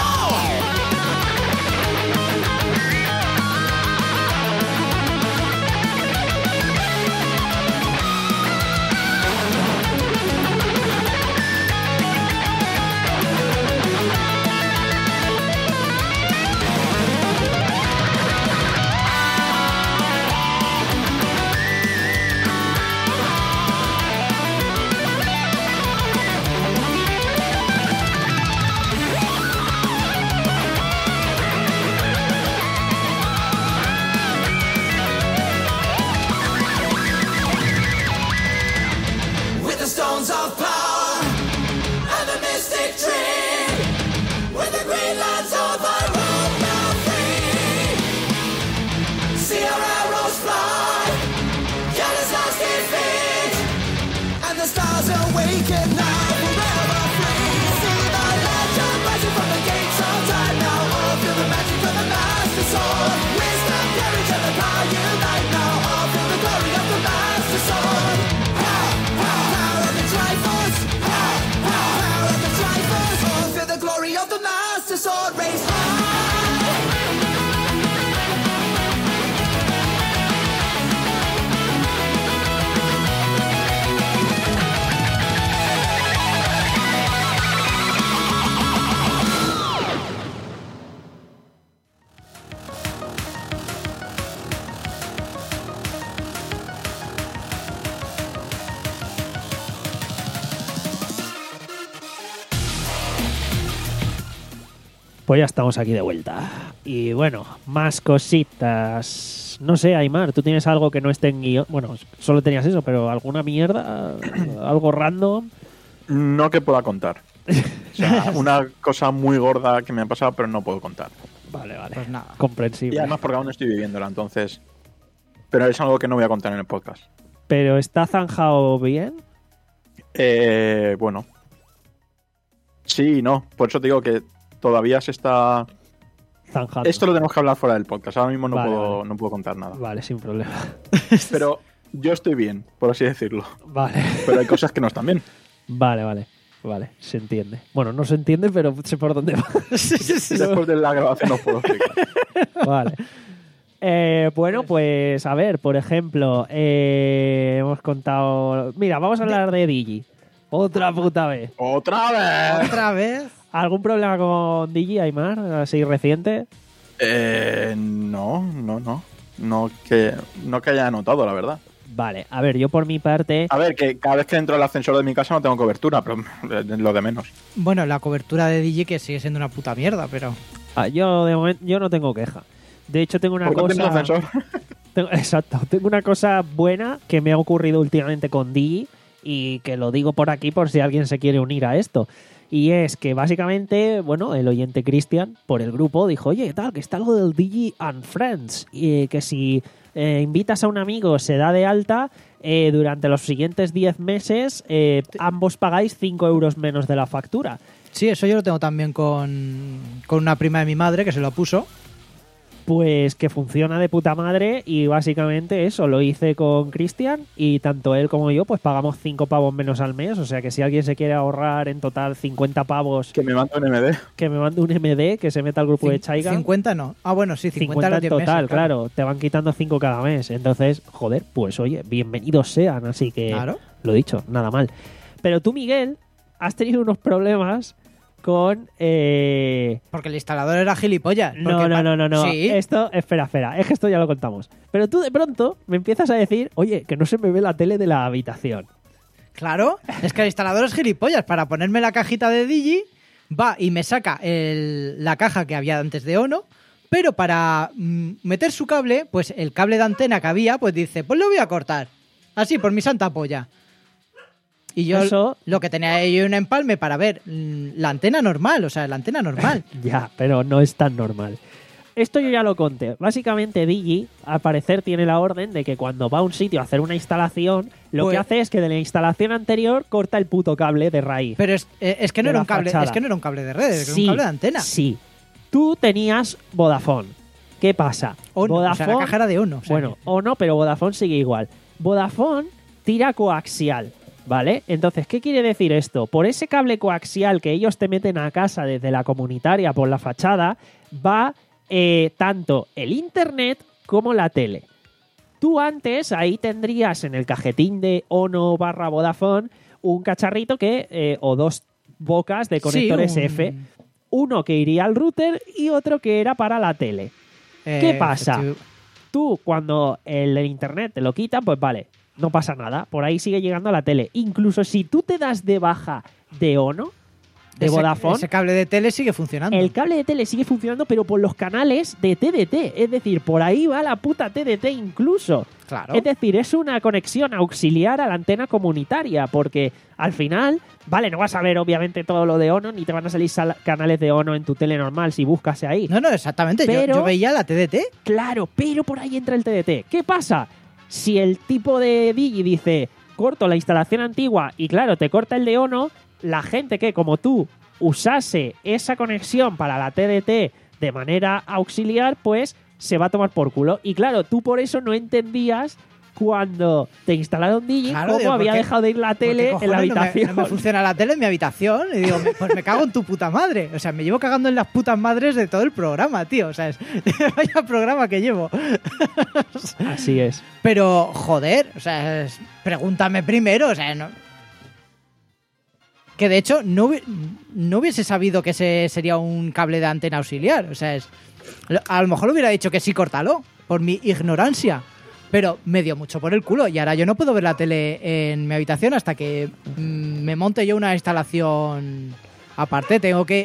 With the stones of power and the mystic tree, with the green lands of Hyrule now free. See our arrows fly, get his last defeat, and the stars awaken now forever free. See the legend rising from the gates of time now. Oh, feel the magic of the Master Sword. Wisdom, courage, and the power unite now. Oh, feel the glory of the Master Sword. Power of the Triforce. Power of the Triforce. Oh, feel the glory of the Master Sword. Raise high. Pues ya estamos aquí de vuelta. Y bueno, más cositas. No sé, Aymar, ¿tú tienes algo que no esté en guión? Bueno, solo tenías eso, pero ¿alguna mierda? ¿Algo random? No que pueda contar. O sea, una cosa muy gorda que me ha pasado, pero no puedo contar. Vale, vale. Pues nada. Comprensible. Y además porque aún estoy viviéndola, entonces... Pero es algo que no voy a contar en el podcast. ¿Pero está zanjado bien? Eh, bueno. Sí y no. Por eso te digo que todavía se está... Zanjando. Esto lo tenemos que hablar fuera del podcast. Ahora mismo no, Vale, puedo, vale. no puedo contar nada. Vale, sin problema. Pero yo estoy bien, por así decirlo. Vale. Pero hay cosas que no están bien. Vale, vale. Vale, se entiende. Bueno, no se entiende, pero sé por dónde va. Después de la grabación os puedo explicar. Vale. Eh, bueno, pues a ver, por ejemplo, eh, hemos contado... Mira, vamos a hablar de Digi. Otra puta vez. ¡Otra vez! Otra vez. ¿Algún problema con Digi, Aymar? Así reciente. Eh, no, no, no. No que, no que haya notado, la verdad. Vale, a ver, yo por mi parte... A ver, que cada vez que entro al ascensor de mi casa no tengo cobertura, pero lo de menos. Bueno, la cobertura de Digi que sigue siendo una puta mierda, pero... Ah, yo de momento yo no tengo queja. De hecho, tengo una ¿Por qué cosa... tengo ascensor? Tengo- exacto, tengo una cosa buena que me ha ocurrido últimamente con Digi y que lo digo por aquí por si alguien se quiere unir a esto. Y es que básicamente, bueno, el oyente Cristian por el grupo dijo, oye, ¿qué tal? Que está algo del Digi and Friends y que si eh, invitas a un amigo, se da de alta, eh, durante los siguientes diez meses eh, ambos pagáis cinco euros menos de la factura. Sí, eso yo lo tengo también con, con una prima de mi madre que se lo puso. Pues que funciona de puta madre y básicamente eso, lo hice con Cristian y tanto él como yo pues pagamos cinco pavos menos al mes, o sea que si alguien se quiere ahorrar en total cincuenta pavos, Que me manda un M D. que me mande un M D, que se meta al grupo de Cin- Chaigan. cincuenta no. Ah, bueno, sí, cincuenta, cincuenta a los en diez total, meses, claro. Te van quitando cinco cada mes. Entonces, joder, pues oye, bienvenidos sean. Así que, Claro. lo dicho, nada mal. Pero tú, Miguel, has tenido unos problemas con... Eh... Porque el instalador era gilipollas. No, porque no, pa- no, no, no. Sí. Esto, espera, espera. Es que esto ya lo contamos. Pero tú de pronto me empiezas a decir, oye, que no se me ve la tele de la habitación. Claro, es que el instalador es gilipollas. Para ponerme la cajita de Digi, va y me saca el- la caja que había antes de Ono, pero para mm, meter su cable, pues el cable de antena que había, pues dice, pues lo voy a cortar. Así, por mi santa polla. Y yo Eso- lo que tenía ahí un empalme para ver mm, la antena normal, o sea, la antena normal. Ya, pero no es tan normal. Esto yo ya lo conté. Básicamente Digi, al parecer, tiene la orden de que cuando va a un sitio a hacer una instalación, lo Pues- que hace es que de la instalación anterior corta el puto cable de raíz. Pero es, eh, es que no De era la un cable, fachada. es que no era un cable de redes, era Sí, un cable de antena. Sí. Tú tenías Vodafone. ¿Qué pasa? Ono, o sea, la Vodafone- caja era de Ono. o sea, Bueno, o no, pero Vodafone sigue igual. Vodafone tira coaxial, ¿vale? Entonces, ¿qué quiere decir esto? Por ese cable coaxial que ellos te meten a casa desde la comunitaria por la fachada, va eh, tanto el internet como la tele. Tú antes ahí tendrías en el cajetín de Ono barra Vodafone un cacharrito que, eh, o dos bocas de conector sí, S F, uno que iría al router y otro que era para la tele. ¿Qué eh, pasa? efecti- Tú, cuando el internet te lo quitan, pues vale, no pasa nada. Por ahí sigue llegando a la tele. Incluso si tú te das de baja de Ono, de ese, Vodafone, ese cable de tele sigue funcionando. el cable de tele sigue funcionando, pero por los canales de T D T. Es decir, por ahí va la puta T D T incluso. Claro. Es decir, es una conexión auxiliar a la antena comunitaria, porque al final, vale, no vas a ver obviamente todo lo de Ono, ni te van a salir sal- canales de Ono en tu tele normal si buscas ahí. No, no, exactamente. Yo- Pero- yo, veía la T D T. Claro, pero por ahí entra el T D T. ¿Qué pasa? Si el tipo de Digi dice, corto la instalación antigua y claro, te corta el de Ono, la gente que, como tú, usase esa conexión para la T D T de manera auxiliar, pues se va a tomar por culo. Y claro, tú por eso no entendías cuando te instalaron Digi Claro, cómo digo, ¿por había qué- dejado de ir la ¿Por qué tele en cojones la no me- habitación. No me, funciona la tele en mi habitación. Y digo, me- pues me cago en tu puta madre. O sea, me llevo cagando en las putas madres de todo el programa, tío. O sea, es, vaya programa que llevo. Así es. Pero, joder, o sea, es- pregúntame primero. O sea, no. Que de hecho no, hubi- no hubiese sabido que ese sería un cable de antena auxiliar. O sea, es, a lo mejor le hubiera dicho que sí, córtalo, por mi ignorancia. Pero me dio mucho por el culo y ahora yo no puedo ver la tele en mi habitación hasta que mm, me monte yo una instalación aparte. Tengo que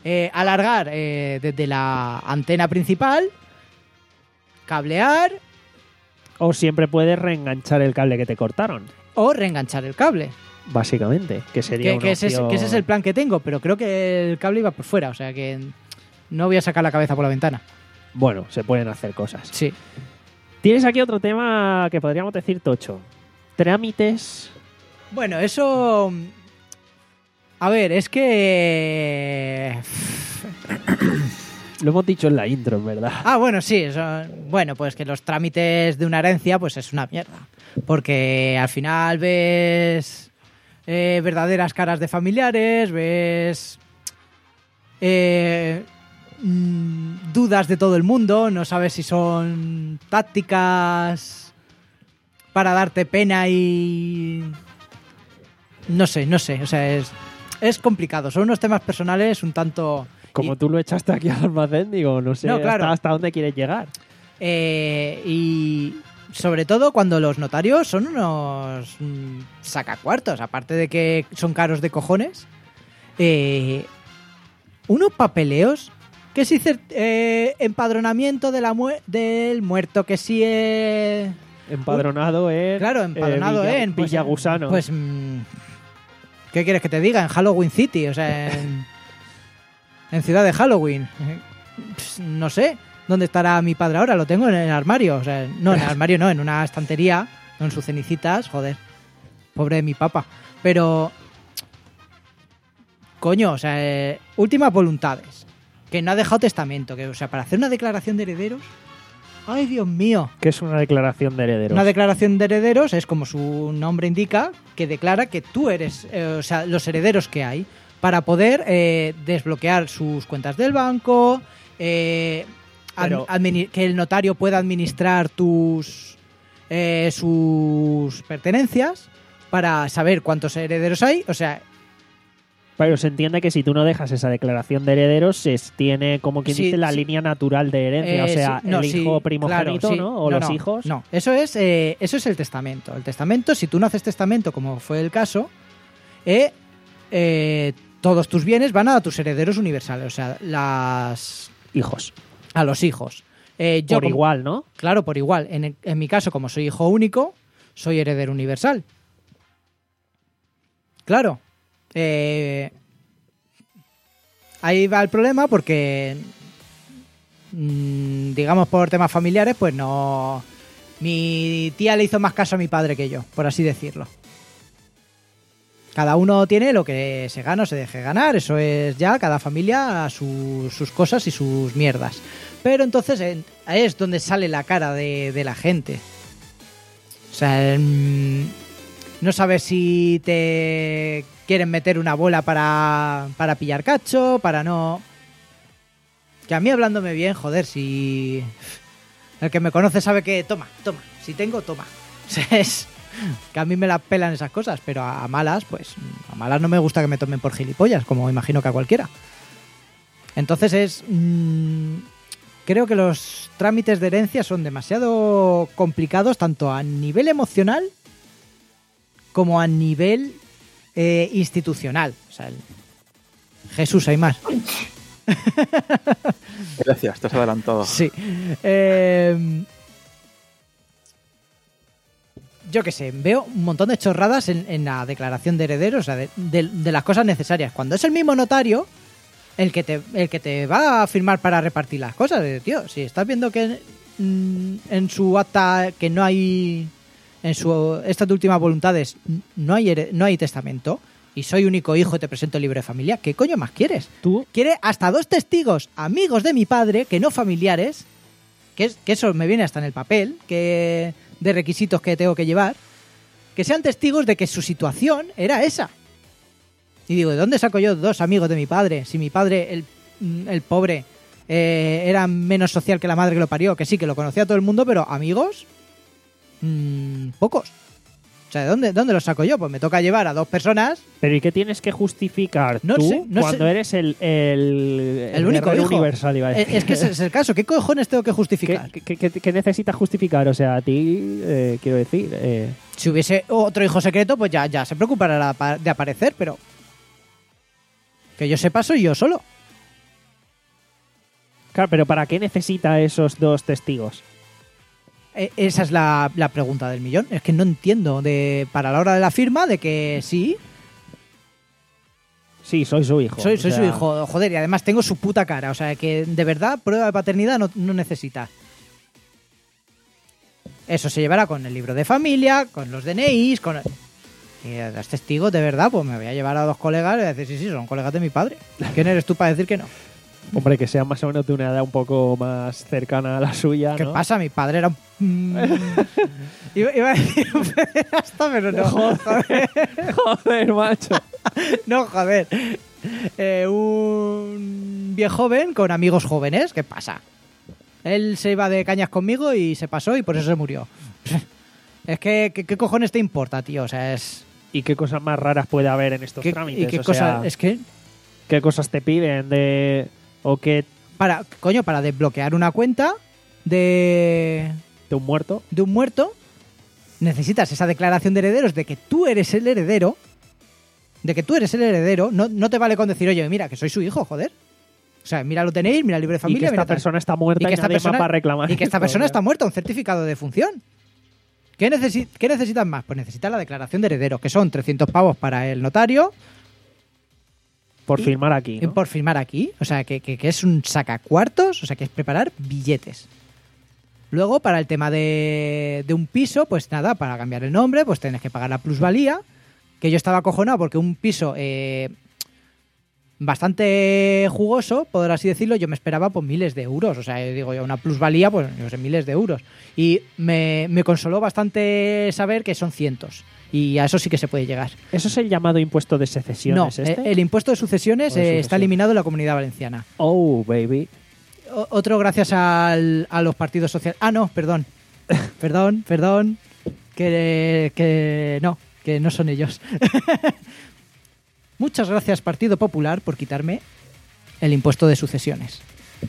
eh, alargar eh, desde la antena principal, cablear O siempre puedes reenganchar el cable que te cortaron, o reenganchar el cable. básicamente, que sería Que, una que ese es, opción- que ese es el plan que tengo, pero creo que el cable iba por fuera, o sea que no voy a sacar la cabeza por la ventana. Bueno, se pueden hacer cosas. Sí. Tienes aquí otro tema que podríamos decir tocho. Trámites. Bueno, eso... A ver, es que... Lo hemos dicho en la intro, en verdad. Ah, bueno, sí. Eso... Bueno, pues que los trámites de una herencia pues es una mierda. Porque al final ves eh, verdaderas caras de familiares, ves eh, mm, dudas de todo el mundo, no sabes si son tácticas para darte pena y... No sé, no sé. O sea, es, es complicado. Son unos temas personales un tanto... Como y- tú lo echaste aquí al almacén, digo, no sé No, claro. hasta, hasta dónde quieres llegar. Eh, y sobre todo cuando los notarios son unos mm, sacacuartos, aparte de que son caros de cojones, eh, unos papeleos, que si cer- eh, empadronamiento de la mu- del muerto, que si eh, Empadronado en... claro, empadronado eh, Villa, en pues, Villagusano. pues mm, ¿qué quieres que te diga? En Halloween City, o sea, en, en Ciudad de Halloween. Eh, pues, no sé. ¿Dónde estará mi padre ahora? Lo tengo en el armario. O sea, no, en el armario no, en una estantería, no en sus cenicitas. Joder, pobre de mi papá. Pero, coño, o sea, eh, últimas voluntades. Que no ha dejado testamento. Que, o sea, para hacer una declaración de herederos... ¡Ay, Dios mío! que es una declaración de herederos. Una declaración de herederos es, como su nombre indica, que declara que tú eres, eh, o sea, los herederos que hay, para poder eh, desbloquear sus cuentas del banco, eh, ad- Pero- admini- que el notario pueda administrar tus eh, sus pertenencias para saber cuántos herederos hay. O sea, Pero se entiende que si tú no dejas esa declaración de herederos, se tiene, como quien Sí, dice, la sí. línea natural de herencia. Eh, o sea, sí, no, el sí, hijo primogénito, claro, sí. ¿no? O No, los no, hijos. No, eso es, eh, eso es el testamento. El testamento, si tú no haces testamento, como fue el caso, eh, eh, todos tus bienes van a tus herederos universales, o sea, las Hijos. a los hijos. Eh, yo Por como- igual, ¿no? Claro, por igual. En, el- en mi caso, como soy hijo único, soy heredero universal. Claro. Eh, ahí va el problema porque, mm, digamos, por temas familiares, pues no... Mi tía le hizo más caso a mi padre que yo, por así decirlo. Cada uno tiene lo que se gana o se deje ganar, eso es ya cada familia su- sus cosas y sus mierdas. Pero entonces eh, es donde sale la cara de, de la gente. O sea, mm, no sabes si te quieren meter una bola para, para pillar cacho, para no... Que a mí hablándome bien, joder, si... El que me conoce sabe que toma, toma, si tengo, toma. O sea, es... Que a mí me la pelan esas cosas, pero a, a malas, pues a malas no me gusta que me tomen por gilipollas, como imagino que a cualquiera. Entonces es... mm, creo que los trámites de herencia son demasiado complicados, tanto a nivel emocional como a nivel eh, institucional. O sea, el- Jesús, hay más. Gracias, te has adelantado. Sí. Eh, yo qué sé, veo un montón de chorradas en, en la declaración de herederos, o sea, de, de- de las cosas necesarias. Cuando es el mismo notario el que te, el que te va a firmar para repartir las cosas, eh, tío, si estás viendo que mm, en su acta que no hay, en su estas últimas voluntades no hay here- no hay testamento y soy único hijo y te presento libre de familia, ¿qué coño más quieres? Tú, Quiere hasta dos testigos, amigos de mi padre, que no familiares, que, es, que eso me viene hasta en el papel, que de requisitos que tengo que llevar, que sean testigos de que su situación era esa. Y digo, ¿de dónde saco yo dos amigos de mi padre? Si mi padre, el, el pobre, eh, era menos social que la madre que lo parió, que sí, que lo conocía todo el mundo, pero amigos, mmm, pocos. O sea, ¿de dónde, dónde los saco yo? Pues me toca llevar a dos personas. pero ¿y qué tienes que justificar No tú sé, no cuando sé. eres el, el, El único guerrero hijo. universal? Iba a Es, decir. es que ese es el caso. ¿Qué cojones tengo que ¿Qué, justificar? qué- qué- qué necesitas justificar? O sea, a ti, eh, quiero decir... eh, Si hubiese otro hijo secreto, pues ya, ya se preocupará de aparecer, pero que yo sepa soy yo solo. Claro, pero ¿para qué necesita esos dos testigos? Eh, esa es la, la pregunta del millón. Es que no entiendo. De para la hora de la firma, de que sí, Sí, soy su hijo. soy, o soy sea, su hijo. Joder, y además tengo su puta cara. O sea, que de verdad, prueba de paternidad no, no necesita. Eso se llevará con el libro de familia, con los D N Is, con... Y a los testigos, de verdad, pues me voy a llevar a dos colegas y voy a decir, sí, sí, son colegas de mi padre. ¿Quién eres tú para decir que no? Hombre, que sean más o menos de una edad un poco más cercana a la suya, ¿Qué ¿no? pasa? Mi padre era un... mm, iba, iba a decir un pederasta, pero no. Joder, joder, macho. No, joder. Eh, un viejo joven con amigos jóvenes. ¿Qué pasa? Él se iba de cañas conmigo y se pasó y por eso se murió. Es que, ¿qué, qué cojones te importa, tío? O sea, es... ¿Y qué cosas más raras puede haber en estos ¿qué, trámites? ¿Y qué O cosas? sea, Es que... ¿qué cosas te piden de o qué Para, coño, para desbloquear una cuenta de, de un muerto? de un muerto, necesitas esa declaración de herederos de que tú eres el heredero. De que tú eres el heredero. No, no te vale con decir, oye, mira, que soy su hijo, joder. O sea, mira, lo tenéis, mira el libro de Y familia. que esta mira tal. persona está muerta y, que esta nadie persona- más va a reclamar. Y que esta esto, persona o sea. está muerta, un certificado de función. ¿Qué, necesi- ¿Qué necesitas más? Pues necesitas la declaración de heredero, que son trescientos pavos para el notario Por y- firmar aquí, y ¿no? por firmar aquí. O sea, que, que- que es un sacacuartos, o sea, que es preparar billetes. Luego, para el tema de, de un piso, pues nada, para cambiar el nombre, pues tienes que pagar la plusvalía, que yo estaba acojonado porque un piso eh, bastante jugoso, por así decirlo, yo me esperaba pues miles de euros. O sea, yo digo yo, una plusvalía, pues yo sé, miles de euros. Y me, me consoló bastante saber que son cientos. Y a eso sí que se puede llegar. ¿Eso es el llamado impuesto de No, secesiones este? eh, el impuesto de sucesiones O de eh, sucesión. está eliminado en la Comunidad Valenciana. Oh, baby. O- otro gracias al- a los partidos sociales. Ah, no, perdón. Perdón, perdón. Que, que no, que no son ellos. Muchas gracias, Partido Popular, por quitarme el impuesto de sucesiones.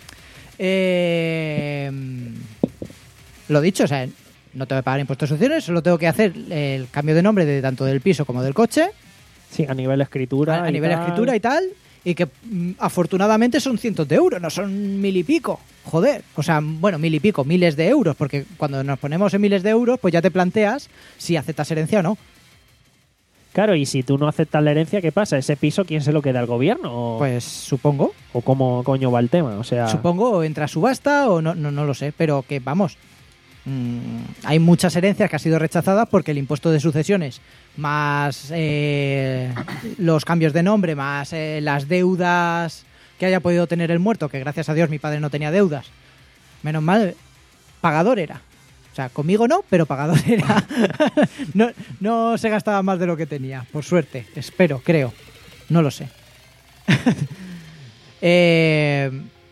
Eh, lo dicho, o sea, no tengo que pagar impuesto de sucesiones, solo tengo que hacer el cambio de nombre de tanto del piso como del coche, Sí, a nivel escritura. a, a y nivel tal. escritura y tal, y que mm, afortunadamente son cientos de euros, no son mil y pico. Joder, o sea, bueno, mil y pico, miles de euros, porque cuando nos ponemos en miles de euros, pues ya te planteas si aceptas herencia o no. Claro, y si tú no aceptas la herencia, ¿qué pasa? ¿Ese piso quién se lo queda? ¿El gobierno? ¿O, Pues supongo, o cómo coño va el tema? O sea, supongo, o entra a subasta o no, no, no lo sé, pero que vamos, mm, hay muchas herencias que han sido rechazadas porque el impuesto de sucesiones, más eh, los cambios de nombre, más eh, las deudas que haya podido tener el muerto, que gracias a Dios mi padre no tenía deudas, menos mal, pagador era. O sea, conmigo no, pero pagador era. no, no se gastaba más de lo que tenía, por suerte, espero, creo, no lo sé. eh,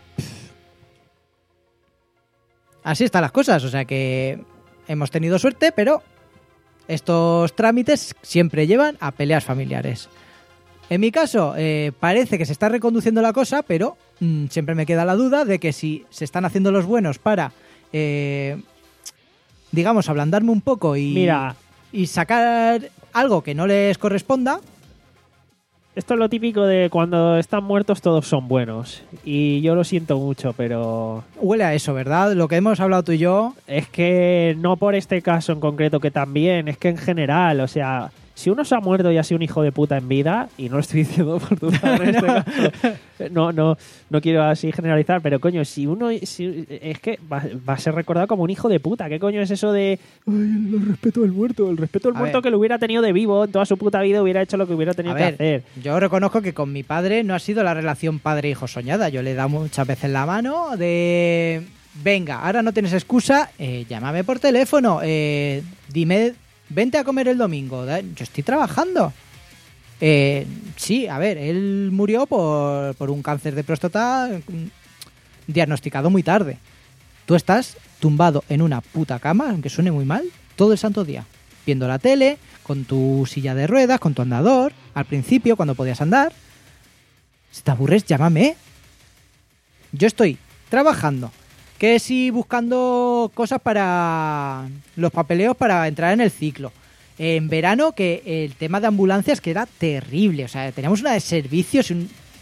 así están las cosas, o sea que hemos tenido suerte, pero estos trámites siempre llevan a peleas familiares. En mi caso, eh, parece que se está reconduciendo la cosa, pero mmm, siempre me queda la duda de que si se están haciendo los buenos para, eh, digamos, ablandarme un poco y, Mira. y sacar algo que no les corresponda. Esto es lo típico de cuando están muertos todos son buenos. Y yo lo siento mucho, pero Huele a eso, ¿verdad? Lo que hemos hablado tú y yo. es que no por este caso en concreto que también, es que en general, o sea, si uno se ha muerto y ha sido un hijo de puta en vida, y no lo estoy diciendo por tu padre en este caso, no, no, no quiero así generalizar, pero coño, si uno si- es que va, va a ser recordado como un hijo de puta, ¿qué coño es eso de ay, el respeto del muerto? El respeto del A muerto ver. que lo hubiera tenido de vivo en toda su puta vida, hubiera hecho lo que hubiera A tenido que ver, hacer. yo reconozco que con mi padre no ha sido la relación padre-hijo soñada. Yo le he dado muchas veces la mano de... Venga, ahora no tienes excusa, eh, llámame por teléfono, eh, dime, vente a comer el domingo. Da- Yo estoy trabajando. Eh, sí, a ver, él murió por, por un cáncer de próstata mm, diagnosticado muy tarde. Tú estás tumbado en una puta cama, aunque suene muy mal, todo el santo día, viendo la tele, con tu silla de ruedas, con tu andador, al principio, cuando podías andar. Si te aburres, llámame. Yo estoy trabajando, que si buscando cosas para los papeleos para entrar en el ciclo. En verano, que el tema de ambulancias que era terrible. O sea, teníamos una de servicios, un-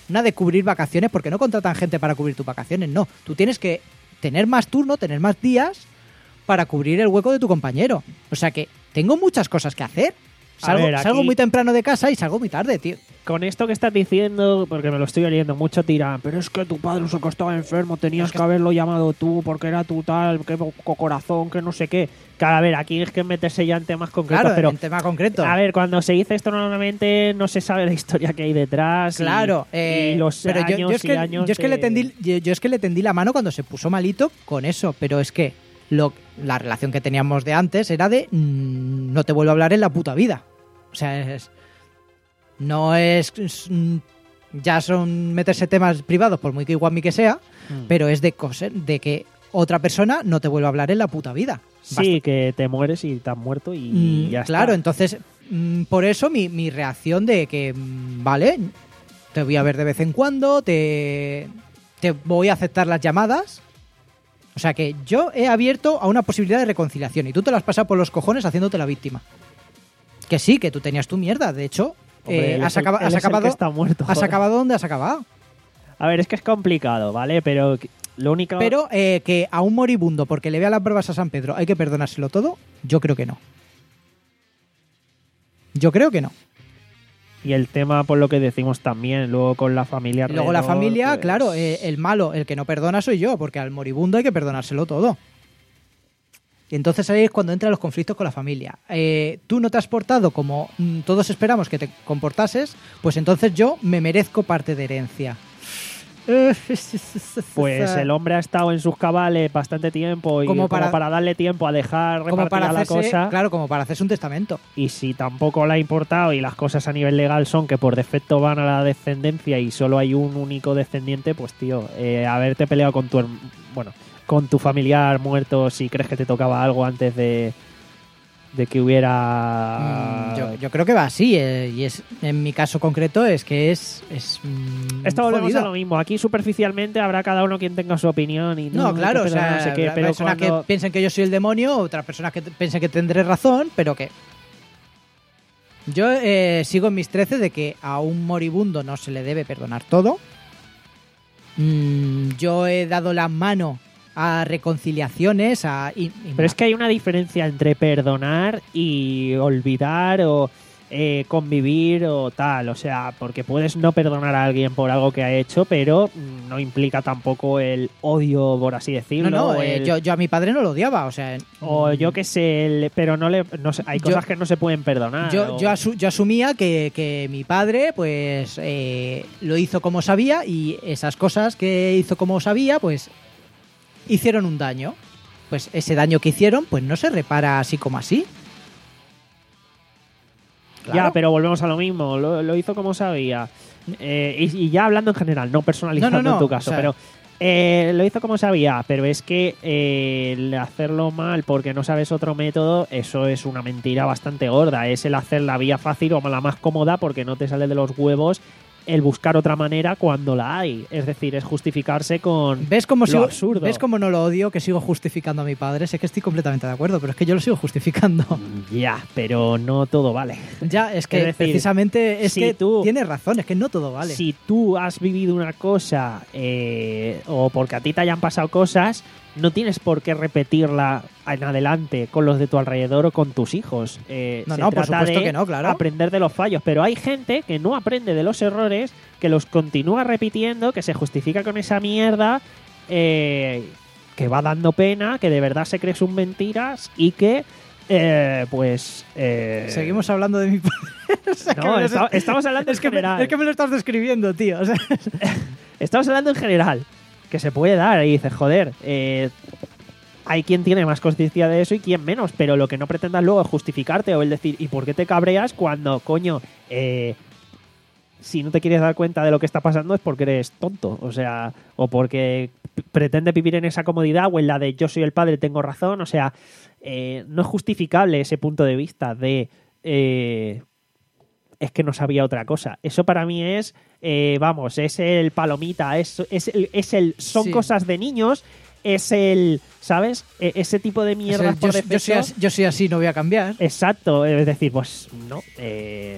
Una de cubrir vacaciones, porque no contratan gente para cubrir tus vacaciones, no. Tú tienes que tener más turno, tener más días para cubrir el hueco de tu compañero. O sea que tengo muchas cosas que hacer. Salgo, ver, aquí- salgo muy temprano de casa y salgo muy tarde, tío. Con esto que estás diciendo, porque me lo estoy oyendo, mucho tiran, pero es que tu padre se estaba enfermo, tenías que haberlo llamado tú, porque era tu tal, que poco corazón, que no sé qué. Claro, a ver, aquí es que meterse ya en temas concretos, Claro, pero en tema concreto. a ver, cuando se dice esto normalmente no se sabe la historia que hay detrás. y- Claro, y, eh, los pero yo, años yo es y que, años yo es que le de- tendí, yo, yo es que le tendí la mano cuando se puso malito con eso, pero es que lo, la relación que teníamos de antes era de mm, no te vuelvo a hablar en la puta vida. O sea, es, no es, es, mm, ya son meterse temas privados por muy que igual que sea, Mm. pero es de cose- de que otra persona no te vuelva a hablar en la puta vida. Sí, que te mueres y te has muerto y Mm, ya claro, está. entonces, mm, por eso mi, mi reacción de que, mm, vale, te voy a ver de vez en cuando, te, te voy a aceptar las llamadas. O sea que yo he abierto a una posibilidad de reconciliación y tú te la has pasado por los cojones haciéndote la víctima. Que sí, que tú tenías tu mierda. De hecho, Hombre, eh, él has, es el- acaba- él has es el que acabado, está muerto, has joder. acabado donde has acabado. A ver, es que es complicado, ¿vale? Pero lo único... Pero eh, que a un moribundo, porque le vea las pruebas a San Pedro, hay que perdonárselo todo, yo creo que no. Yo creo que no. Y el tema, por lo que decimos también, luego con la familia. Y luego la alrededor, familia, pues- claro, eh, el malo, el que no perdona soy yo, porque al moribundo hay que perdonárselo todo. Y entonces ahí es cuando entran los conflictos con la familia. Eh, tú no te has portado como mm, todos esperamos que te comportases, pues entonces yo me merezco parte de herencia. Pues el hombre ha estado en sus cabales bastante tiempo y Como como para, para- darle tiempo a dejar como repartida para la hacerse, cosa. claro, como para hacerse un testamento. Y si tampoco le ha importado y las cosas a nivel legal son que por defecto van a la descendencia y solo hay un único descendiente, pues tío, eh, haberte peleado con tu herm- bueno, con tu familiar muerto si crees que te tocaba algo antes de, de que hubiera... Mm, yo, yo creo que va así, eh, y es en mi caso concreto es que es... es mm, Esto volvemos jodido. a lo mismo. Aquí superficialmente habrá cada uno quien tenga su opinión y No, no, claro, que o sea, no sé qué, habrá pero personas cuando- que piensen que yo soy el demonio, otras personas que t- piensen que tendré razón, pero que yo eh, sigo en mis trece de que a un moribundo no se le debe perdonar todo. Mm, yo he dado la mano a reconciliaciones, a... y- y Pero es que hay una diferencia entre perdonar y olvidar o eh, convivir o tal. O sea, porque puedes no perdonar a alguien por algo que ha hecho, pero mm, no implica tampoco el odio, por así decirlo. No, no, o eh, el- yo, yo a mi padre no lo odiaba, o sea... O mm, yo qué sé, el- pero no le, no sé, hay Yo- cosas que no se pueden perdonar. Yo, o- yo, asu- yo asumía que, que mi padre pues eh, lo hizo como sabía y esas cosas que hizo como sabía pues hicieron un daño. Pues ese daño que hicieron pues no se repara así como así. Ya, Claro. pero volvemos a lo mismo. Lo, lo hizo como sabía. Eh, y, y ya hablando en general, no personalizando No, no, no, en tu caso, o sea- pero eh, lo hizo como sabía. Pero es que eh, el hacerlo mal porque no sabes otro método, eso es una mentira bastante gorda. Es el hacer la vía fácil o la más cómoda porque no te sale de los huevos el buscar otra manera cuando la hay. Es decir, es justificarse con ¿Ves cómo, lo sigo, absurdo. ¿Ves cómo no lo odio, que sigo justificando a mi padre? Sé que estoy completamente de acuerdo, pero es que yo lo sigo justificando. Ya, pero no todo vale. Ya, es que Es decir, precisamente es si que tú- tienes razón, es que no todo vale. Si tú has vivido una cosa eh, o porque a ti te hayan pasado cosas, no tienes por qué repetirla en adelante con los de tu alrededor o con tus hijos. Eh, No, se no, por trata supuesto de que no, claro. aprender de los fallos, pero hay gente que no aprende de los errores, que los continúa repitiendo, que se justifica con esa mierda, eh, que va dando pena, que de verdad se cree sus mentiras y que, eh, pues... eh, Seguimos hablando de mi padre. O sea, que No, me lo- esta- estamos hablando es en que, me, general. es que me lo estás describiendo, tío. O sea, Estamos hablando en general, que se puede dar y dices, joder, eh, hay quien tiene más conciencia de eso y quien menos, pero lo que no pretendas luego es justificarte o el decir, ¿y por qué te cabreas cuando, coño, eh, si no te quieres dar cuenta de lo que está pasando es porque eres tonto? O sea, o porque p- pretendes vivir en esa comodidad o en la de yo soy el padre, tengo razón. O sea, eh, no es justificable ese punto de vista de... eh, es que no sabía otra cosa. Eso para mí es, eh, vamos, es el palomita, es, es, el, es el, son Sí. cosas de niños, es el, ¿sabes? E- ese tipo de mierda yo, por yo defecto. soy así, yo soy así, no voy a cambiar. Exacto, es decir, pues no, eh, no.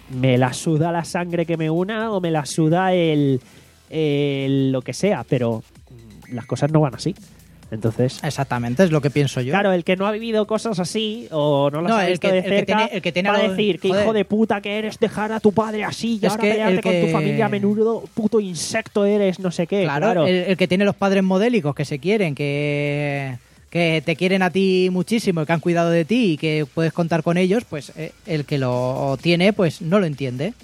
me la suda la sangre que me una o me la suda el, el lo que sea, pero las cosas no van así. Entonces, exactamente, es lo que pienso yo. claro, el que no ha vivido cosas así o no las No, ha el visto que- de el que cerca tiene- el que tiene va a algo- decir que joder. hijo de puta que eres dejar a tu padre así y Es ahora que pelearte el con tu que- familia, a menudo puto insecto eres, no sé qué. Claro, Claro, El, el que tiene los padres modélicos que se quieren, que, que te quieren a ti muchísimo, que han cuidado de ti y que puedes contar con ellos, pues eh, el que lo tiene, pues no lo entiende.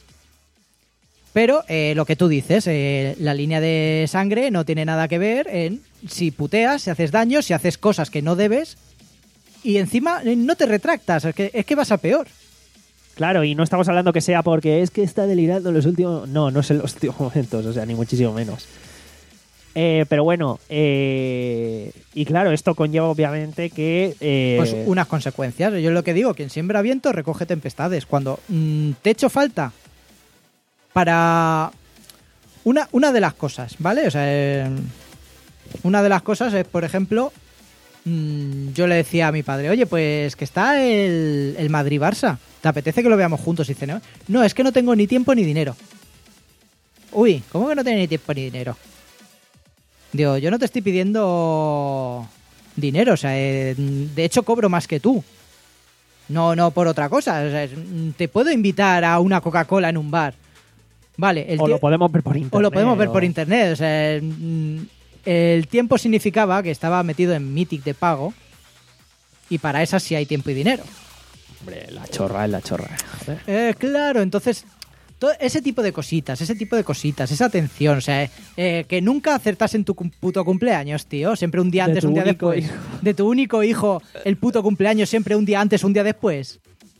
Pero eh, lo que tú dices, eh, la línea de sangre no tiene nada que ver en si puteas, si haces daño, si haces cosas que no debes y encima eh, no te retractas, es que, es que vas a peor. Claro, y no estamos hablando que sea porque es que está delirando en los últimos... No, no es en los últimos momentos, o sea, ni muchísimo menos. Eh, pero bueno, eh, y claro, esto conlleva obviamente que... eh, Pues unas consecuencias. Yo es lo que digo, quien siembra viento recoge tempestades. Cuando mm, te echo falta para una, una de las cosas, ¿vale? O sea, eh, una de las cosas es, por ejemplo, mm, yo le decía a mi padre, oye, pues que está el, el Madrid-Barça, ¿te apetece que lo veamos juntos? Y dice, no, no, es que no tengo ni tiempo ni dinero. Uy, ¿cómo que no tiene ni tiempo ni dinero? Digo, yo no te estoy pidiendo dinero, o sea, eh, de hecho cobro más que tú. No, no por otra cosa. O sea, te puedo invitar a una Coca-Cola en un bar. Vale, el o lo tie- podemos ver por internet. o lo podemos ver o- por internet. O sea, mm, el tiempo significaba que estaba metido en Mythic de pago y para esas sí hay tiempo y dinero. Hombre, la chorra es la chorra. Joder. Eh, claro, entonces todo ese tipo de cositas, ese tipo de cositas, esa atención, o sea, eh, que nunca acertas en tu cum- puto cumpleaños, tío, siempre un día De antes, tu un día único después. hijo. De tu único hijo, el puto cumpleaños siempre un día antes, un día después.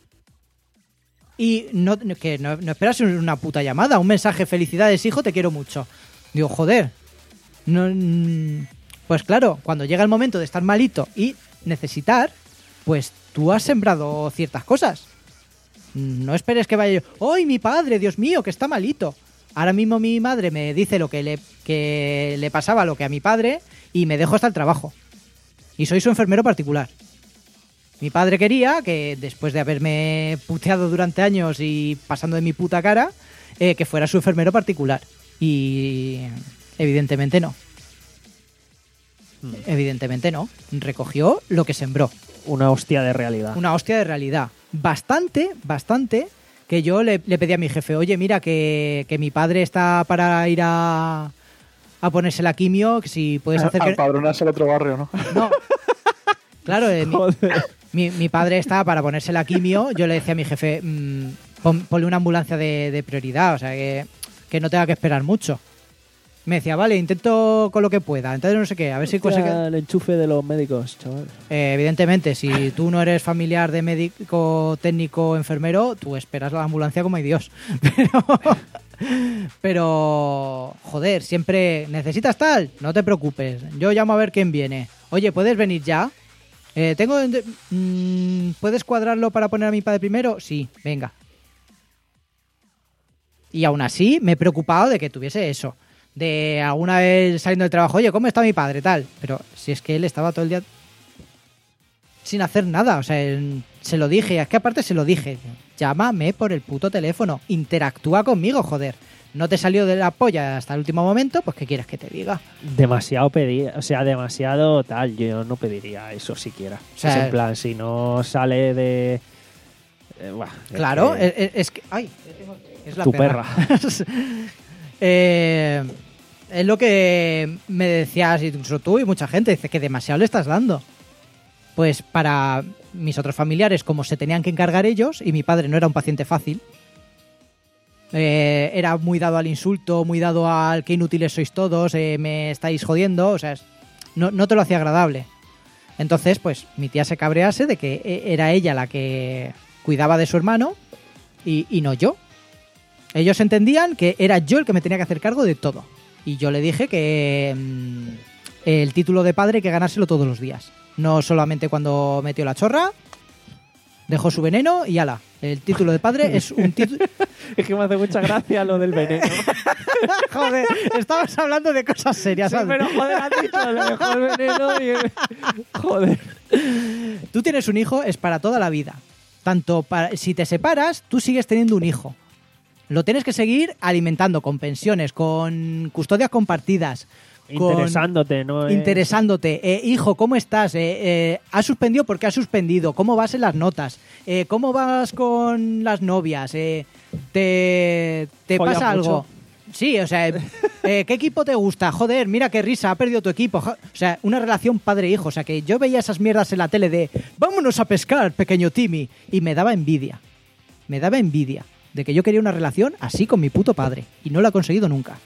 Y no, que no, no esperas una puta llamada, un mensaje, felicidades hijo, te quiero mucho. Digo, joder, no, mm, pues claro, cuando llega el momento de estar malito y necesitar, pues tú has sembrado ciertas cosas. No esperes que vaya yo, ¡ay, mi padre, Dios mío, que está malito! Ahora mismo mi madre me dice lo que le, que le pasaba lo que a mi padre y me dejo hasta el trabajo. Y soy su enfermero particular. Mi padre quería que después de haberme puteado durante años y pasando de mi puta cara, eh, que fuera su enfermero particular. Y evidentemente no. Evidentemente no. Recogió lo que sembró. Una hostia de realidad. Una hostia de realidad. Bastante, bastante, que yo le, le pedí a mi jefe, oye, mira, que, que mi padre está para ir a, a ponerse la quimio, que si puedes hacer Al que... padronarse al otro barrio, ¿no? No. Claro, eh, mi, Joder. mi, mi padre está para ponerse la quimio, yo le decía a mi jefe, mmm, pon, ponle una ambulancia de, de prioridad, o sea, que, que no tenga que esperar mucho. Me decía, vale, intento con lo que pueda, entonces no sé qué, a ver si consigue... Hostia, el enchufe de los médicos, chaval. Eh, evidentemente, si tú no eres familiar de médico, técnico, enfermero, tú esperas la ambulancia como hay Dios. Pero, pero, joder, siempre necesitas tal, no te preocupes. Yo llamo a ver quién viene. Oye, ¿puedes venir ya? Eh, tengo, mm, ¿puedes cuadrarlo para poner a mi padre primero? Sí, venga. Y aún así me he preocupado de que tuviese eso. De alguna vez saliendo del trabajo, oye, ¿cómo está mi padre? Tal. Pero si es que él estaba todo el día sin hacer nada. O sea, él- se lo dije. Es que aparte se lo dije. Llámame por el puto teléfono. Interactúa conmigo, joder. No te salió de la polla hasta el último momento, pues ¿qué quieres que te diga? Demasiado pedir, o sea, demasiado tal. Yo no pediría eso siquiera. O sea, es en plan, si no sale de. eh, buah, es Claro, que- es, es- es que... ¡Ay! Es la Tu perra. eh, es lo que me decías incluso tú y mucha gente. Dice que demasiado le estás dando. Pues para mis otros familiares, como se tenían que encargar ellos, y mi padre no era un paciente fácil, eh, era muy dado al insulto, muy dado al que inútiles sois todos, eh, me estáis jodiendo, o sea, es- no, no te lo hacía agradable. Entonces, pues mi tía se cabrease de que e- era ella la que cuidaba de su hermano y, y no yo. Ellos entendían que era yo el que me tenía que hacer cargo de todo. Y yo le dije que mm, el título de padre hay que ganárselo todos los días. No solamente cuando metió la chorra, dejó su veneno y ala. El título de padre es un título... Es que me hace mucha gracia lo del veneno. Joder, estabas hablando de cosas serias. Sí, ¿sabes? pero joder, has dicho, le dejó el veneno y... Joder. Tú tienes un hijo, es para toda la vida. tanto para, si te separas, tú sigues teniendo un hijo. Lo tienes que seguir alimentando con pensiones, con custodias compartidas. Interesándote, ¿no? Interesándote. Eh, hijo, ¿cómo estás? Eh, eh, ¿Has suspendido? ¿Por qué has suspendido? ¿Cómo vas en las notas? Eh, ¿Cómo vas con las novias? Eh, ¿Te, te ¿Follas pasa algo? mucho? Sí, o sea, eh, ¿qué equipo te gusta? Joder, mira qué risa, ha perdido tu equipo. O sea, una relación padre-hijo. O sea, que yo veía esas mierdas en la tele de vámonos a pescar, pequeño Timmy. Y me daba envidia. Me daba envidia de que yo quería una relación así con mi puto padre. Y no la he conseguido nunca.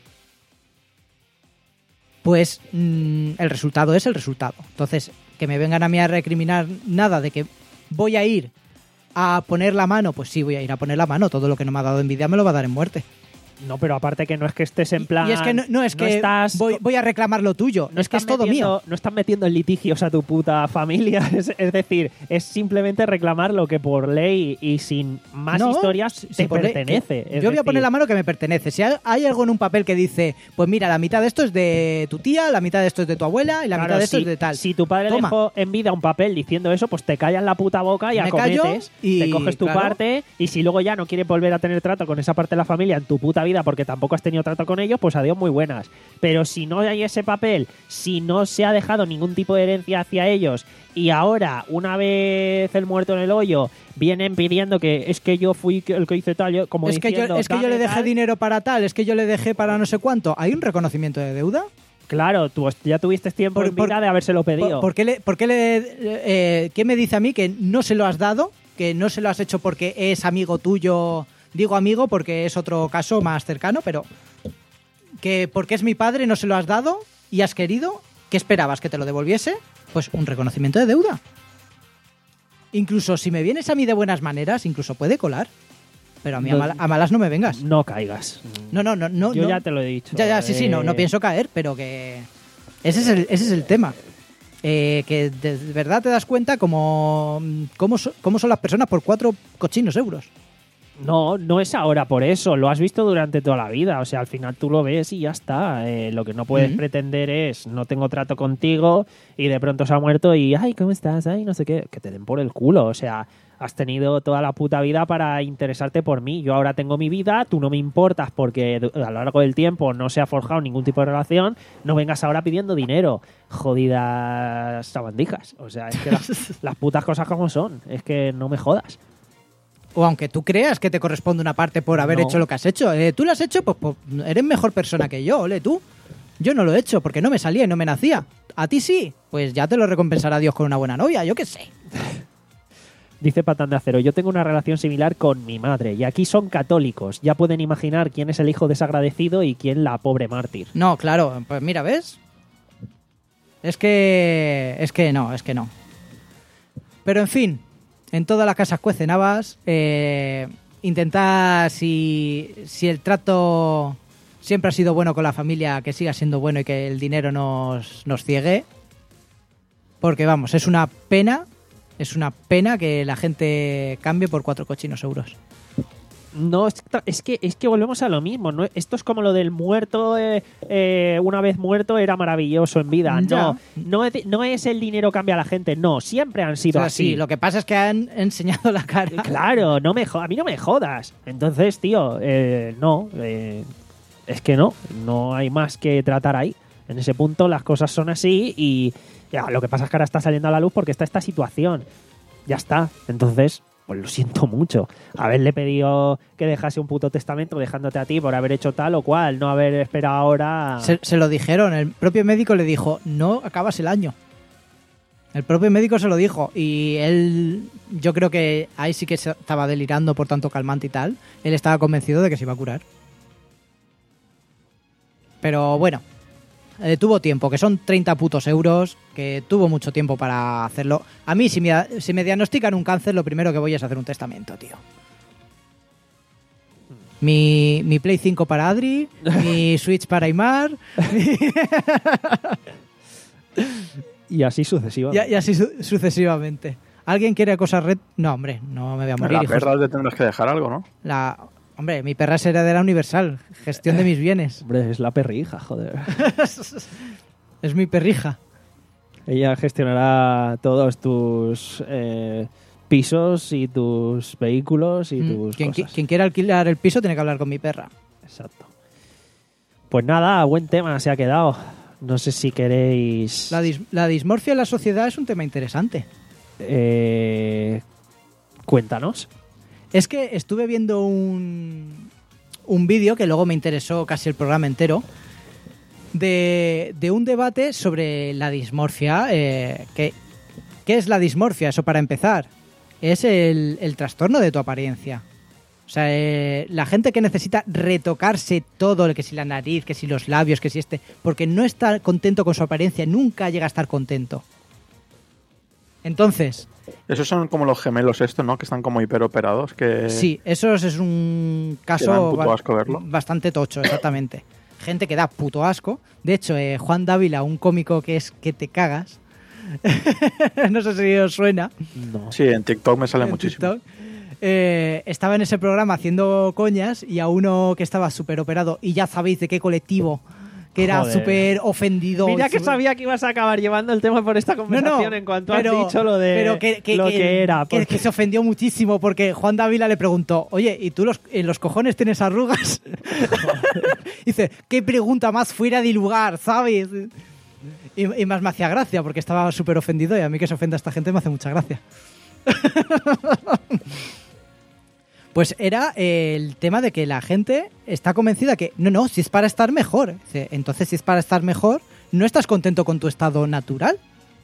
Pues mmm, el resultado es el resultado. Entonces, que me vengan a mí a recriminar nada de que voy a ir a poner la mano, pues sí, voy a ir a poner la mano. Todo lo que no me ha dado envidia me lo va a dar en muerte. No, pero aparte que no es que estés en plan... Y es que no, no es no que estás, voy, voy a reclamar lo tuyo, no es que es todo metiendo, mío. No estás metiendo en litigios a tu puta familia, es, es decir, es simplemente reclamar lo que por ley y sin más No, historias si te por ley- pertenece. Yo Es voy a poner decir, la mano que me pertenece. Si hay, hay algo en un papel que dice, pues mira, la mitad de esto es de tu tía, la mitad de esto es de tu abuela y la claro, mitad de esto si, es de tal. Si tu padre Toma. dejó en vida un papel diciendo eso, pues te callas la puta boca y Me callo acometes, y, te coges tu claro. parte y si luego ya no quieres volver a tener trato con esa parte de la familia en tu puta vida porque tampoco has tenido trato con ellos, pues adiós, muy buenas. Pero si no hay ese papel, si no se ha dejado ningún tipo de herencia hacia ellos y ahora, una vez el muerto en el hoyo, vienen pidiendo que es que yo fui el que hice tal, yo, como es que yo, diciendo, es que yo "Dame le dejé tal". dinero para tal, es que yo le dejé para no sé cuánto. ¿Hay un reconocimiento de deuda? Claro, tú ya tuviste tiempo Por- en vida por- de habérselo pedido. ¿Por, por qué le, por qué le, eh, ¿Qué me dice a mí que no se lo has dado? Que no se lo has hecho porque es amigo tuyo. Digo amigo porque es otro caso más cercano, pero que porque es mi padre no se lo has dado y has querido. ¿Qué esperabas? ¿Que te lo devolviese? Pues un reconocimiento de deuda. Incluso si me vienes a mí de buenas maneras, incluso puede colar. Pero a mí a, No- mal- a malas no me vengas. No caigas. No, no, no. no Yo no. ya te lo he dicho. Ya, ya, sí, sí, no, no eh, pienso caer, pero que ese es el, ese es el tema. Eh, que de verdad te das cuenta cómo, cómo, so- cómo son las personas por cuatro cochinos euros. No, no es ahora por eso, lo has visto durante toda la vida, o sea, al final tú lo ves y ya está. Eh, lo que no puedes Ujú. pretender es no tengo trato contigo y de pronto se ha muerto y ay, ¿cómo estás? Ay, no sé qué, que te den por el culo, o sea, has tenido toda la puta vida para interesarte por mí, yo ahora tengo mi vida, tú no me importas porque du- a lo largo del tiempo no se ha forjado ningún tipo de relación, no vengas ahora pidiendo dinero, jodidas sabandijas, o sea, es que las, las putas cosas como son, es que no me jodas. O aunque tú creas que te corresponde una parte por haber No. hecho lo que has hecho. Eh, tú lo has hecho, pues, pues eres mejor persona que yo, ole tú. Yo no lo he hecho porque no me salía y no me nacía. A ti sí, pues ya te lo recompensará Dios con una buena novia, yo qué sé. Dice Patán de Acero, yo tengo una relación similar con mi madre y aquí son católicos. Ya pueden imaginar quién es el hijo desagradecido y quién la pobre mártir. No, claro, pues mira, ¿ves? Es que... Es que no, es que no. Pero en fin, en todas las casas cuecen habas. Eh, intentar, si, si el trato siempre ha sido bueno con la familia, que siga siendo bueno y que el dinero nos, nos ciegue. Porque vamos, es una pena, es una pena que la gente cambie por cuatro cochinos euros. No, es, es que es que volvemos a lo mismo. ¿No? Esto es como lo del muerto, eh, eh, una vez muerto era maravilloso en vida. Ya. No, no es, no es el dinero cambia a la gente. No, siempre han sido O sea, así. sí, lo que pasa es que han enseñado la cara. Claro, no me jo- a mí no me jodas. Entonces, tío, eh, no, eh, es que no, no hay más que tratar ahí. En ese punto las cosas son así y ya, lo que pasa es que ahora está saliendo a la luz porque está esta situación. Ya está. Entonces, pues lo siento mucho. Haberle pedido que dejase un puto testamento dejándote a ti por haber hecho tal o cual, no haber esperado ahora. Se, se lo dijeron, el propio médico le dijo, no acabas el año. El propio médico se lo dijo y él, yo creo que ahí sí que se estaba delirando por tanto calmante y tal. Él estaba convencido de que se iba a curar. Pero bueno, eh, tuvo tiempo, que son treinta putos euros, que tuvo mucho tiempo para hacerlo. A mí, si me, si me diagnostican un cáncer, lo primero que voy es hacer un testamento, tío. Mi, mi Play cinco para Adri, mi Switch para Aymar, Y así y, sucesivamente. y así su- sucesivamente. ¿Alguien quiere cosas red? No, hombre, no me voy a morir. La hijos. perra le tendrás que dejar algo, ¿no? La... Hombre, mi perra es heredera universal. Gestión de mis bienes. Hombre, es la perrija, joder. Es mi perrija. Ella gestionará todos tus eh, pisos y tus vehículos y Mm, tus quien, qui- cosas. quien quiera alquilar el piso tiene que hablar con mi perra. Exacto. Pues nada, buen tema se ha quedado. No sé si queréis... La, dis- la dismorfia en la sociedad es un tema interesante. Eh, cuéntanos. Es que estuve viendo un, un vídeo que luego me interesó casi el programa entero de, de un debate sobre la dismorfia. Eh, que, ¿Qué es la dismorfia? Eso para empezar. Es el, el trastorno de tu apariencia. O sea, eh, la gente que necesita retocarse todo, que si la nariz, que si los labios, que si este, porque no está contento con su apariencia, nunca llega a estar contento. Entonces, Esos son como los gemelos estos, ¿no? Que están como hiperoperados. Que... sí, eso es un Que da caso puto ba- asco verlo. bastante tocho, exactamente. Gente que da puto asco. De hecho, eh, Juan Dávila, un cómico que es que te cagas. No sé si os suena. No. Sí, en TikTok me sale en muchísimo. TikTok. Eh, estaba en ese programa haciendo coñas y a uno que estaba súper operado, y ya sabéis de qué colectivo, que era Joder. súper ofendido. Mira que súper- sabía que ibas a acabar llevando el tema por esta conversación en cuanto has dicho lo de pero que, que- lo que- que era. que- porque- que se ofendió muchísimo porque Juan Dávila le preguntó, oye, ¿y tú los, en los cojones tienes arrugas? Dice, qué pregunta más fuera de lugar, ¿sabes? Y, y más me hacía gracia porque estaba súper ofendido, y a mí que se ofenda esta gente me hace mucha gracia. Pues era el tema de que la gente está convencida que, no, no, si es para estar mejor. Dice, entonces, si es para estar mejor, ¿no estás contento con tu estado natural?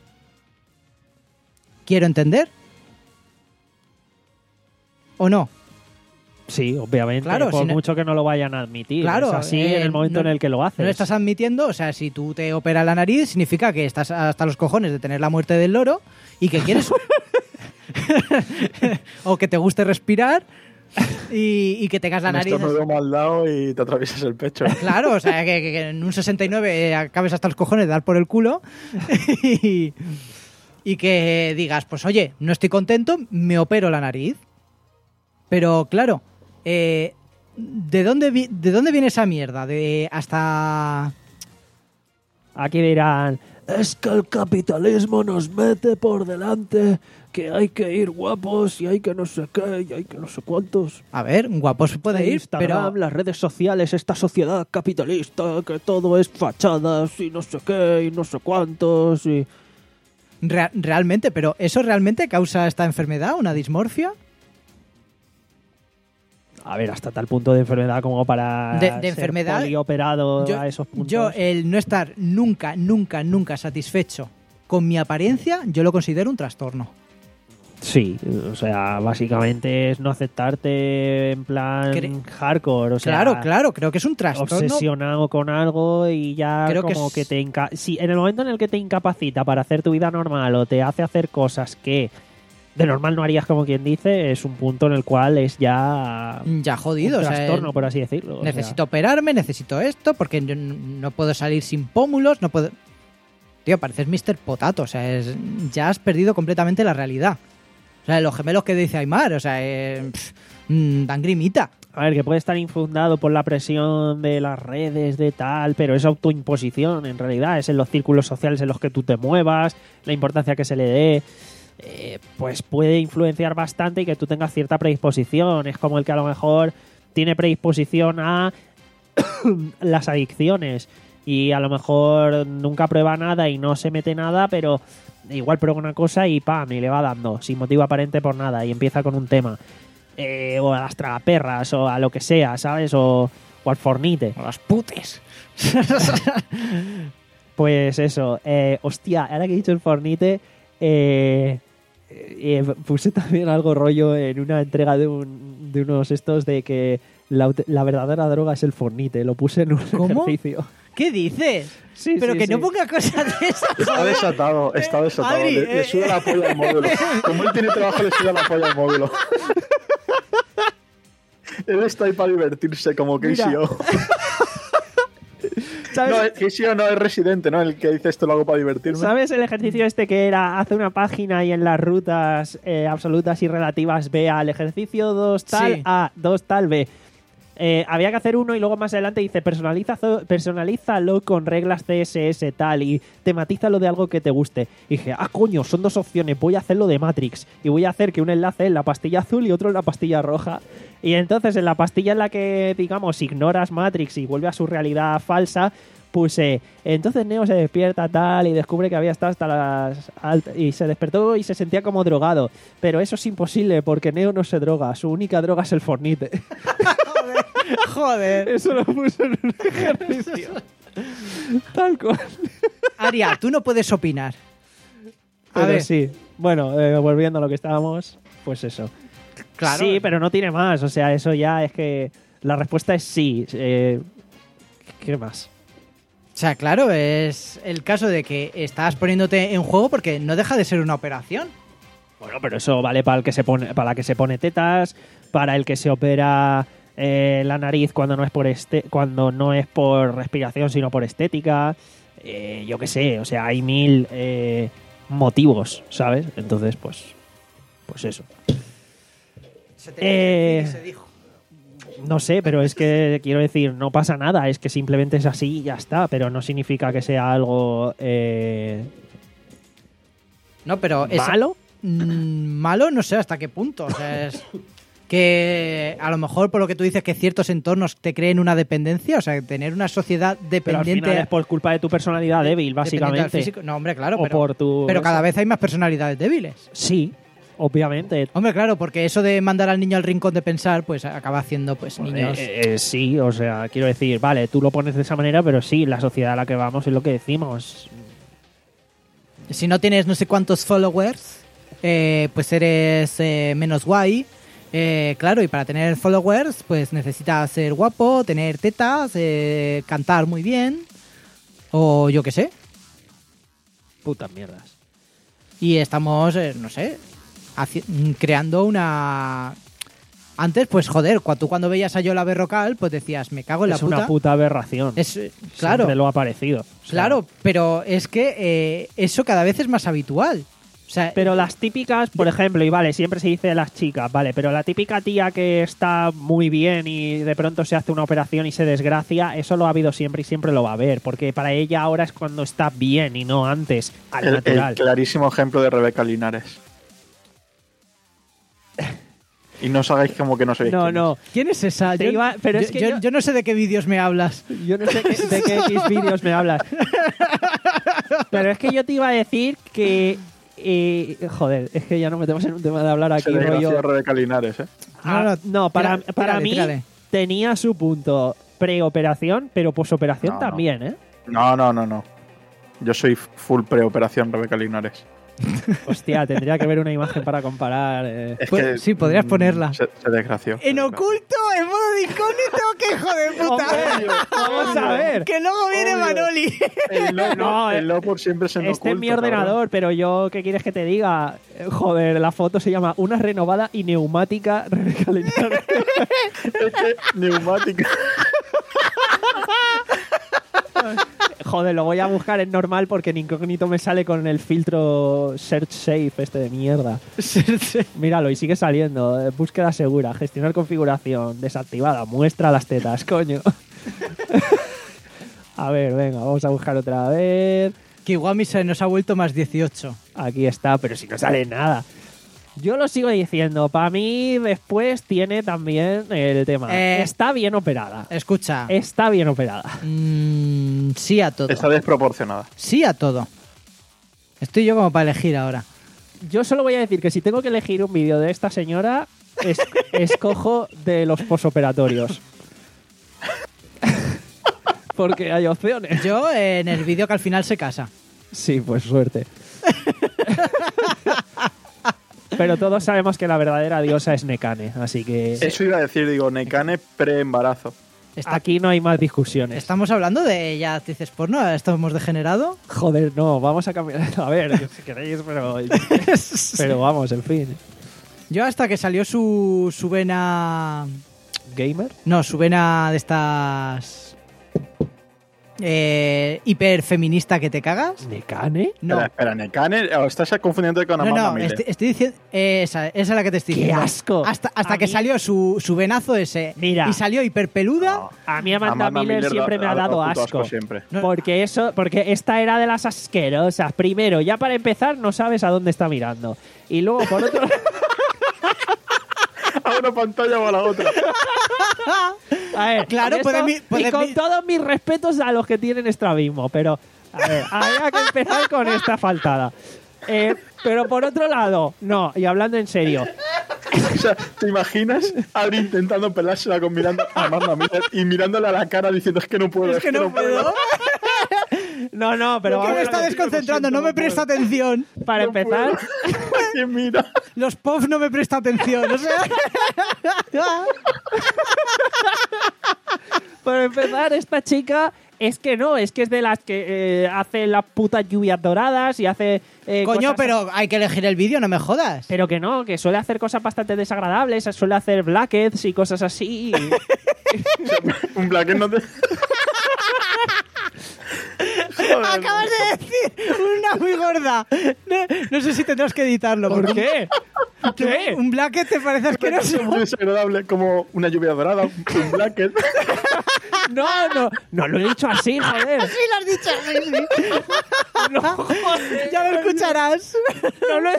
Quiero entender. ¿O no? Sí, obviamente. Claro, por si no- mucho que no lo vayan a admitir. Claro, es así eh, en el momento no- en el que lo haces. No lo estás admitiendo, o sea, si tú te operas la nariz, significa que estás hasta los cojones de tener la muerte del loro y que quieres... o que te guste respirar y, y que tengas la Un nariz... estornudo mal dado y te atraviesas el pecho. Claro, o sea, que, que- que en un sesenta y nueve acabes hasta los cojones de dar por el culo y, y que digas, pues oye, no estoy contento, me opero la nariz. Pero claro, eh, ¿de dónde, vi- ¿de dónde viene esa mierda? De hasta... Aquí dirán, es que el capitalismo nos mete por delante, que hay que ir guapos y hay que no sé qué y hay que no sé cuántos. A ver, guapos puede ir, Instagram, pero... las redes sociales, esta sociedad capitalista, que todo es fachadas y no sé qué y no sé cuántos y... Re- realmente, pero ¿eso realmente causa esta enfermedad, una dismorfia? A ver, hasta tal punto de enfermedad como para De- de ser enfermedad, polioperado Yo, a esos puntos. yo, el no estar nunca, nunca, nunca satisfecho con mi apariencia, yo lo considero un trastorno. Sí, o sea, básicamente es no aceptarte en plan Cre- hardcore, o sea, Claro, claro, creo que es un trastorno. obsesionado con algo y ya Creo que como es- que, te inca sí, en el momento en el que te incapacita para hacer tu vida normal o te hace hacer cosas que de normal no harías, como quien dice, es un punto en el cual es ya Ya jodido, un o sea, trastorno, por así decirlo. o sea. necesito operarme, necesito esto, porque yo n- no puedo salir sin pómulos, no puedo... Tío, pareces míster Potato, o sea, es... ya has perdido completamente la realidad. O sea, los gemelos que dice Aymar, o sea, eh, pff, mm, dan grimita. A ver, que puede estar infundado por la presión de las redes, de tal, pero es autoimposición, en realidad. Es en los círculos sociales en los que tú te muevas, la importancia que se le dé, eh, pues puede influenciar bastante y que tú tengas cierta predisposición. Es como el que a lo mejor tiene predisposición a las adicciones y a lo mejor nunca prueba nada y no se mete nada, pero igual prueba una cosa y pam, y le va dando, sin motivo aparente por nada, y empieza con un tema. Eh, o a las tragaperras, o a lo que sea, ¿sabes? O, o al fornite. O las putes. Pues eso, eh, hostia, ahora que he dicho el fornite, eh, eh, puse también algo rollo en una entrega de, un, de unos estos de que la, aut- la verdadera droga es el fornite. Lo puse en un ¿Cómo? ejercicio. ¿Qué dices? Sí, Pero sí, que sí. no ponga cosas de esas. Está desatado, está desatado. Adri, le, le eh, suda la polla al módulo. Como él tiene trabajo, le suda la polla al módulo. Él está ahí para divertirse como K C O. ¿Sabes? No, K C O no es residente, ¿no? El que dice esto lo hago para divertirme. ¿Sabes el ejercicio este que era hace una página y en las rutas eh, absolutas y relativas B al ejercicio dos tal Sí. A, dos tal B? Eh, había que hacer uno y luego más adelante dice personaliza, personalízalo con reglas C S S tal y tematízalo de algo que te guste. Y dije, ah, coño, son dos opciones, voy a hacerlo de Matrix y voy a hacer que un enlace en la pastilla azul y otro en la pastilla roja. Y entonces en la pastilla en la que, digamos, ignoras Matrix y vuelve a su realidad falsa, puse, entonces Neo se despierta tal y descubre que había estado hasta las alt- y se despertó y se sentía como drogado, pero eso es imposible porque Neo no se droga, su única droga es el Fornite. Joder. Eso lo puse en un ejercicio. Tal cual. Aria, tú no puedes opinar. A Pero ver, sí, bueno, eh, volviendo a lo que estábamos, pues eso. claro. Sí, pero no tiene más, o sea, eso ya es que la respuesta es sí. Eh, ¿Qué más? O sea, claro, es el caso de que estás poniéndote en juego porque no deja de ser una operación. Bueno, pero eso vale para el que se pone, para la que se pone tetas, para el que se opera eh, la nariz cuando no es por este, cuando no es por respiración, sino por estética. Eh, yo qué sé, o sea, hay mil eh, motivos, ¿sabes? Entonces, pues, pues eso. Se Eh, se dijo. No sé, pero es que quiero decir, no pasa nada, es que simplemente es así y ya está, pero no significa que sea algo eh, No, pero es malo. Mm, malo, no sé hasta qué punto. O sea, es que a lo mejor por lo que tú dices que ciertos entornos te creen una dependencia, o sea, tener una sociedad Pero al dependiente final es por culpa de tu personalidad débil, dependiente al básicamente. físico. No, hombre, claro, O pero, por tu- pero cada eso. vez hay más personalidades débiles. Sí, obviamente. Hombre, claro, porque eso de mandar al niño al rincón de pensar, pues acaba haciendo pues niños. Eh, eh, sí, o sea, quiero decir, vale, tú lo pones de esa manera, pero sí, la sociedad a la que vamos es lo que decimos. Si no tienes no sé cuántos followers, eh, pues eres eh, menos guay. Eh, claro, y para tener followers, pues necesitas ser guapo, tener tetas, eh, cantar muy bien, o yo qué sé. Putas mierdas. Y estamos, eh, no sé, haci- creando una... Antes, pues joder, cuando tú cuando veías a Yola Berrocal, pues decías, me cago en la Es puta. una puta aberración. Es, eh, claro, Siempre lo ha parecido. O sea, claro, pero es que eh, eso cada vez es más habitual. O sea, Pero las típicas, por ejemplo, y vale, siempre se dice de las chicas, vale, pero la típica tía que está muy bien y de pronto se hace una operación y se desgracia, eso lo ha habido siempre y siempre lo va a haber, porque para ella ahora es cuando está bien y no antes, al El, natural. el clarísimo ejemplo de Rebeca Linares. Y no os hagáis como que no sabéis No, quién no. ¿quién es esa? Te Yo, iba- pero yo- es que yo- yo- yo no sé de qué vídeos me hablas. Yo no sé qué- de qué X vídeos me hablas. Pero es que yo te iba a decir que... eh, joder, es que ya nos metemos en un tema de hablar es. aquí, Se desgració rollo... Rebeca Linares, ¿eh? Ah, no, para, tira- para tírale, mí tírale. tenía su punto preoperación, pero posoperación No, no. también, ¿eh? No, no, no, no. Yo soy full preoperación Rebeca Linares. Hostia, tendría que ver una imagen para comparar. eh. Es Pues, que, sí, podrías mm, ponerla. Se, se desgració. En oculto, en modo de incógnito, qué hijo de puta. Hombre, vamos a ver. Que luego viene Obvio. Manoli. El no, No, el no por siempre es en Este es oculto, mi cabrón. ordenador, pero yo, ¿qué quieres que te diga? Eh, Joder, la foto se llama Una renovada y neumática Rebeca Linares. Es que neumática. Joder, lo voy a buscar en normal porque en incógnito me sale con el filtro Search Safe este de mierda. Míralo, y sigue saliendo. Eh, Búsqueda segura, gestionar configuración, desactivada, muestra las tetas, coño. A ver, venga, vamos a buscar otra vez. Kiwami se nos ha vuelto más dieciocho. Aquí está, pero si no sale nada. Yo lo sigo diciendo, para mí después tiene también el tema. Eh, Está bien operada. Escucha, Está bien operada. mm, sí a todo. Está desproporcionada. Sí a todo. Estoy yo como para elegir ahora. Yo solo voy a decir que si tengo que elegir un vídeo de esta señora, es- escojo de los posoperatorios. Porque hay opciones. Yo eh, en el vídeo que al final se casa. Sí, pues suerte. Pero todos sabemos que la verdadera diosa es Nekane, así que Eso iba a decir, digo, Nekane pre-embarazo. Está- aquí no hay más discusiones. Estamos hablando de ya dices porno, estamos degenerado. Joder, no, vamos a cambiar. A ver, si queréis, pero. Pero vamos, en fin. Yo hasta que salió su, su vena... ¿Gamer? No, su vena de estas... eh, hiperfeminista que te cagas. ¿Nekane? No, Espera, espera, Nekane, o estás confundiendo con no, Amanda no, Miller. estoy, estoy diciendo... Esa, esa es la que te estoy ¡Qué diciendo. asco! Hasta, hasta A que mí- salió su, su venazo ese. Mira. Y salió hiperpeluda. A mí Amanda, Amanda Miller, Miller siempre da- me ha ha dado dado puto asco. asco siempre. No. Porque eso, porque esta era de las asquerosas. Primero, ya para empezar, no sabes a dónde está mirando. Y luego, por otro A una pantalla o a la otra. a ver, Claro, eso- puede mi- puede y con mi- todos mis respetos a los que tienen estrabismo, pero a ver, había que empezar con esta faltada. Eh, pero por otro lado, no, y hablando en serio, O sea, ¿te imaginas a Adri intentando pelársela con mirando a Amanda Miller y mirándole a la cara diciendo es que no puedo, Es que no puedo. no, no, pero Que vamos me a está ver, desconcentrando, no me presta atención. para empezar, ¿Quién mira? Los P O F no me presta atención, o sea... para empezar, esta chica es que no, es que es de las que eh, hace las putas lluvias doradas y hace eh, Coño, cosas- pero hay que elegir el vídeo, no me jodas. Pero que no, que suele hacer cosas bastante desagradables, suele hacer blackheads y cosas así. Un black no te... Joder. Acabas de decir una muy gorda. No, no sé si tendrás que editarlo. ¿Por porque qué? ¿Qué? Un blacket te parece asqueroso. Es muy desagradable, como una lluvia dorada, un blacket. No, no, no lo he dicho así, joder. Sí, lo has dicho. Sí, sí. No, joder. Ya lo escucharás. No lo he...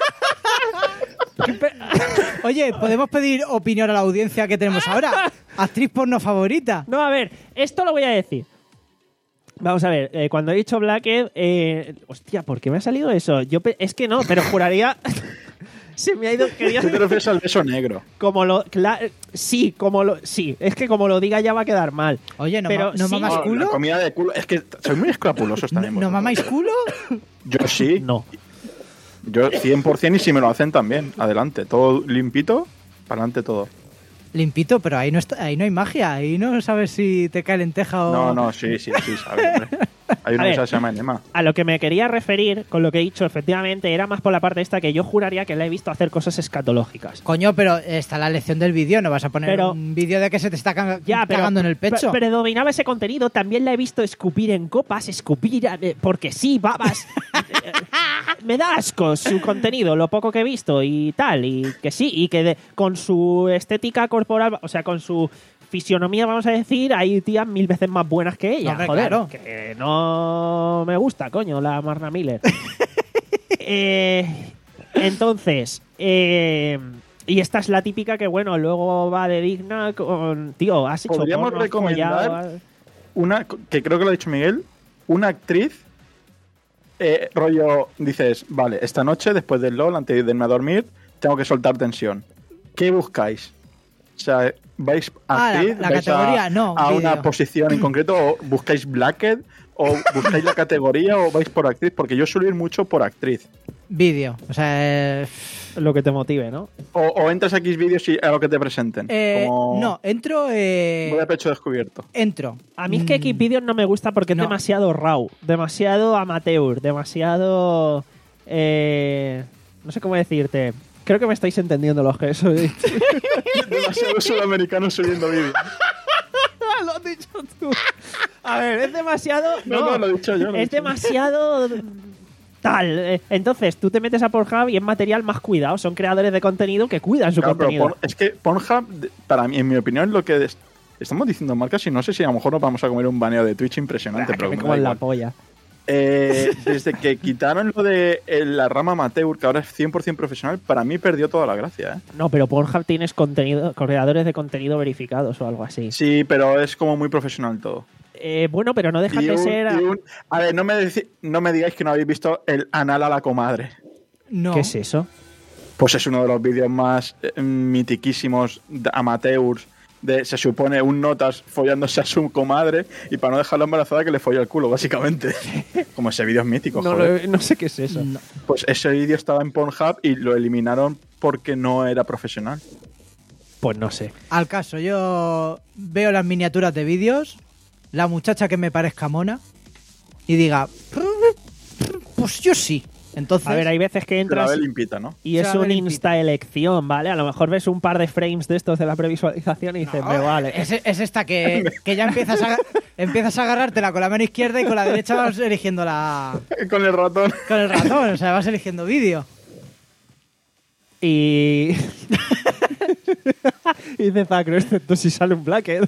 Oye, ¿podemos pedir opinión a la audiencia que tenemos ahora? Actriz porno favorita. No, a ver, esto lo voy a decir. Vamos a ver, eh, cuando he dicho Blackhead, eh, hostia, ¿por qué me ha salido eso? Yo pe- es que no, pero juraría se me ha ido quería ¿Tú te refieres al beso negro? como lo cla- sí, como lo sí, es que como lo diga ya va a quedar mal. Oye, ¿no, Pero ma- ¿no sí. mamas No, culo? la comida de culo. Es que soy muy escrupulosos ¿No, también. ¿no vosotros. mamáis culo? Yo sí. No. Yo cien por ciento y si me lo hacen también. Adelante. Todo limpito, para adelante todo. Limpito, pero ahí no, está, ahí no hay magia. Ahí no sabes si te cae lenteja o... No, no, sí, sí, sí, sabes, hombre. Hay A una ver. que se llama enema. A lo que me quería referir con lo que he dicho, efectivamente, era más por la parte esta que yo juraría que la he visto hacer cosas escatológicas. Coño, pero está la lección del vídeo. No vas a poner Pero- un vídeo de que se te está ca- Ya, pero, cagando en el pecho. pe- predominaba ese contenido. También la he visto escupir en copas, escupir eh, porque sí, babas. Eh, Me da asco su contenido, lo poco que he visto y tal. Y que sí, y que de- con su estética corporal, o sea, con su fisionomía, vamos a decir, hay tías mil veces más buenas que ella. Hombre, joder, claro. que no me gusta, coño, la Marna Miller. Eh, entonces, eh, y esta es la típica que, bueno, luego va de digna con... Tío, has hecho Podríamos porno, has recomendar- follado, Una, que creo que lo ha dicho Miguel, una actriz, eh, rollo, dices, vale, esta noche, después del LOL, antes de irme a dormir, tengo que soltar tensión. ¿Qué buscáis? O sea, ¿vais a Ah, la- actriz? la ¿Vais categoría? a, No, a vídeo. una posición en concreto? ¿O buscáis Blackhead? ¿O buscáis la categoría? ¿O vais por actriz? Porque yo suelo ir mucho por actriz. Vídeo. O sea... eh, lo que te motive, ¿no? O, o entras a X vídeos y a lo que te presenten. eh, como no, entro... Eh, voy a pecho descubierto. entro. A mí es que Mm, Xvideos no me gusta porque no. es demasiado raw, demasiado amateur, demasiado... eh, no sé cómo decirte. Creo que me estáis entendiendo los que soy. Demasiado sudamericano subiendo vídeos. Lo has dicho tú. A ver, es demasiado... No, no, lo he dicho yo. lo he es dicho yo. demasiado tal. Eh, Entonces, tú te metes a Pornhub y es material más cuidado. Son creadores de contenido que cuidan su Claro, pero contenido. Porn- es que Pornhub, de- para mí, en mi opinión, lo que es- estamos diciendo marcas y no sé si a lo mejor nos vamos a comer un baneo de Twitch impresionante, Ah, que pero me me como da en la igual. polla. Eh, desde que quitaron lo de eh, la rama amateur, que ahora es cien por ciento profesional, para mí perdió toda la gracia. ¿eh? No, pero Pornhub tienes contenido, creadores de contenido verificados o algo así. Sí, pero es como muy profesional todo. Eh, bueno, pero no deja Y de un- ser... y un- a ver, no me, deci- no me digáis que no habéis visto el anal a la comadre. No. ¿Qué es eso? Pues es uno de los vídeos más eh, mitiquísimos de amateurs. De, se supone un notas follándose a su comadre y para no dejarla embarazada que le folla el culo, básicamente. Como ese vídeo es mítico, No, joder. lo- no sé qué es eso. No. Pues ese vídeo estaba en Pornhub y lo eliminaron porque no era profesional. Pues no sé. Al caso, yo veo las miniaturas de vídeos, la muchacha que me parezca mona y diga, pues yo sí. Entonces, A ver, hay veces que Se la entras ve limpita, ¿no? y Se es la ve un limpita. insta-elección, ¿vale? A lo mejor ves un par de frames de estos de la previsualización y dices, me vale. es, es esta que, que ya empiezas a, empiezas a agarrártela con la mano izquierda y con la derecha vas eligiendo la Con el ratón. con el ratón, o sea, vas eligiendo vídeo. Y... y dice Zacro, excepto si sale un Blackhead.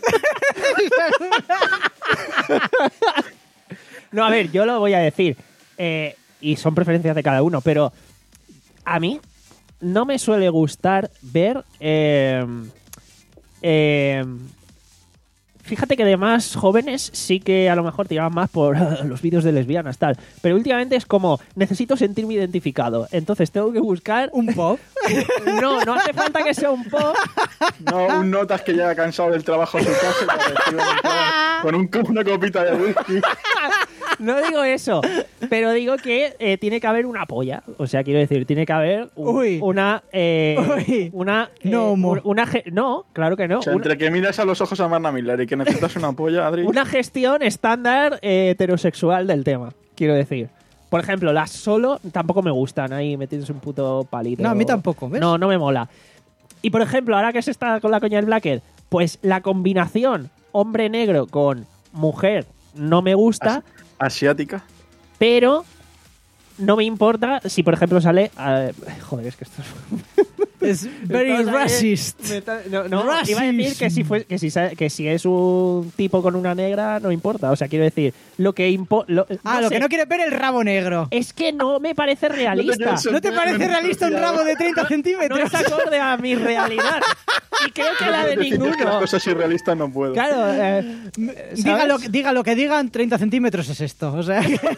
No, a ver, yo lo voy a decir. eh, y son preferencias de cada uno, pero a mí no me suele gustar ver... eh, eh, fíjate que de más jóvenes sí que a lo mejor tiraban más por los vídeos de lesbianas, tal. Pero últimamente es como, necesito sentirme identificado. Entonces tengo que buscar... Un pop. No, no hace falta que sea un pop. No, un notas que llega cansado del trabajo a su casa y te recibe en plan con un, con una copita de whisky. No digo eso, pero digo que eh, tiene que haber una polla. O sea, quiero decir, tiene que haber un- Uy. una... eh, Uy. una eh, No, homo. un- una ge- no, claro que no. O sea, Una, entre que miras a los ojos a Marna Miller y que necesitas una polla, Adri. una gestión estándar eh, heterosexual del tema, quiero decir. Por ejemplo, las solo tampoco me gustan ahí metiéndose un puto palito. No, a mí tampoco, ¿ves? No, no me mola. Y por ejemplo, ahora que se está con la coña del Blackhead, pues la combinación hombre negro con mujer no me gusta, Asiática. pero no me importa si, por ejemplo, sale... eh, joder, es que esto es... Es very Entonces, eh, racist. me ta- No, no, Racist. iba a decir que si, fue, que, si, sa- que si es un tipo con una negra, no importa. O sea, quiero decir, lo que importa... Ah, lo que no quieres ver el rabo negro. Es que no me parece realista. quieres ¿No te parece realista un rabo de treinta No centímetros? es acorde a mi realidad. Y creo que la de Decir que las ninguno. cosas irrealistas no puedo. Claro, eh, Diga ¿sabes? lo, que- diga lo que digan, treinta centímetros es esto. O sea que-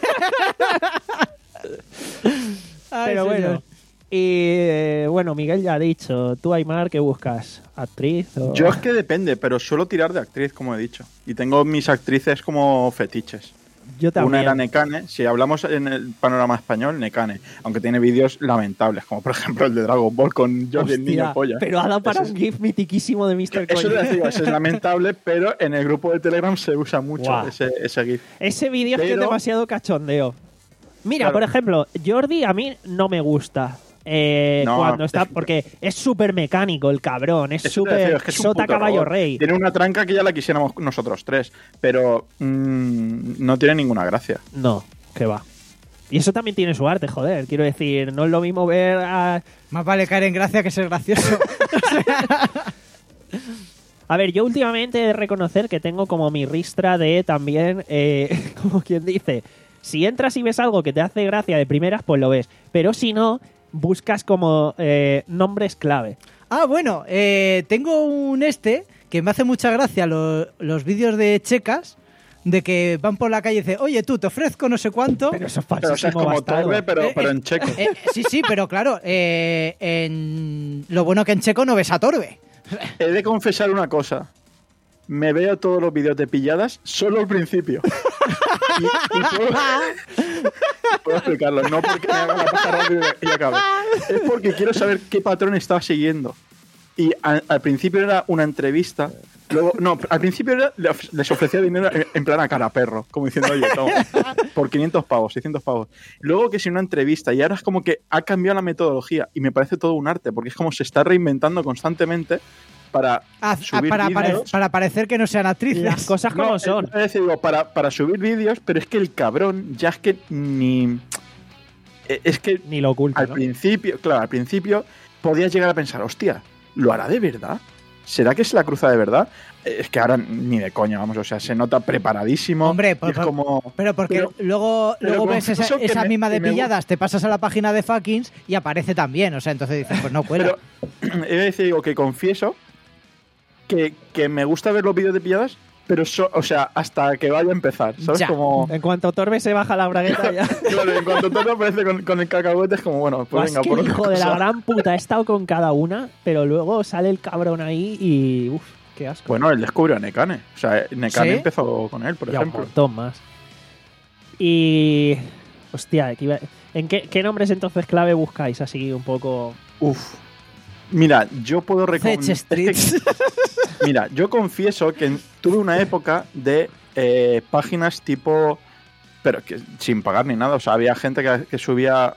Ay, Pero bueno. señor. Y eh, bueno, Miguel ya ha dicho, tú, Aymar, ¿qué buscas? ¿Actriz o...? Yo es que depende, pero suelo tirar de actriz, como he dicho. Y tengo mis actrices como fetiches. Yo también. Una era Nekane. Si hablamos en el panorama español, Nekane. Aunque tiene vídeos lamentables, como por ejemplo el de Dragon Ball con Jordi el Hostia, niño polla. pero ha dado para Ese un es- gif mitiquísimo de mister Eso Coño. te digo, ese es lamentable, pero en el grupo de Telegram se usa mucho Guau. ese, ese GIF. Ese vídeo es que es Pero- demasiado cachondeo. Mira, Claro. por ejemplo, Jordi a mí no me gusta. eh, No, cuando está, es- porque es súper mecánico el cabrón, es Eso te decía, súper es que es un sota puto caballo robot. rey. Tiene una tranca que ya la quisiéramos nosotros tres, pero mm, no tiene ninguna gracia. No, que va. Y eso también tiene su arte, joder. Quiero decir, no es lo mismo ver a... Más vale caer en gracia que ser gracioso. A ver, yo últimamente he de reconocer que tengo como mi ristra de también, eh, como quien dice, si entras y ves algo que te hace gracia de primeras, pues lo ves. Pero si no, buscas como eh, nombres clave. Ah, bueno, eh, tengo un este que me hace mucha gracia lo- los vídeos de checas de que van por la calle y dicen, oye tú, te ofrezco no sé cuánto. Pero eso es Pero, o sea, es falsísimo como bastardo. Torbe, pero, Eh, pero eh, en checo. Eh, sí, sí, pero claro, eh, en... lo bueno que en checo no ves a Torbe. He de confesar una cosa. Me veo todos los vídeos de pilladas solo al principio. y, y puedo, puedo explicarlo. No porque me haga la paja rápido y acabe. Es porque quiero saber qué patrón estaba siguiendo. Y al, al principio era una entrevista. Luego, no, al principio era, les ofrecía dinero en, en plan a cara perro. Como diciendo, oye, toma, por quinientos pavos, seiscientos pavos. Luego que si una entrevista. Y ahora es como que ha cambiado la metodología. Y me parece todo un arte. Porque es como se está reinventando constantemente para Ah, subir para, pare- vídeos. para parecer que no sean actrices. Las cosas como No, son. Es decir, digo, para, para subir vídeos, pero es que el cabrón ya es que ni... eh, Es que Ni lo oculta, al ¿no? principio, claro, al principio podías llegar a pensar, hostia, ¿lo hará de verdad? ¿Será que se la cruza de verdad? Eh, Es que ahora ni de coña, vamos, o sea, se nota preparadísimo. Hombre, y por- es como... Pero porque Pero- luego, pero luego ves esa, confieso que esa me- misma de que me gu- pilladas, te pasas a la página de Fuckings y aparece también. O sea, entonces dices, pues no cuela. Pero he de decir, digo, que confieso que, que me gusta ver los vídeos de pilladas, pero, so- o sea, hasta que vaya a empezar, ¿sabes? Ya. Como... En cuanto Torbe se baja la bragueta ya. Claro, en cuanto todo aparece con, con el cacahuete es como, bueno, pues Buah, venga, es que por el otra hijo de la cosa. gran puta, he estado con cada una, pero luego sale el cabrón ahí y... Uf, qué asco. Bueno, él descubrió a Nekane. O sea, Nekane ¿Sí? empezó con él, por Y a un ejemplo. montón más. Y... Hostia, que iba- ¿en qué, qué nombres entonces clave buscáis así un poco...? Uf. Mira, yo puedo Fetch recomendar... Street. Mira, yo confieso que en- tuve una época de eh, páginas tipo... Pero que sin pagar ni nada. O sea, había gente que, que subía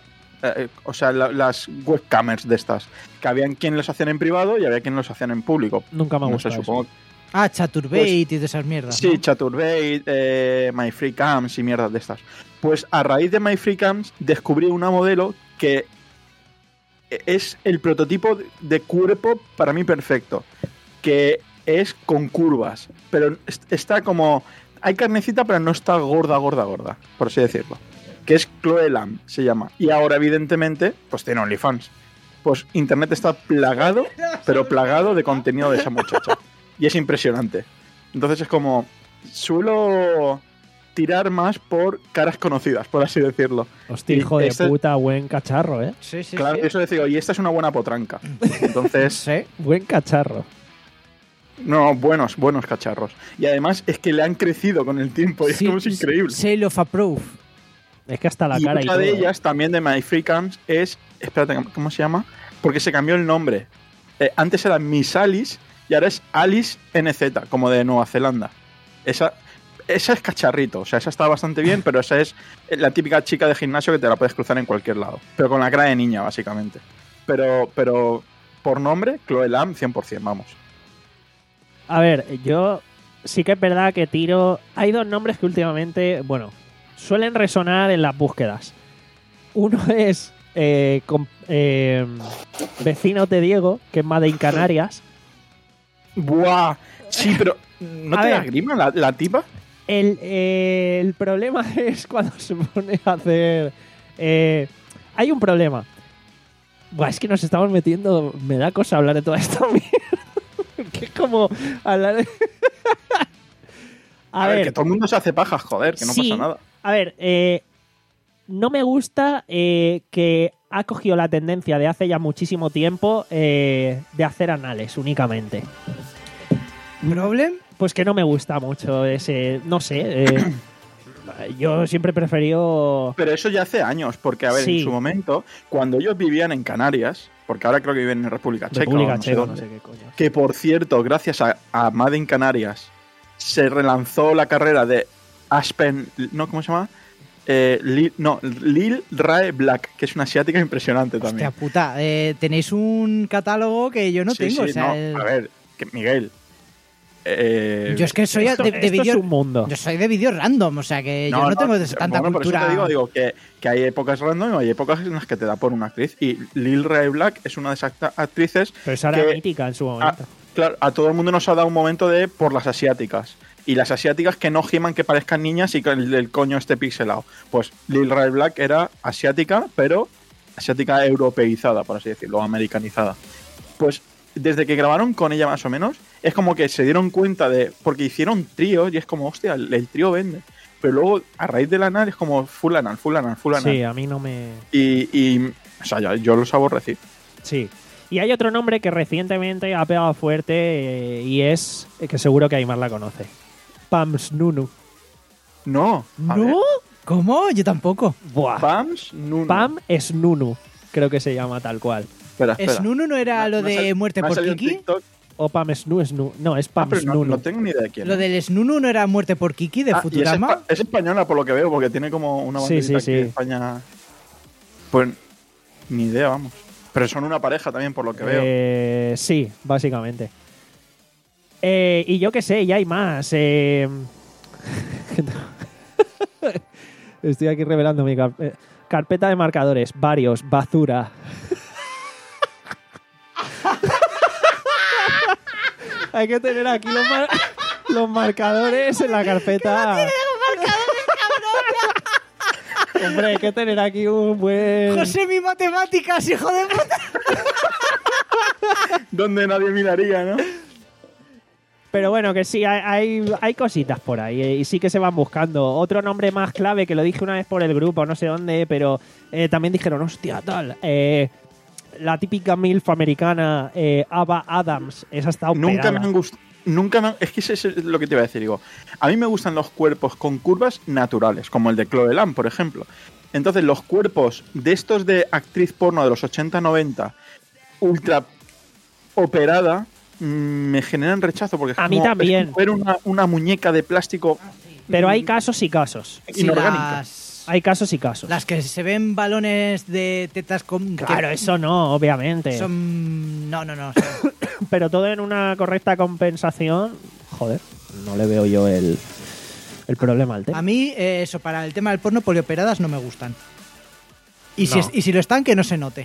Eh, o sea, la- las webcamers de estas. Que habían quien los hacían en privado y había quien los hacían en público. Nunca me ha No sé, gustado supongo. Ah, Chaturbate y de esas mierdas. Sí, ¿no? Chaturbate, eh, MyFreeCams y mierdas de estas. Pues a raíz de MyFreeCams descubrí una modelo que es el prototipo de cuerpo para mí perfecto. Que es con curvas. Pero est- está como... Hay carnecita, pero no está gorda, gorda, gorda. Por así decirlo. Que es Chloe Lam, se llama. Y ahora, evidentemente, pues tiene OnlyFans. Pues internet está plagado, pero plagado de contenido de esa muchacha. Y es impresionante. Entonces es como... Suelo tirar más por caras conocidas, por así decirlo. Hostia, Y hijo de este- puta, buen cacharro, ¿eh? Sí, sí, Claro, sí. eso decía, y esta es una buena potranca. Entonces, Sí. Buen cacharro. no, buenos, buenos cacharros. Y además es que le han crecido con el tiempo y Sí, es como es increíble. Seal of Approve. Es que hasta la Y cara y otra todo. de ellas, también de MyFreeCams, es... Espérate, ¿cómo se llama? Porque se cambió el nombre. Eh, antes era Miss Alice y ahora es Alice N Z, como de Nueva Zelanda. Esa, esa es cacharrito, o sea, esa está bastante bien, pero esa es la típica chica de gimnasio que te la puedes cruzar en cualquier lado. Pero con la cara de niña, básicamente. Pero, pero por nombre, Chloe Lam, cien por ciento, vamos. A ver, yo sí que es verdad que tiro... Hay dos nombres que últimamente, bueno, suelen resonar en las búsquedas. Uno es eh, com- eh, Vecinos de Diego, que es Made in Canarias. ¡Buah! Sí, pero ¿no A te ver. da grima la, la tipa? El, eh, el problema es cuando se pone a hacer... eh, hay un problema. Buah, es que nos estamos metiendo... Me da cosa hablar de toda esta mierda. Que es como hablar de... A, ver, que todo el mundo se hace pajas, joder, que no sí. pasa nada. A ver, eh, no me gusta eh, que ha cogido la tendencia de hace ya muchísimo tiempo eh, de hacer anales únicamente. ¿Problem? Pues que no me gusta mucho ese... No sé. eh, yo siempre he preferido... Pero eso ya hace años, porque, a ver, Sí. en su momento, cuando ellos vivían en Canarias, porque ahora creo que viven en República Checa, República o no sé Checa, dónde, no sé qué coño. que por cierto, gracias a, a Made in Canarias, se relanzó la carrera de Aspen, ¿no? ¿Cómo se llama? Eh, Lil, no, Lil Rae Black, que es una asiática impresionante también. Hostia puta, eh, tenéis un catálogo que yo no Sí, tengo. sí, o sea, no, el- a ver, que Miguel. eh, yo es que soy Esto, de, de esto vídeos. es un mundo. Yo soy de vídeos random, o sea que yo no, tengo de tanta bueno, por eso cultura. te digo, digo que, que hay épocas random y hay épocas en las que te da por una actriz. Y Lil Rae Black es una de esas acta- actrices. Pero esa era que- mítica en su a, momento. claro, a todo el mundo nos ha dado un momento de por las asiáticas. Y las asiáticas que no giman que parezcan niñas y que el, el coño esté pixelado. Pues Lil Rae Black era asiática, pero asiática europeizada, por así decirlo, o americanizada. Pues desde que grabaron con ella más o menos, es como que se dieron cuenta de... Porque hicieron tríos y es como, hostia, el, el trío vende. Pero luego, a raíz del anal, es como full anal, full anal, full anal. Sí, a mí no me... Y, y, o sea, yo, yo los aborrecí. Sí. Y hay otro nombre que recientemente ha pegado fuerte eh, y es... eh, que seguro que Aymar la conoce. Pams Nunu. No. a ver. ¿No? ¿Cómo? Yo tampoco. Buah. Pams Nunu. Pam es Nunu. Creo que se llama tal cual. Espera, espera. ¿Snunu no era Me- lo me ha de sal- muerte me ha por salido en Kiki? TikTok. O Pam Snu Snu. No, es Ah, Pam pero no, Nunu. no tengo ni idea de quién ¿Lo es. del Snunu no era muerte por Kiki de Ah, y es, Futurama? espa- es española por lo que veo, porque tiene como una Sí, banderita sí, aquí de sí. España. Pues ni idea, vamos. Pero son una pareja también, por lo que veo. Eh, sí, básicamente. Eh, y yo qué sé, ya hay más. eh. Estoy aquí revelando mi carpe- carpeta de marcadores. Varios. Basura. Hay que tener aquí los, mar- los marcadores en la carpeta. Hombre, hay que tener aquí un buen... José, mi matemáticas, hijo de puta. Donde nadie miraría, ¿no? Pero bueno, que sí, hay, hay, hay cositas por ahí eh, y sí que se van buscando. Otro nombre más clave que lo dije una vez por el grupo, no sé dónde, pero eh, también dijeron, hostia, tal. Eh, la típica MILF americana, eh, Ava Adams, esa está operada. Nunca me han gustado. Nunca me han- Es que eso es lo que te iba a decir. Digo, a mí me gustan los cuerpos con curvas naturales, como el de Chloe Lam, por ejemplo. Entonces, los cuerpos de estos de actriz porno de los ochenta noventa, ultra operada, mm, me generan rechazo. Porque es A mí como- también. Es como ver una, una muñeca de plástico. Pero hay casos y casos. Sí, inorgánica. las, Hay casos y casos. Las que se ven balones de tetas con... Claro, que eso no, obviamente. Son... No, no, no. o sea, Pero todo en una correcta compensación, joder, no le veo yo el, el problema al tema. a mí, eh, eso, para el tema del porno, polioperadas no me gustan. Y, si, No. es- y si lo están, que no se note.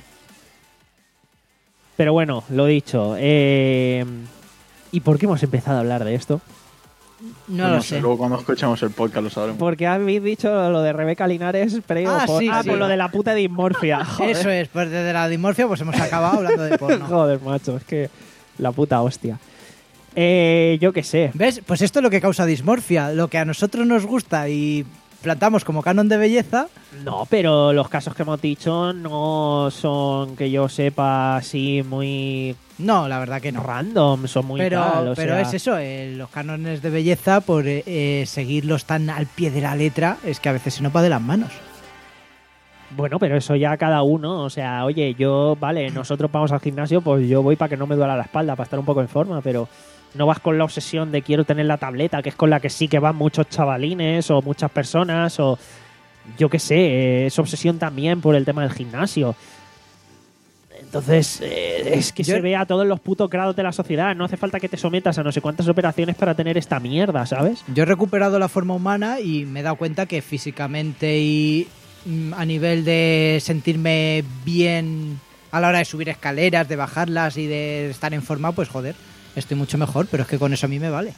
Pero bueno, lo dicho. Eh, ¿Y por qué hemos empezado a hablar de esto? No Pues lo sé. Luego cuando escuchemos el podcast lo sabremos. Porque habéis dicho lo de Rebeca Linares, pero Ah, por, sí, ah, sí. por lo de la puta dismorfia. Joder. Eso es, pues desde la dimorfia pues hemos acabado hablando de porno. Joder, macho, es que la puta hostia. Eh, yo qué sé. ¿Ves? Pues esto es lo que causa dismorfia. Lo que a nosotros nos gusta y plantamos como canon de belleza. No, pero los casos que hemos dicho no son, que yo sepa, así muy No, la verdad que no. random, son muy Pero, tal, o pero sea, es eso, eh, los cánones de belleza, por eh, eh, seguirlos tan al pie de la letra, es que a veces se nos va de las manos. Bueno, pero eso ya cada uno, o sea, oye, yo, vale, nosotros vamos al gimnasio, pues yo voy para que no me duela la espalda, para estar un poco en forma, pero no vas con la obsesión de quiero tener la tableta, que es con la que sí que van muchos chavalines o muchas personas, o yo qué sé, eh, es obsesión también por el tema del gimnasio. Entonces, eh, es que Yo- se ve a todos los putos grados de la sociedad, no hace falta que te sometas a no sé cuántas operaciones para tener esta mierda, ¿sabes? Yo he recuperado la forma humana y me he dado cuenta que físicamente y mm, a nivel de sentirme bien a la hora de subir escaleras, de bajarlas y de estar en forma, pues joder, estoy mucho mejor, pero es que con eso a mí me vale.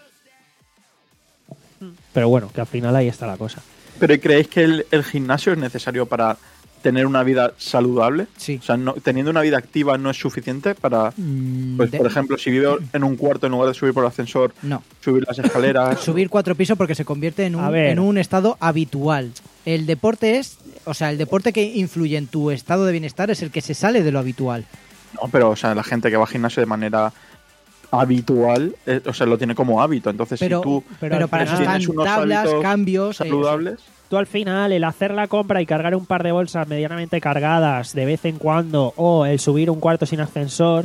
Pero bueno, que al final ahí está la cosa. ¿Pero ¿y creéis que el, el gimnasio es necesario para tener una vida saludable? Sí. O sea, no- teniendo una vida activa no es suficiente para... Mm, Pues, de- por ejemplo, si vivo en un cuarto, en lugar de subir por el ascensor, No. subir las escaleras... Subir cuatro pisos porque se convierte en A un, ver. en un estado habitual. El deporte es, o sea, el deporte que influye en tu estado de bienestar es el que se sale de lo habitual. No, pero, o sea, la gente que va al gimnasio de manera habitual, eh, o sea, lo tiene como hábito. Entonces, Pero, si tú pero pero al para eso final están tienes unos tablas, hábitos cambios. eh, saludables... Tú al final, el hacer la compra y cargar un par de bolsas medianamente cargadas de vez en cuando, o el subir un cuarto sin ascensor,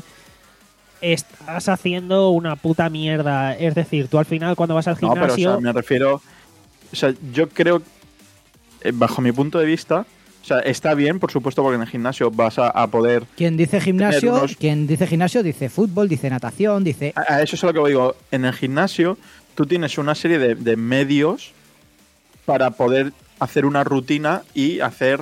estás haciendo una puta mierda. Es decir, tú al final cuando vas al No, pero, o gimnasio... sea, me refiero... O sea, yo creo, eh, bajo mi punto de vista, o sea, está bien, por supuesto, porque en el gimnasio vas a, a poder... Quien dice gimnasio, Tener unos- quien dice gimnasio dice fútbol, dice natación, dice A, a eso es a lo que digo. En el gimnasio, tú tienes una serie de, de medios para poder hacer una rutina y hacer...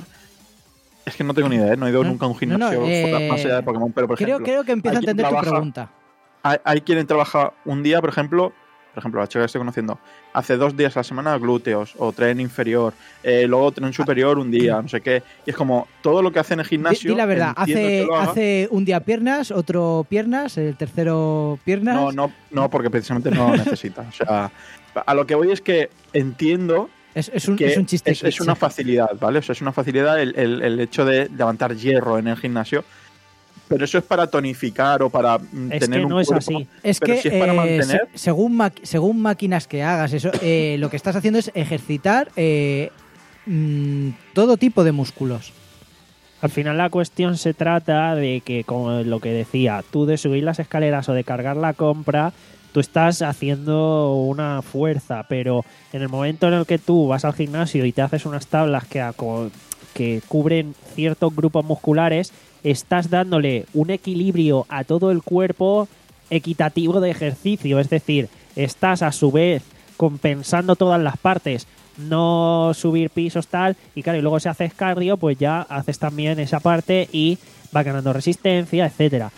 Es que no tengo ni idea, ¿eh? No he ido No, nunca a un no, no, gimnasio eh, fuera- más allá de Pokémon, pero por creo, ejemplo... creo que empiezo a hay quien entender tu trabaja- pregunta. Hay, hay quien trabaja un día, por ejemplo, por ejemplo, la chica que estoy conociendo, hace dos días a la semana glúteos o tren inferior, eh, luego tren superior un día, no sé qué. Y es como todo lo que hace en el Di, gimnasio. di la verdad, entiendo hace, que lo haga. hace un día piernas, otro piernas, el tercero piernas. No, no, no, porque precisamente no lo necesita. O sea, a lo que voy es que entiendo Es, es un, que es un chiste. es, es una cliché. facilidad, ¿vale? O sea, es una facilidad el, el- el hecho de levantar hierro en el gimnasio. Pero eso es para tonificar o para mm, Es tener que un no es cuerpo. así. Es pero que si es para eh, mantener, se- según, ma- según máquinas que hagas, eso, eh, lo que estás haciendo es ejercitar eh, mm, todo tipo de músculos. Al final la cuestión se trata de que, como lo que decía, tú de subir las escaleras o de cargar la compra, tú estás haciendo una fuerza, pero en el momento en el que tú vas al gimnasio y te haces unas tablas que, aco- que cubren ciertos grupos musculares, estás dándole un equilibrio a todo el cuerpo equitativo de ejercicio, es decir, estás a su vez compensando todas las partes, no subir pisos tal, y claro, y luego si haces cardio, pues ya haces también esa parte y va ganando resistencia, etcétera.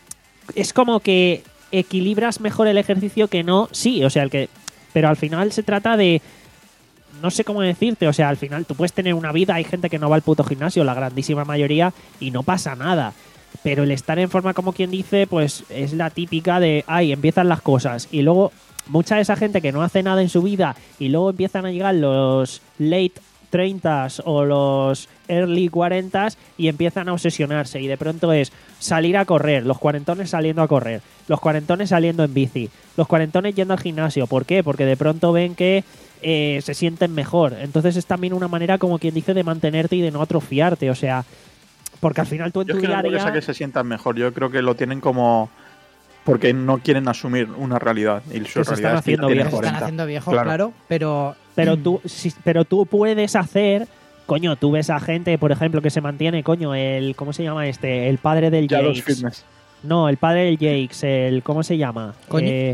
Es como que equilibras mejor el ejercicio que no, sí, o sea, el que, pero al final se trata de, no sé cómo decirte, o sea, al final tú puedes tener una vida, hay gente que no va al puto gimnasio, la grandísima mayoría, y no pasa nada. Pero el estar en forma, como quien dice, pues es la típica de, ay, empiezan las cosas. Y luego, mucha de esa gente que no hace nada en su vida y luego empiezan a llegar los late treinta o los early cuarenta y empiezan a obsesionarse. Y de pronto es salir a correr, los cuarentones saliendo a correr, los cuarentones saliendo en bici, los cuarentones yendo al gimnasio. ¿Por qué? Porque de pronto ven que eh, se sienten mejor. Entonces es también una manera, como quien dice, de mantenerte y de no atrofiarte. O sea, porque al final tú en yo tu es que no día a creo que sea día... que se sientan mejor. Yo creo que lo tienen como porque no quieren asumir una realidad y su Que se están realidad es que haciendo tienen Se viejos. están cuarenta. haciendo viejos, Claro. claro. Pero Pero tú, si- pero tú puedes hacer... Coño, tú ves a gente, por ejemplo, que se mantiene, coño, el... ¿Cómo se llama este? El padre del Jados Jakes. Fitness. No, el padre del Jakes, el... ¿Cómo se llama? Coño. Eh,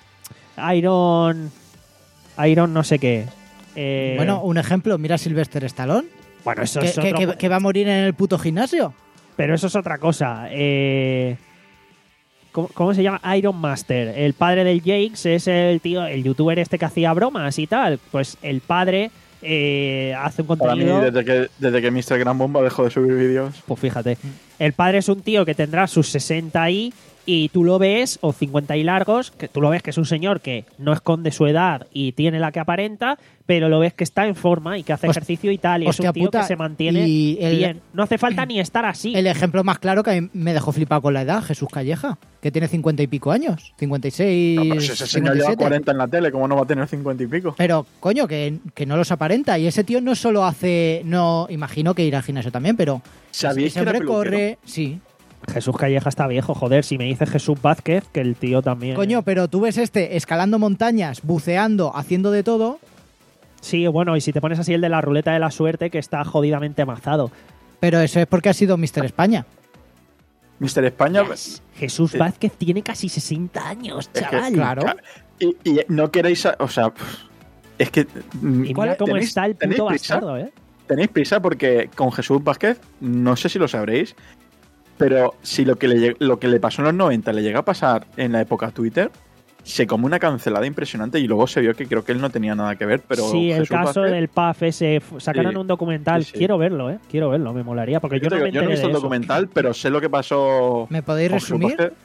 Iron... Iron no sé qué. Eh, Bueno, un ejemplo, mira a Sylvester Stallone, bueno, eso que, es que- otro- que- que va a morir en el puto gimnasio. Pero eso es otra cosa. Eh, ¿cómo, cómo se llama? Iron Master. El padre del Jakes es el tío, el youtuber este que hacía bromas y tal. Pues el padre eh, hace un Para mí, contenido... desde que, desde que míster Gran Bomba dejó de subir vídeos. Pues fíjate, el padre es un tío que tendrá sus sesenta y y tú lo ves, o cincuenta y largos, que tú lo ves que es un señor que no esconde su edad y tiene la que aparenta, pero lo ves que está en forma y que hace Host- ejercicio y tal, y es hostia un tío puta, que se mantiene y el- bien. No hace falta ni estar así. El ejemplo más claro que a mí me dejó flipado con la edad, Jesús Calleja, que tiene cincuenta y pico años, cincuenta y seis, No, pero si ese señor lleva cincuenta y siete. cuarenta en la tele, ¿cómo no va a tener cincuenta y pico? Pero, coño, que, que no los aparenta. Y ese tío no solo hace. No, imagino que irá al gimnasio también, pero. ¿Sabíais ese que era hombre peluquero? corre. Sí. Jesús Calleja está viejo, joder. Si me dice Jesús Vázquez, que el tío también. Coño, pero tú ves este escalando montañas, buceando, haciendo de todo. Sí, bueno, y si te pones así el de la ruleta de la suerte, que está jodidamente amazado. Pero eso es porque ha sido míster España. míster España. Jesús Eh, Vázquez tiene casi sesenta años, es que- chaval. claro. Y, y no queréis. a- O sea, pff, es que. Y mira cómo está el puto bastardo, ¿eh? Tenéis prisa porque con Jesús Vázquez, no sé si lo sabréis, pero si lo que le, lleg- lo que le pasó en los noventa le llega a pasar en la época Twitter, se come una cancelada impresionante y luego se vio que creo que él no tenía nada que ver, pero sí, el Jesús caso Vázquez- del P A F ese, fu- sacaron Sí, un documental. sí, sí. Quiero verlo, ¿eh? Quiero verlo, me molaría, porque yo, Yo, no me te digo, yo no enteré he visto de el eso. documental, pero sé lo que pasó. ¿Me podéis con Jesús resumir? Vázquez.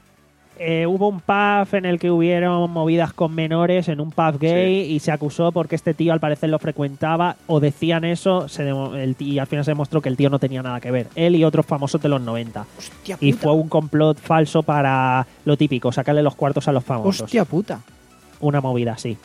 Eh, hubo un P A F en el que hubieron movidas con menores en un P A F gay y se acusó porque este tío al parecer lo frecuentaba o decían eso se demo- el tío, y al final se demostró que el tío no tenía nada que ver. Él y otros famosos de los noventa. Hostia Y puta. fue un complot falso para lo típico, sacarle los cuartos a los famosos. Hostia puta. Una movida así.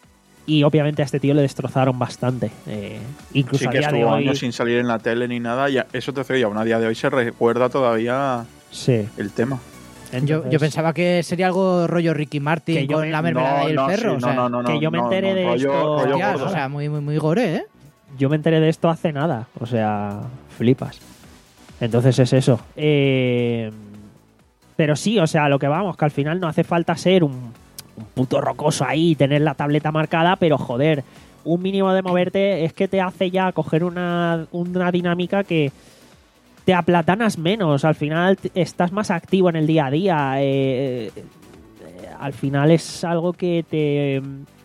Y obviamente a este tío le destrozaron bastante. Eh, incluso Sí, a que día de estuvo hoy. años sin salir en la tele ni nada, y a- eso te y aún a día de hoy se recuerda todavía Sí. el tema. Yo, Entonces, yo pensaba que sería algo rollo Ricky Martin Que yo con me- la mermelada No, y el no, perro. sí, o sea, no, no, no, que yo me no, enteré no, de rollo- esto- rollo hostias, gordo. o sea, muy, muy, muy gore, ¿eh? yo me enteré de esto hace nada. O sea, flipas. Entonces es eso. Eh, pero sí, o sea, lo que vamos, que al final no hace falta ser un, un puto rocoso ahí y tener la tableta marcada, pero joder, un mínimo de moverte es que te hace ya coger una, una dinámica que te aplatanas menos. Al final t- estás más activo en el día a día. eh, eh, al final es algo que te...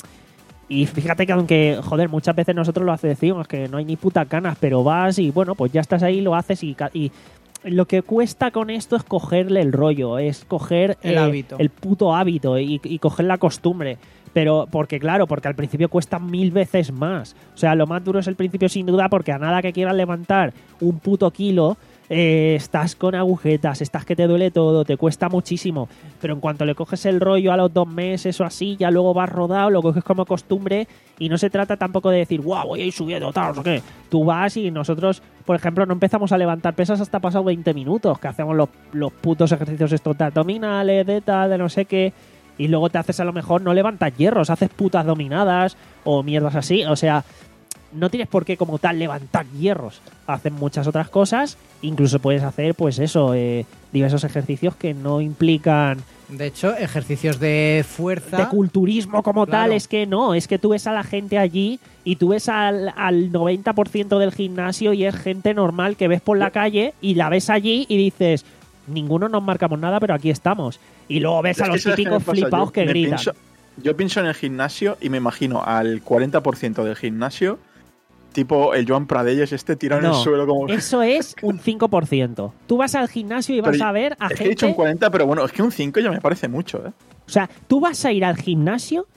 Y fíjate que aunque, joder, muchas veces nosotros lo hace- decimos que no hay ni puta ganas, pero vas y bueno, pues ya estás ahí, lo haces y, ca- y lo que cuesta con esto es cogerle el rollo, es coger El eh, hábito. el puto hábito y, y coger la costumbre. Pero, porque claro, porque al principio cuesta mil veces más. O sea, lo más duro es el principio sin duda, porque a nada que quieras levantar un puto kilo, eh, estás con agujetas, estás que te duele todo, te cuesta muchísimo. Pero en cuanto le coges el rollo a los dos meses o así, ya luego vas rodado, lo coges como costumbre y no se trata tampoco de decir, guau, voy a ir subiendo, tal, no sé qué. Tú vas y nosotros, por ejemplo, no empezamos a levantar pesas hasta pasado veinte minutos, que hacemos los, los putos ejercicios estos de abdominales, de tal, de no sé qué. Y luego te haces a lo mejor, no levantas hierros, haces putas dominadas o mierdas así. O sea, no tienes por qué como tal levantar hierros. Hacen muchas otras cosas. Incluso puedes hacer, pues eso, eh, diversos ejercicios que no implican De hecho, ejercicios de fuerza. de culturismo como Claro. tal. Es que no, es que tú ves a la gente allí y tú ves al, al noventa por ciento del gimnasio y es gente normal que ves por la calle y la ves allí y dices, ninguno nos marcamos nada, pero aquí estamos. Y luego ves Es a que los ¿sabes qué me típicos pasa? flipados Yo que me gritan. pienso- yo pienso en el gimnasio y me imagino al cuarenta por ciento del gimnasio, tipo el Joan Pradelles este tirado en No, el suelo como... eso es un cinco por ciento. Tú vas al gimnasio y vas Pero a ver a es que he dicho un gente... cuarenta, pero bueno, es que un cinco ya me parece mucho, ¿eh? O sea, tú vas a ir al gimnasio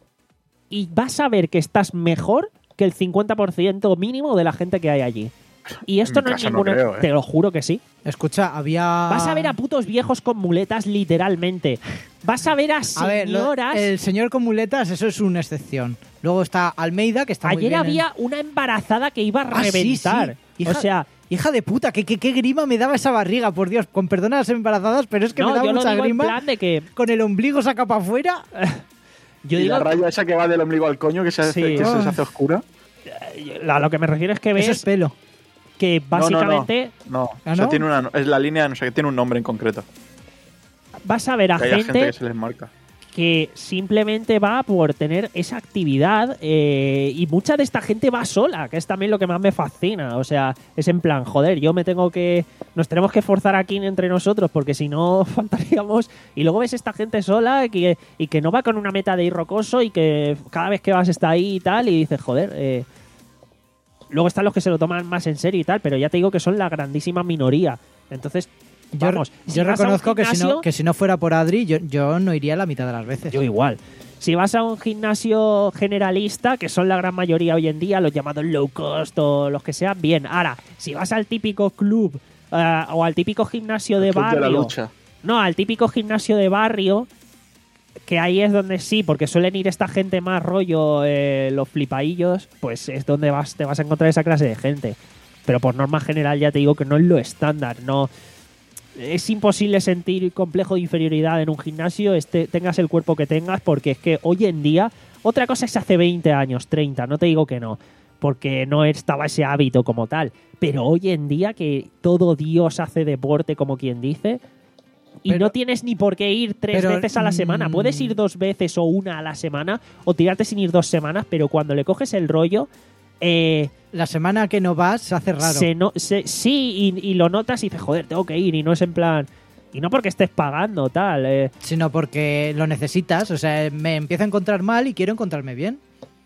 y vas a ver que estás mejor que el cincuenta por ciento mínimo de la gente que hay allí. Y esto En mi no es casa no ninguna... creo, ¿eh? Te lo juro que sí. Escucha, había. Vas a ver a putos viejos con muletas, literalmente. Vas a ver a A ver, lo- señoras... el señor con muletas, eso es una excepción. Luego está Almeida, que está muy Ayer bien en- había una embarazada que iba a Ah, sí, reventar. sí. Hija- O sea, Hija de puta, ¿qué, qué, qué grima me daba esa barriga, por Dios. Con perdón a las embarazadas, pero es que no, me daba yo lo mucha digo en grima. plan de que... Con el ombligo saca para afuera. Yo y digo, la raya esa que va del ombligo al coño, que se hace, Sí. que se Ah. les hace oscura. a lo que me refiero es que ves Eso es pelo. que básicamente No, no, no. ¿Ah, O sea, no? tiene una, es la línea, no sé, tiene un nombre en concreto. vas a ver a Que haya gente, gente que se les marca. que simplemente va por tener esa actividad eh, y mucha de esta gente va sola, que es también lo que más me fascina. O sea, es en plan, joder, yo me tengo que... Nos tenemos que forzar aquí entre nosotros porque si no faltaríamos... Y luego ves esta gente sola que, y que no va con una meta de ir rocoso y que cada vez que vas está ahí y tal y dices, joder... Eh, luego están los que se lo toman más en serio y tal, pero ya te digo que son la grandísima minoría. Entonces... Yo, Vamos, si yo vas a un reconozco que si, gimnasio- no, que si no fuera por Adri, yo, yo no iría la mitad de las veces. Yo igual. Si vas a un gimnasio generalista, que son la gran mayoría hoy en día, los llamados low cost o los que sean, bien. Ahora, si vas al típico club eh, o al típico gimnasio de El club barrio... de la lucha. No, al típico gimnasio de barrio, que ahí es donde sí, porque suelen ir esta gente más rollo, eh, los flipaillos, pues es donde vas, te vas a encontrar esa clase de gente. Pero por norma general ya te digo que no es lo estándar, no... Es imposible sentir complejo de inferioridad en un gimnasio, este, tengas el cuerpo que tengas, porque es que hoy en día, otra cosa es hace veinte años, treinta, no te digo que no, porque no estaba ese hábito como tal, pero hoy en día que todo Dios hace deporte como quien dice, y Pero- no tienes ni por qué ir tres pero, veces a la semana, mm, puedes ir dos veces o una a la semana, o tirarte sin ir dos semanas, pero cuando le coges el rollo... Eh, La semana que no vas se hace raro. se no, se- sí, y, y lo notas y dices, joder, tengo que ir. Y no es en plan. Y no porque estés pagando, tal. eh. Sino porque lo necesitas. O sea, me empiezo a encontrar mal y quiero encontrarme bien.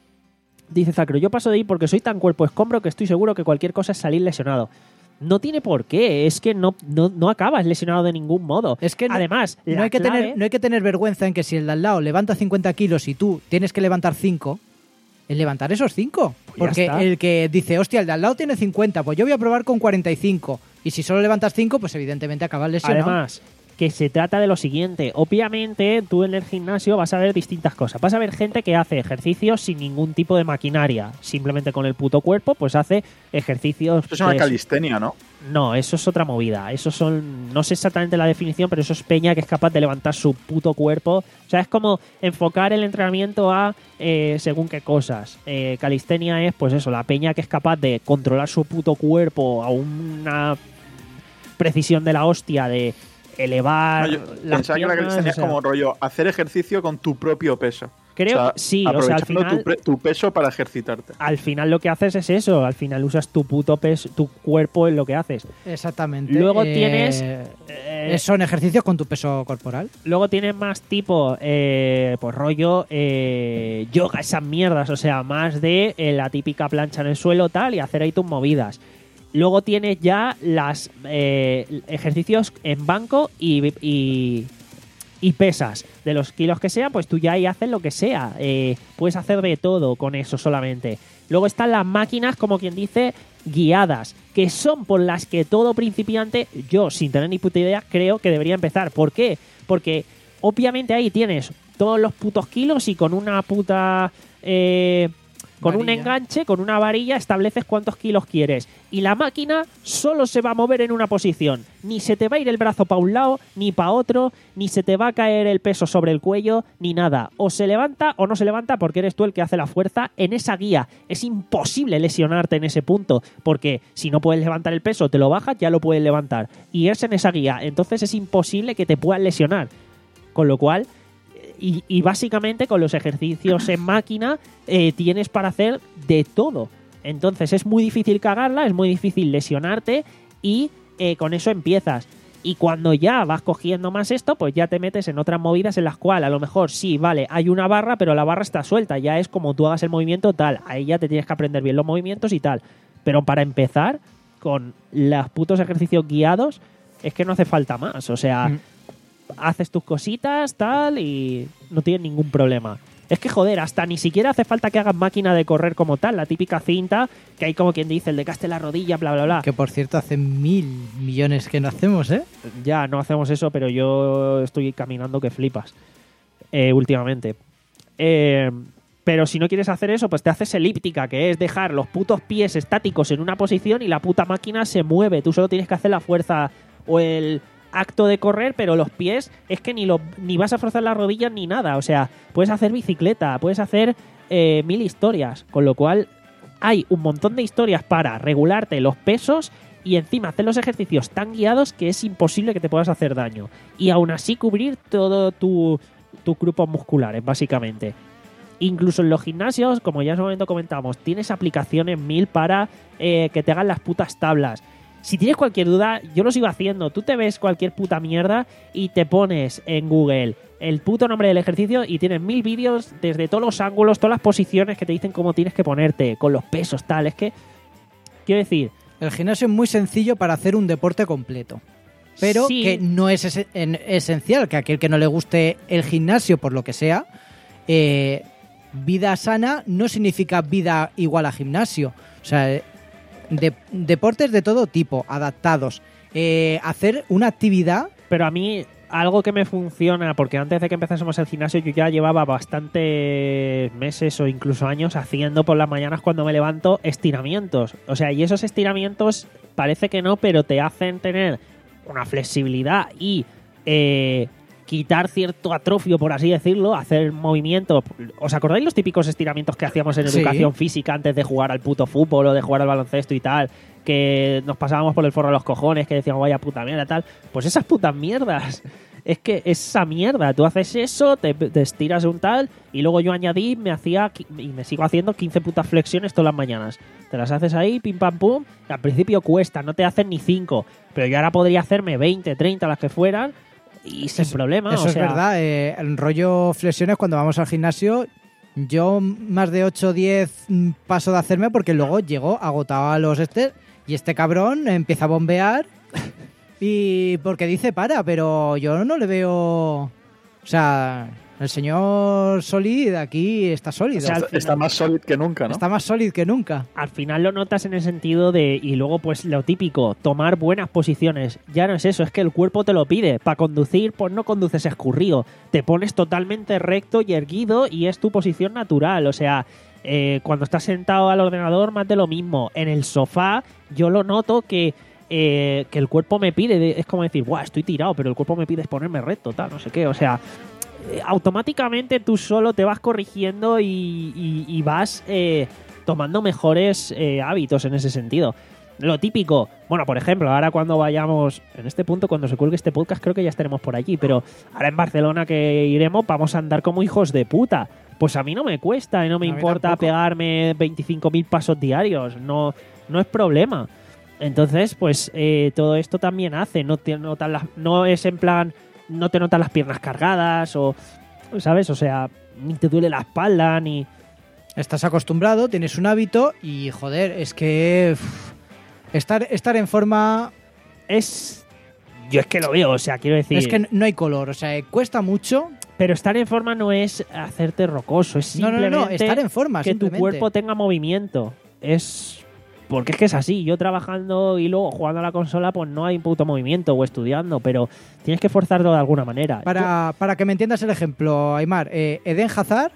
Dice Zacro, yo paso de ir porque soy tan cuerpo escombro que estoy seguro que cualquier cosa es salir lesionado. No tiene por qué, es que no, no, no acabas lesionado de ningún modo. Es que no- Además, No la hay, que clave- tener, no hay que tener vergüenza en que si el de al lado levanta cincuenta kilos y tú tienes que levantar cinco, el levantar esos cinco. Pues ya Porque está. el que dice, hostia, el de al lado tiene cincuenta, pues yo voy a probar con cuarenta y cinco. Y si solo levantas cinco, pues evidentemente acabas lesionado. Además, que se trata de lo siguiente. Obviamente, tú en el gimnasio vas a ver distintas cosas. Vas a ver gente que hace ejercicios sin ningún tipo de maquinaria. Simplemente con el puto cuerpo, pues hace ejercicios... Esto es una pues, calistenia, ¿no? No, eso es otra movida. Eso son. No sé exactamente la definición, pero eso es peña que es capaz de levantar su puto cuerpo. O sea, es como enfocar el entrenamiento a eh, según qué cosas. Eh, calistenia es, pues eso, la peña que es capaz de controlar su puto cuerpo a una precisión de la hostia, de elevar No, yo las pensaba que la piernas, calistenia o sea, es como rollo hacer ejercicio con tu propio peso. Creo O sea, sí, o sea, al aprovechando final- tu, pre- tu peso para ejercitarte. al final lo que haces es eso. Al final usas tu puto peso, tu cuerpo en lo que haces. Exactamente. Luego Eh, tienes. eh, son ejercicios con tu peso corporal. Luego tienes más tipo, eh, pues rollo, eh, yoga, esas mierdas, o sea, más de eh, la típica plancha en el suelo tal y hacer ahí tus movidas. Luego tienes ya las eh, ejercicios en banco y, y, y pesas. De los kilos que sea, pues tú ya ahí haces lo que sea. Eh, puedes hacer de todo con eso solamente. Luego están las máquinas, como quien dice, guiadas, que son por las que todo principiante, yo sin tener ni puta idea, creo que debería empezar. ¿Por qué? Porque obviamente ahí tienes todos los putos kilos y con una puta... eh, con un Varilla. enganche, con una varilla, estableces cuántos kilos quieres. Y la máquina solo se va a mover en una posición. Ni se te va a ir el brazo para un lado, ni para otro, ni se te va a caer el peso sobre el cuello, ni nada. O se levanta o no se levanta porque eres tú el que hace la fuerza en esa guía. Es imposible lesionarte en ese punto, porque si no puedes levantar el peso, te lo bajas, ya lo puedes levantar. Y es en esa guía. Entonces es imposible que te puedas lesionar. Con lo cual... Y, y básicamente con los ejercicios en máquina eh, tienes para hacer de todo. Entonces es muy difícil cagarla, es muy difícil lesionarte y eh, con eso empiezas. Y cuando ya vas cogiendo más esto, pues ya te metes en otras movidas en las cuales a lo mejor sí, vale, hay una barra, pero la barra está suelta. Ya es como tú hagas el movimiento tal. Ahí ya te tienes que aprender bien los movimientos y tal. Pero para empezar, con los putos ejercicios guiados, es que no hace falta más. O sea... Mm. haces tus cositas, tal, y no tienes ningún problema. Es que, joder, hasta ni siquiera hace falta que hagas máquina de correr como tal, la típica cinta, que hay como quien dice, el de caste la rodilla, bla, bla, bla. Que por cierto, hace mil millones que no hacemos, ¿eh? Ya, no hacemos eso, pero yo estoy caminando que flipas eh, últimamente. Eh, pero si no quieres hacer eso, pues te haces elíptica, que es dejar los putos pies estáticos en una posición y la puta máquina se mueve. Tú solo tienes que hacer la fuerza o el... acto de correr, pero los pies es que ni, lo, ni vas a forzar las rodillas ni nada. O sea, puedes hacer bicicleta, puedes hacer eh, mil historias, con lo cual hay un montón de historias para regularte los pesos y encima hacer los ejercicios tan guiados que es imposible que te puedas hacer daño. Y aún así cubrir todo tu, tus grupos musculares, básicamente. Incluso en los gimnasios, como ya en su momento comentamos, tienes aplicaciones mil para eh, que te hagan las putas tablas. Si tienes cualquier duda, yo lo sigo haciendo. Tú te ves cualquier puta mierda y te pones en Google el puto nombre del ejercicio y tienes mil vídeos desde todos los ángulos, todas las posiciones que te dicen cómo tienes que ponerte, con los pesos, tal. Es que, quiero decir... El gimnasio es muy sencillo para hacer un deporte completo. Pero sí, que no es es en esencial que aquel que no le guste el gimnasio, por lo que sea, eh, vida sana no significa vida igual a gimnasio. O sea, de, deportes de todo tipo, adaptados. Eh, hacer una actividad... Pero a mí, algo que me funciona, porque antes de que empezásemos el gimnasio yo ya llevaba bastantes meses o incluso años haciendo por las mañanas cuando me levanto estiramientos. O sea, y esos estiramientos parece que no, pero te hacen tener una flexibilidad y eh, quitar cierto atrofio, por así decirlo, hacer movimiento. ¿Os acordáis los típicos estiramientos que hacíamos en Sí. educación física antes de jugar al puto fútbol o de jugar al baloncesto y tal? Que nos pasábamos por el forro de los cojones, que decíamos vaya puta mierda tal. Pues esas putas mierdas. Es que esa mierda, tú haces eso, te, te estiras un tal, y luego yo añadí, me hacía, y me sigo haciendo quince putas flexiones todas las mañanas. Te las haces ahí, pim pam pum, y al principio cuesta, no te hacen ni cinco, pero yo ahora podría hacerme veinte, treinta, las que fueran, y sin Es- problema. Eso o es sea, verdad. Eh, el rollo flexiones, cuando vamos al gimnasio, yo más de ocho o diez mm, paso de hacerme porque luego llego agotado a los este y este cabrón empieza a bombear y porque dice para, pero yo no le veo... O sea, el señor Solid aquí está sólido. O sea, al Está, está más sólido que nunca, ¿no? Está más sólido que nunca. al final lo notas en el sentido de, y luego pues lo típico, tomar buenas posiciones. Ya no es eso, es que el cuerpo te lo pide. Para conducir, pues no conduces escurrido. Te pones totalmente recto y erguido y es tu posición natural. O sea, eh, cuando estás sentado al ordenador, más de lo mismo. En el sofá, yo lo noto que, eh, que el cuerpo me pide. de- es como decir, Buah, estoy tirado, pero el cuerpo me pide ponerme recto, tal, no sé qué. O sea, eh, automáticamente tú solo te vas corrigiendo y, y- y vas eh, tomando mejores eh, hábitos en ese sentido. Lo típico, bueno, por ejemplo, ahora cuando vayamos, en este punto, cuando se cuelgue este podcast, creo que ya estaremos por allí, pero ahora en Barcelona que iremos, vamos a andar como hijos de puta. Pues a mí no me cuesta y no me A mí importa tampoco. pegarme veinticinco mil pasos diarios, no, no es problema. Entonces, pues eh, todo esto también hace, no te notan las, no es en plan, no te notan las piernas cargadas o, ¿sabes? O sea, ni te duele la espalda, ni... Estás acostumbrado, tienes un hábito y, joder, es que... uf, estar, estar en forma... Es... Yo es que lo veo, o sea, quiero decir... Es que no hay color, o sea, cuesta mucho. Pero estar en forma no es hacerte rocoso, es No, no, simplemente no, estar en forma, que tu simplemente. cuerpo tenga movimiento. Es... Porque es que es así. Yo trabajando y luego jugando a la consola, pues no hay puto movimiento o estudiando, pero tienes que forzarlo de alguna manera. Para, para que me entiendas el ejemplo, Aymar, eh, Eden Hazard,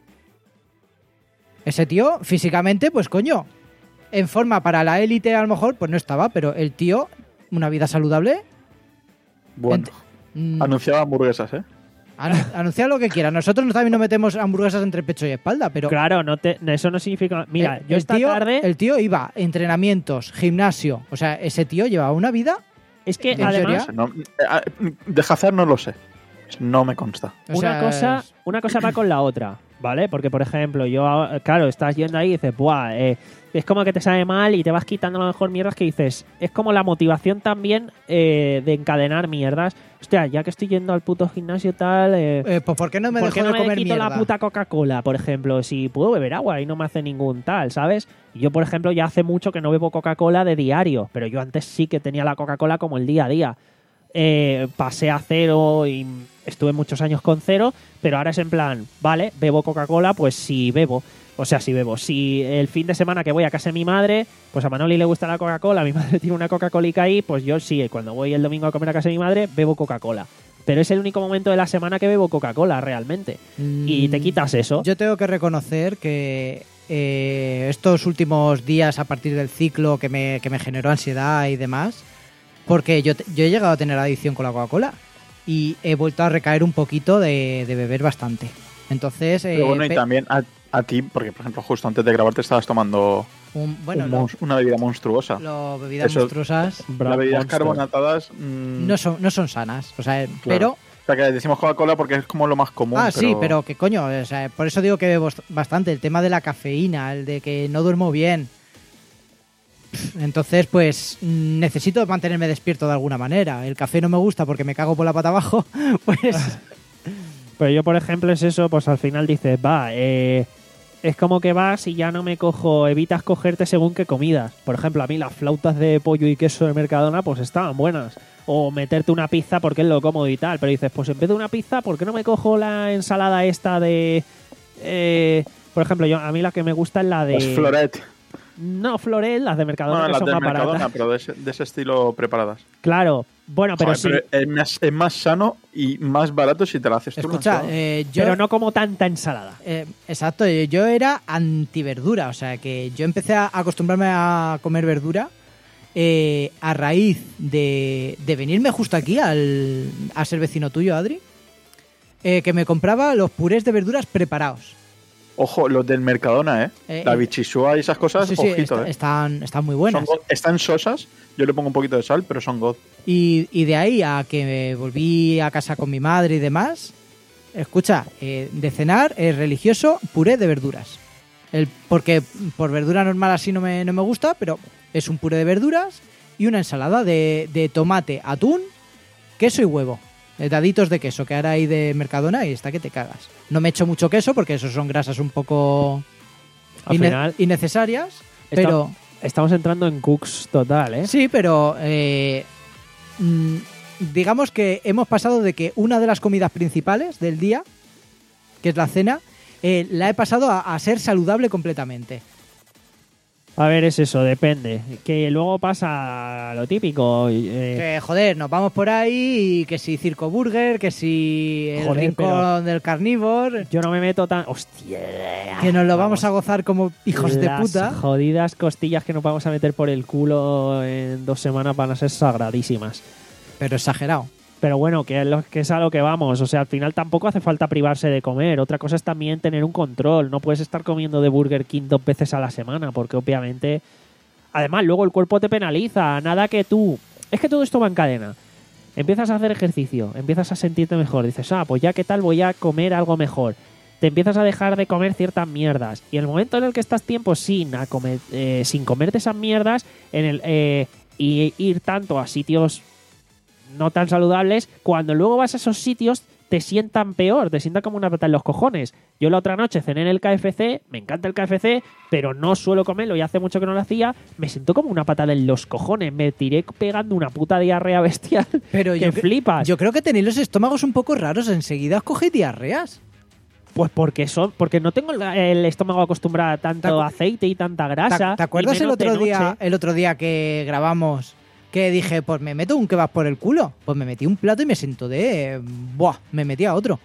ese tío, físicamente, pues coño, en forma para la élite a lo mejor, pues no estaba, pero el tío, una vida saludable, Bueno, mm, anunciaba hamburguesas, ¿eh? anu- anuncia lo que quiera. Nosotros no- también no metemos hamburguesas entre pecho y espalda, pero... Claro, no te, eso no significa... Mira, el- yo el esta tío, tarde... El tío iba a entrenamientos, gimnasio, o sea, ese tío llevaba una vida... Es que ¿En además... serio? No, eh, de Hazard no lo sé. No me consta. o Una sea, cosa, es- una cosa va con la otra, ¿vale? Porque, por ejemplo, yo, claro, estás yendo ahí y dices, buah, eh, es como que te sabe mal y te vas quitando a lo mejor mierdas que dices. Es como la motivación también eh, de encadenar mierdas. Hostia, ya que estoy yendo al puto gimnasio tal... Eh, eh, pues ¿por qué no me ¿Por dejo qué no de me comer quito mierda? la puta Coca-Cola, por ejemplo? Si puedo beber agua y no me hace ningún tal, ¿sabes? Yo, por ejemplo, ya hace mucho que no bebo Coca-Cola de diario, pero yo antes sí que tenía la Coca-Cola como el día a día. Eh, pasé a cero y estuve muchos años con cero, pero ahora es en plan, vale, bebo Coca-Cola, pues si bebo. O sea, si bebo. Si el fin de semana que voy a casa de mi madre, pues a Manoli le gusta la Coca-Cola, mi madre tiene una Coca-Colica ahí, pues yo sí, cuando voy el domingo a comer a casa de mi madre, bebo Coca-Cola. Pero es el único momento de la semana que bebo Coca-Cola, realmente. Y te Mm, quitas eso. Yo tengo que reconocer que eh, estos últimos días, a partir del ciclo que me, que me generó ansiedad y demás, Porque yo, te- yo he llegado a tener adicción con la Coca-Cola y he vuelto a recaer un poquito de, de beber bastante. Entonces, eh, Pero bueno, y pe- también a, a ti, porque por ejemplo, justo antes de grabar te estabas tomando un- bueno, un lo- mons- una bebida monstruosa. las bebidas Eso- monstruosas Brown Las bebidas Monster. carbonatadas. mm, no son, no son sanas. O sea, claro. pero O sea, que decimos Coca-Cola porque es como lo más común. Ah, sí, pero que coño, o sea, por eso digo que bebo bastante. El tema de la cafeína, el de que no duermo bien. Entonces, pues mm, necesito mantenerme despierto de alguna manera. El café no me gusta porque me cago por la pata abajo. Pues Pero yo, por ejemplo, es eso, pues al final dices, va, eh, es como que vas y ya no me cojo, evitas cogerte según qué comidas. Por ejemplo, a mí las flautas de pollo y queso de Mercadona, pues estaban buenas. O meterte una pizza porque es lo cómodo y tal. Pero dices, pues en vez de una pizza, ¿por qué no me cojo la ensalada esta de... eh, por ejemplo, yo a mí la que me gusta es la de... Las Floret. No, Floret, las de Mercadona, Bueno, que las son de más Mercadona, baratas. pero de ese, de ese estilo preparadas. Claro, bueno, pero Joder, sí. pero es, más, es más sano y más barato si te lo haces tú. escucha, ¿no? eh, yo... Pero no como tanta ensalada. eh, exacto, eh, yo era antiverdura. O sea, que yo empecé a acostumbrarme a comer verdura eh, a raíz de, de venirme justo aquí al, a ser vecino tuyo, Adri. eh, que me compraba los purés de verduras preparados. Ojo, los del Mercadona, ¿eh? Eh, la eh, bichisúa y esas cosas, Sí, sí, ojito, está- ¿eh? están, están muy buenas. Son god. Están sosas, yo le pongo un poquito de sal, pero son god. Y, y de ahí a que volví a casa con mi madre y demás, escucha, eh, de cenar es religioso puré de verduras. El, porque por verdura normal así no me, no me gusta, pero es un puré de verduras y una ensalada de, de tomate, atún, queso y huevo. Eh, daditos de queso que ahora hay de Mercadona y está que te cagas. No me echo mucho queso porque eso son grasas un poco Al inne- final, innecesarias, está- pero... estamos entrando en cooks total, ¿eh? Sí, pero eh, mm, digamos que hemos pasado de que una de las comidas principales del día, que es la cena, eh, la he pasado a, a ser saludable completamente. A ver, es eso, depende. Que luego pasa lo típico. eh, Que joder, nos vamos por ahí y que si Circo Burger, que si el Joder, rincón pero- del carnívoro, yo no me meto tan... ¡Hostia! que nos lo vamos a gozar como hijos de Las puta. jodidas costillas que nos vamos a meter por el culo en dos semanas van a ser sagradísimas. Pero exagerado. Pero bueno, que es, lo, que es a lo que vamos. O sea, al final tampoco hace falta privarse de comer. Otra cosa es también tener un control. No puedes estar comiendo de Burger King dos veces a la semana, porque obviamente... Además, luego el cuerpo te penaliza. Nada que tú... Es que todo esto va en cadena. Empiezas a hacer ejercicio, empiezas a sentirte mejor. Dices, ah, pues ya qué tal, voy a comer algo mejor. Te empiezas a dejar de comer ciertas mierdas. Y el momento en el que estás tiempo sin, a comer, eh, sin comerte esas mierdas en el, eh, y ir tanto a sitios no tan saludables, cuando luego vas a esos sitios te sientan peor, te sientan como una pata en los cojones. Yo la otra noche cené en el K F C, me encanta el K F C, pero no suelo comerlo y hace mucho que no lo hacía, me siento como una patada en los cojones, me tiré pegando una puta diarrea bestial Pero que yo, cre- flipas. yo creo que tenéis los estómagos un poco raros. Enseguida os cogéis diarreas. Pues porque son, porque no tengo el, el estómago acostumbrado a tanto ¿Te acu- aceite y tanta ¿Te, grasa. te acuerdas y el menos de otro día, noche. el otro día que grabamos que dije, pues me meto un kebab por el culo? Pues me metí un plato y me sentó de... Buah, me metí a otro.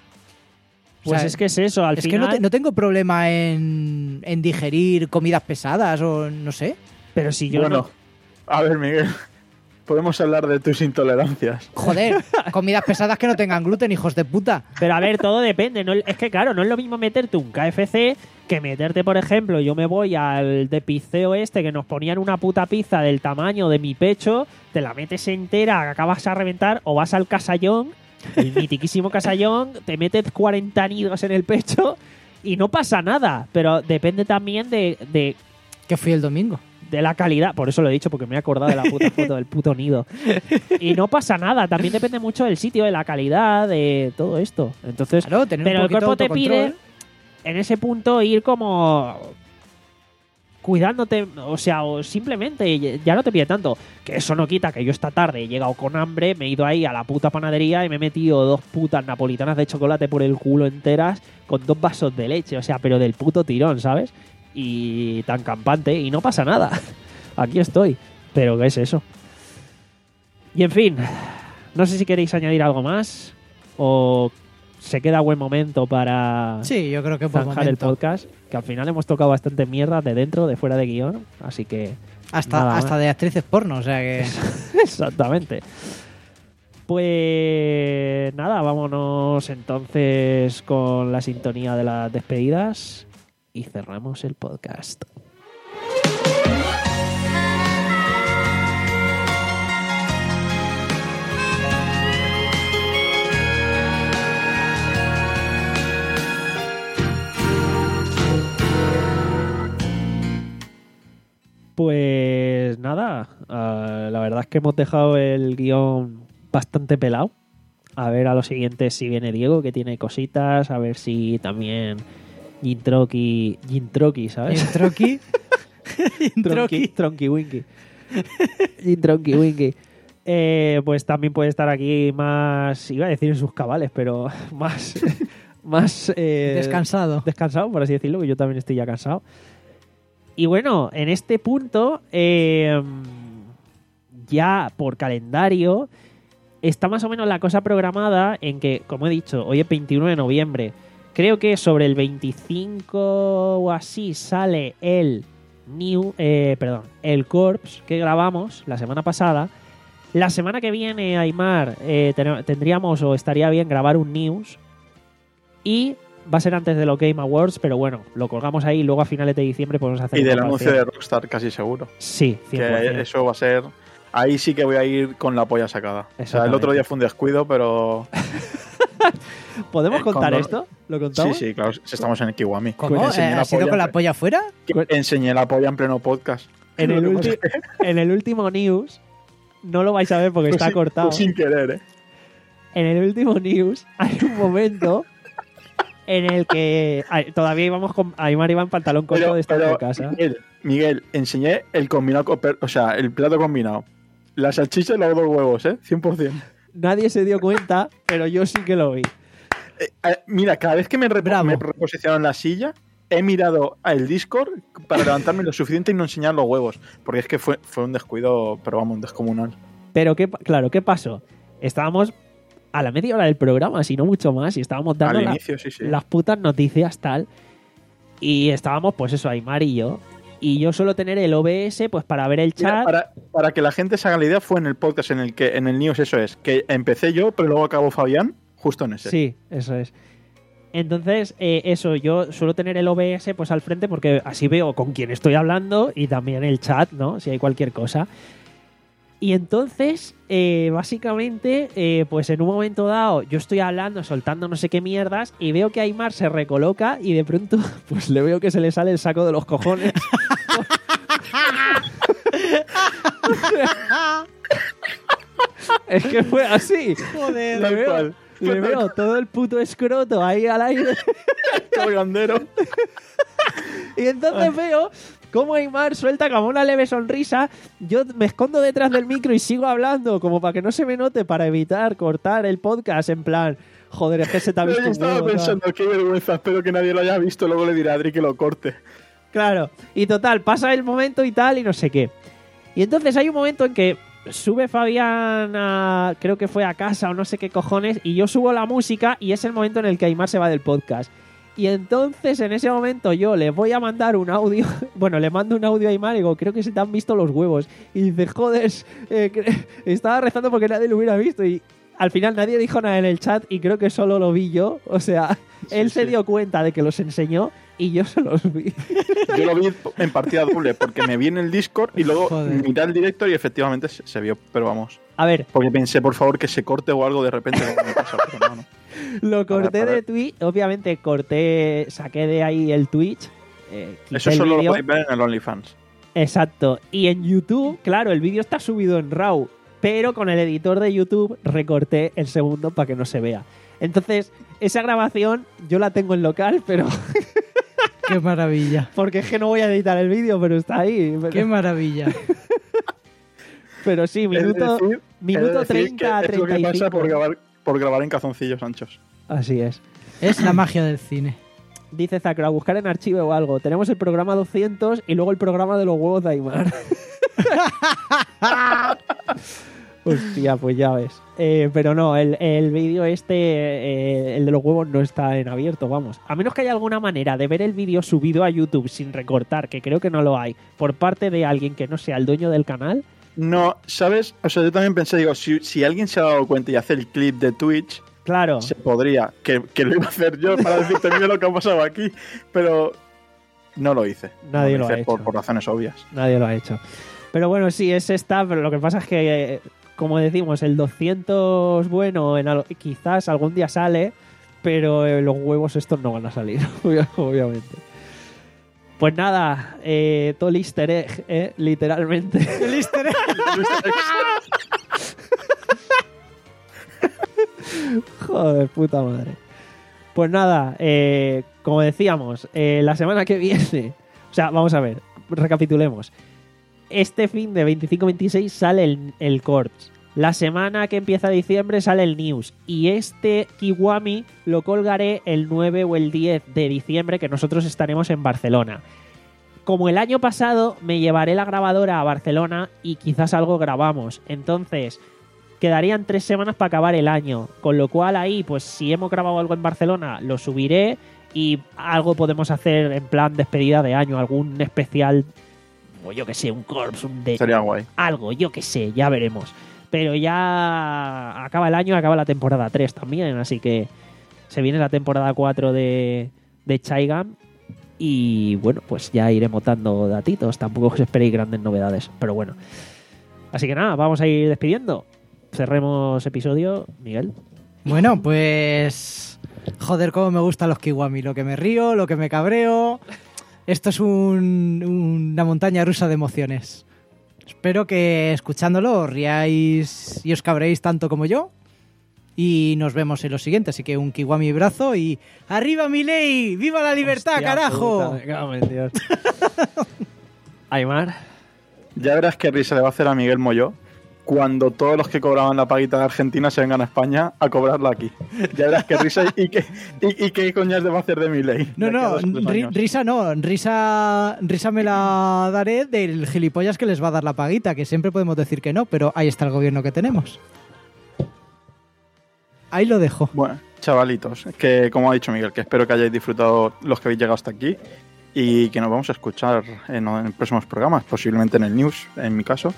O Pues sea, es que es eso, al es final. que no, te- no tengo problema en, en digerir comidas pesadas o no sé. Pero si yo bueno, no- a ver, Miguel, podemos hablar de tus intolerancias. Joder, comidas pesadas que no tengan gluten, hijos de puta. Pero a ver, todo depende. No, es que claro, no es lo mismo meterte un K F C que meterte, por ejemplo, yo me voy al de pizzeo este que nos ponían una puta pizza del tamaño de mi pecho, te la metes entera, acabas a reventar, o vas al Casallón, el mitiquísimo Casallón, te metes cuarenta nidos en el pecho y no pasa nada. Pero depende también de, de, Que fui el domingo. de la calidad. Por eso lo he dicho, porque me he acordado de la puta foto del puto nido. Y no pasa nada. También depende mucho del sitio, de la calidad, de todo esto. Entonces, Claro, tener pero un el poquito cuerpo de te pide, autocontrol. en ese punto, ir como cuidándote, o sea, o simplemente ya no te pide tanto. Que eso no quita que yo esta tarde he llegado con hambre, me he ido ahí a la puta panadería y me he metido dos putas napolitanas de chocolate por el culo enteras con dos vasos de leche, o sea, pero del puto tirón, ¿sabes? Y tan campante, y no pasa nada. Aquí estoy. Pero ¿qué es eso? Y en fin, no sé si queréis añadir algo más o se queda buen momento para Sí, yo creo que por zanjar el momento. podcast, que al final hemos tocado bastante mierda de dentro, de fuera de guión, así que Hasta, Nada hasta más. de actrices porno, o sea que... Exactamente. Pues nada, vámonos entonces con la sintonía de las despedidas y cerramos el podcast. Pues nada, uh, la verdad es que hemos dejado el guión bastante pelado. A ver a los siguientes si viene Diego, que tiene cositas. A ver si también Jintroki, Jintroki, ¿sabes? Jintroki. Tronqui, Jintroki. Tronqui Winky. Tronqui Winky. Eh, pues también puede estar aquí más, iba a decir en sus cabales, pero más, más eh, Descansado. descansado, por así decirlo, que yo también estoy ya cansado. Y bueno, en este punto, eh, ya por calendario, está más o menos la cosa programada en que, como he dicho, hoy es veintiuno de noviembre. Creo que sobre el veinticinco o así sale el New, eh, perdón, el Corps que grabamos la semana pasada. La semana que viene, Aymar, eh, ten- tendríamos o estaría bien grabar un News. Y va a ser antes de los Game Awards, pero bueno, lo colgamos ahí y luego a finales de diciembre podemos hacer Y una del anuncio de grabación. Rockstar casi seguro. Sí, cien por ciento. Que eso va a ser... Ahí sí que voy a ir con la polla sacada. O sea, el Exactamente. otro día fue un descuido, pero... ¿Podemos eh, contar cuando- esto? ¿Lo Sí, contamos? sí, claro. Si estamos en el Kiwami. ¿Cómo? Que enseñé Eh, la ¿Has ido polla con en la ple- polla afuera? que enseñé la polla en pleno podcast. En el, Lo que ulti- pasa es que en el último news, no lo vais a ver porque fue está sin- cortado. fue sin querer, ¿eh? En el último news hay un momento en el que ay, todavía íbamos con Aymar iba en pantalón corto de estar en casa. Miguel, Miguel, enseñé el combinado, co- per- o sea, el plato combinado. La salchicha y los dos huevos, ¿eh? cien por ciento. Nadie se dio cuenta, pero yo sí que lo vi. Eh, eh, mira, cada vez que me, repo- Bravo. me reposicionaron en la silla, he mirado al Discord para levantarme lo suficiente y no enseñar los huevos. Porque es que fue, fue un descuido, pero vamos, un descomunal. Pero qué, pa- claro, ¿qué pasó? Estábamos a la media hora del programa, si no mucho más, y estábamos dando Al la- inicio, sí, sí. las putas noticias tal. Y estábamos, pues eso, Aymar y yo. Y yo suelo tener el O B S pues para ver el Mira, chat. para, para que la gente se haga la idea, fue en el podcast en el que en el news eso es, que empecé yo, pero luego acabó Fabián, justo en ese. Sí, eso es. Entonces, eh, eso, yo suelo tener el O B S pues al frente porque así veo con quién estoy hablando y también el chat, ¿no? Si hay cualquier cosa. Y entonces, eh, básicamente, eh, pues en un momento dado, yo estoy hablando, soltando no sé qué mierdas, y veo que Aymar se recoloca y de pronto, pues le veo que se le sale el saco de los cojones. Es que fue así. Joder. Le Tal veo, cual. le veo todo el puto escroto ahí al aire. Colgandero. Y entonces veo cómo Aymar suelta como una leve sonrisa. Yo me escondo detrás del micro y sigo hablando, como para que no se me note, para evitar cortar el podcast. En plan, joder, es que se te ha Pero visto yo un estaba huevo, tal. pensando, qué vergüenza, espero que nadie lo haya visto, luego le dirá a Adri que lo corte. Claro, y total, pasa el momento y tal, y no sé qué. Y entonces hay un momento en que sube Fabián a, creo que fue a casa o no sé qué cojones, y yo subo la música y es el momento en el que Aymar se va del podcast. Y entonces en ese momento yo le voy a mandar un audio, bueno, le mando un audio a Aymar y digo, creo que se te han visto los huevos. Y dice, joder, eh, cre- estaba rezando porque nadie lo hubiera visto. Y al final nadie dijo nada en el chat y creo que solo lo vi yo. O sea, él se sí. dio cuenta de que los enseñó y yo se los vi. Yo lo vi en partida doble, porque me vi en el Discord y luego Joder. miré el director y efectivamente se, se vio, pero vamos. A ver, Porque pensé, por favor, que se corte o algo de repente como me pasa, pero no, no. lo corté para de ver. Twitch, obviamente corté, saqué de ahí el Twitch. eh, quité Eso el solo lo vídeo. podéis ver en el OnlyFans. Exacto. Y en YouTube, claro, el vídeo está subido en RAW, pero con el editor de YouTube recorté el segundo para que no se vea. Entonces, esa grabación yo la tengo en local, pero Qué maravilla. porque es que no voy a editar el vídeo, pero está ahí. Pero, Qué maravilla. pero sí, minuto, Es decir, minuto es decir, treinta a que es lo que treinta y pasa cinco. por grabar, por grabar en calzoncillos anchos. Así es. Es la magia del cine. Dice Zacra, buscar en archivo o algo. Tenemos el programa doscientos y luego el programa de los huevos de Aymar. Hostia, pues ya ves. Eh, pero no, el, el vídeo este, eh, el de los huevos, no está en abierto, vamos. A menos que haya alguna manera de ver el vídeo subido a YouTube sin recortar, que creo que no lo hay, por parte de alguien que no sea el dueño del canal. No, ¿sabes? O sea, yo también pensé, digo, si, si alguien se ha dado cuenta y hace el clip de Twitch, Claro. se podría. Que, que lo iba a hacer yo para decirte, mira lo que ha pasado aquí. Pero no lo hice. Nadie no lo hice ha por, hecho. por razones obvias. Nadie lo ha hecho. Pero bueno, sí, ese está, pero lo que pasa es que, eh, como decimos, el doscientos, bueno, en al- quizás algún día sale, pero eh, los huevos estos no van a salir, obviamente. Pues nada, eh, todo el easter egg, eh, literalmente. El easter egg. Joder, puta madre. Pues nada, eh, como decíamos, eh, la semana que viene, o sea, vamos a ver, recapitulemos. Este fin de veinticinco veintiséis sale el, el Corps. La semana que empieza diciembre sale el News. Y este Kiwami lo colgaré el nueve o el diez de diciembre, que nosotros estaremos en Barcelona. Como el año pasado, me llevaré la grabadora a Barcelona y quizás algo grabamos. Entonces, quedarían tres semanas para acabar el año. Con lo cual ahí, pues si hemos grabado algo en Barcelona, lo subiré y algo podemos hacer en plan despedida de año, algún especial, o yo que sé, un Corps, un de Sería guay. algo, yo que sé, ya veremos. Pero ya acaba el año, acaba la temporada tres también, así que se viene la temporada cuatro de, de Chaigam y bueno, pues ya iremos dando datitos, tampoco os esperéis grandes novedades, pero bueno. Así que nada, vamos a ir despidiendo. Cerremos episodio, Miguel. Bueno, pues... Joder, cómo me gustan los Kiwami. Lo que me río, lo que me cabreo... Esto es un- una montaña rusa de emociones. Espero que escuchándolo os riáis y os cabréis tanto como yo. Y nos vemos en lo siguiente. Así que un Kiwami brazo y... ¡Arriba Milei! ¡Viva la libertad, Hostia carajo! puta, me cago en Dios. Aymar. Ya verás qué risa le va a hacer a Miguel Molló cuando todos los que cobraban la paguita de Argentina se vengan a España a cobrarla aquí. Ya verás qué risa y, y qué, y, y qué coñas le va a hacer de mi ley. No, no, ri- risa no. Risa, risa me la daré del gilipollas que les va a dar la paguita, que siempre podemos decir que no, pero ahí está el gobierno que tenemos. Ahí lo dejo. Bueno, chavalitos, que como ha dicho Miguel, que espero que hayáis disfrutado los que habéis llegado hasta aquí y que nos vamos a escuchar en, en próximos programas, posiblemente en el News, en mi caso.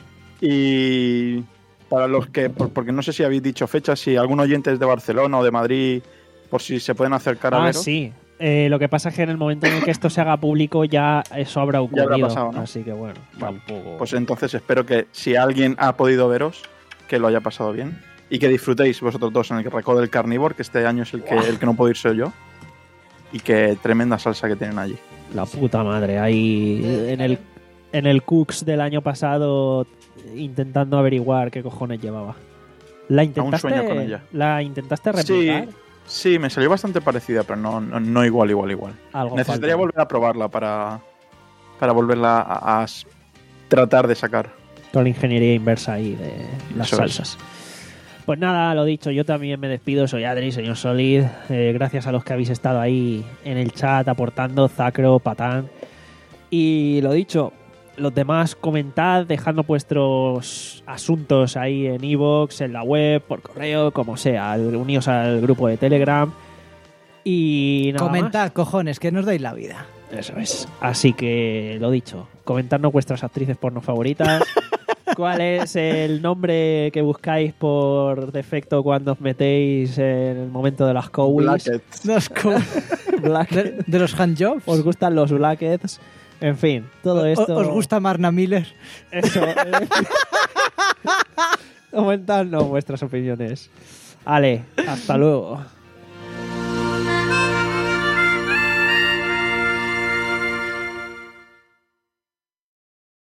Y para los que, por- porque no sé si habéis dicho fechas, si algún oyente es de Barcelona o de Madrid, por si se pueden acercar a Ah, veros. sí. Eh, lo que pasa es que en el momento en el que esto se haga público ya eso habrá Ya ocurrido. habrá pasado, ¿no? Así que bueno, Vale, tampoco... Pues entonces espero que si alguien ha podido veros, que lo haya pasado bien y que disfrutéis vosotros dos en el Recodo del Carnívoro, que este año es el que, el que no puedo ir soy yo. Y que tremenda salsa que tienen allí. La puta madre. Ahí en el, en el Cooks del año pasado intentando averiguar qué cojones llevaba. ¿La intentaste, sueño con ella. ¿La intentaste replicar? Sí, sí, me salió bastante parecida, pero no, no, no igual, igual, igual. Algo Necesitaría falta. volver a probarla para, para volverla a, a s- tratar de sacar. Toda la ingeniería inversa ahí de las Eso es. salsas. Pues nada, lo dicho, yo también me despido, soy Adri, señor Solid, eh, gracias a los que habéis estado ahí en el chat aportando, Zacro, Patán, y lo dicho, los demás comentad, dejando vuestros asuntos ahí en iVoox, en la web, por correo, como sea, uníos al grupo de Telegram, y nada Comentad, más. cojones, que nos dais la vida. Eso es. Así que lo dicho, comentadnos vuestras actrices porno favoritas. ¿Cuál es el nombre que buscáis por defecto cuando os metéis en el momento de las cowies? Blackheads. Los co- Blackheads. de, de los handjobs. ¿Os gustan los blackheads? En fin, todo esto... ¿O- ¿Os gusta Marna Miller? Eso. eh. Comentadnos vuestras opiniones. Ale, hasta luego.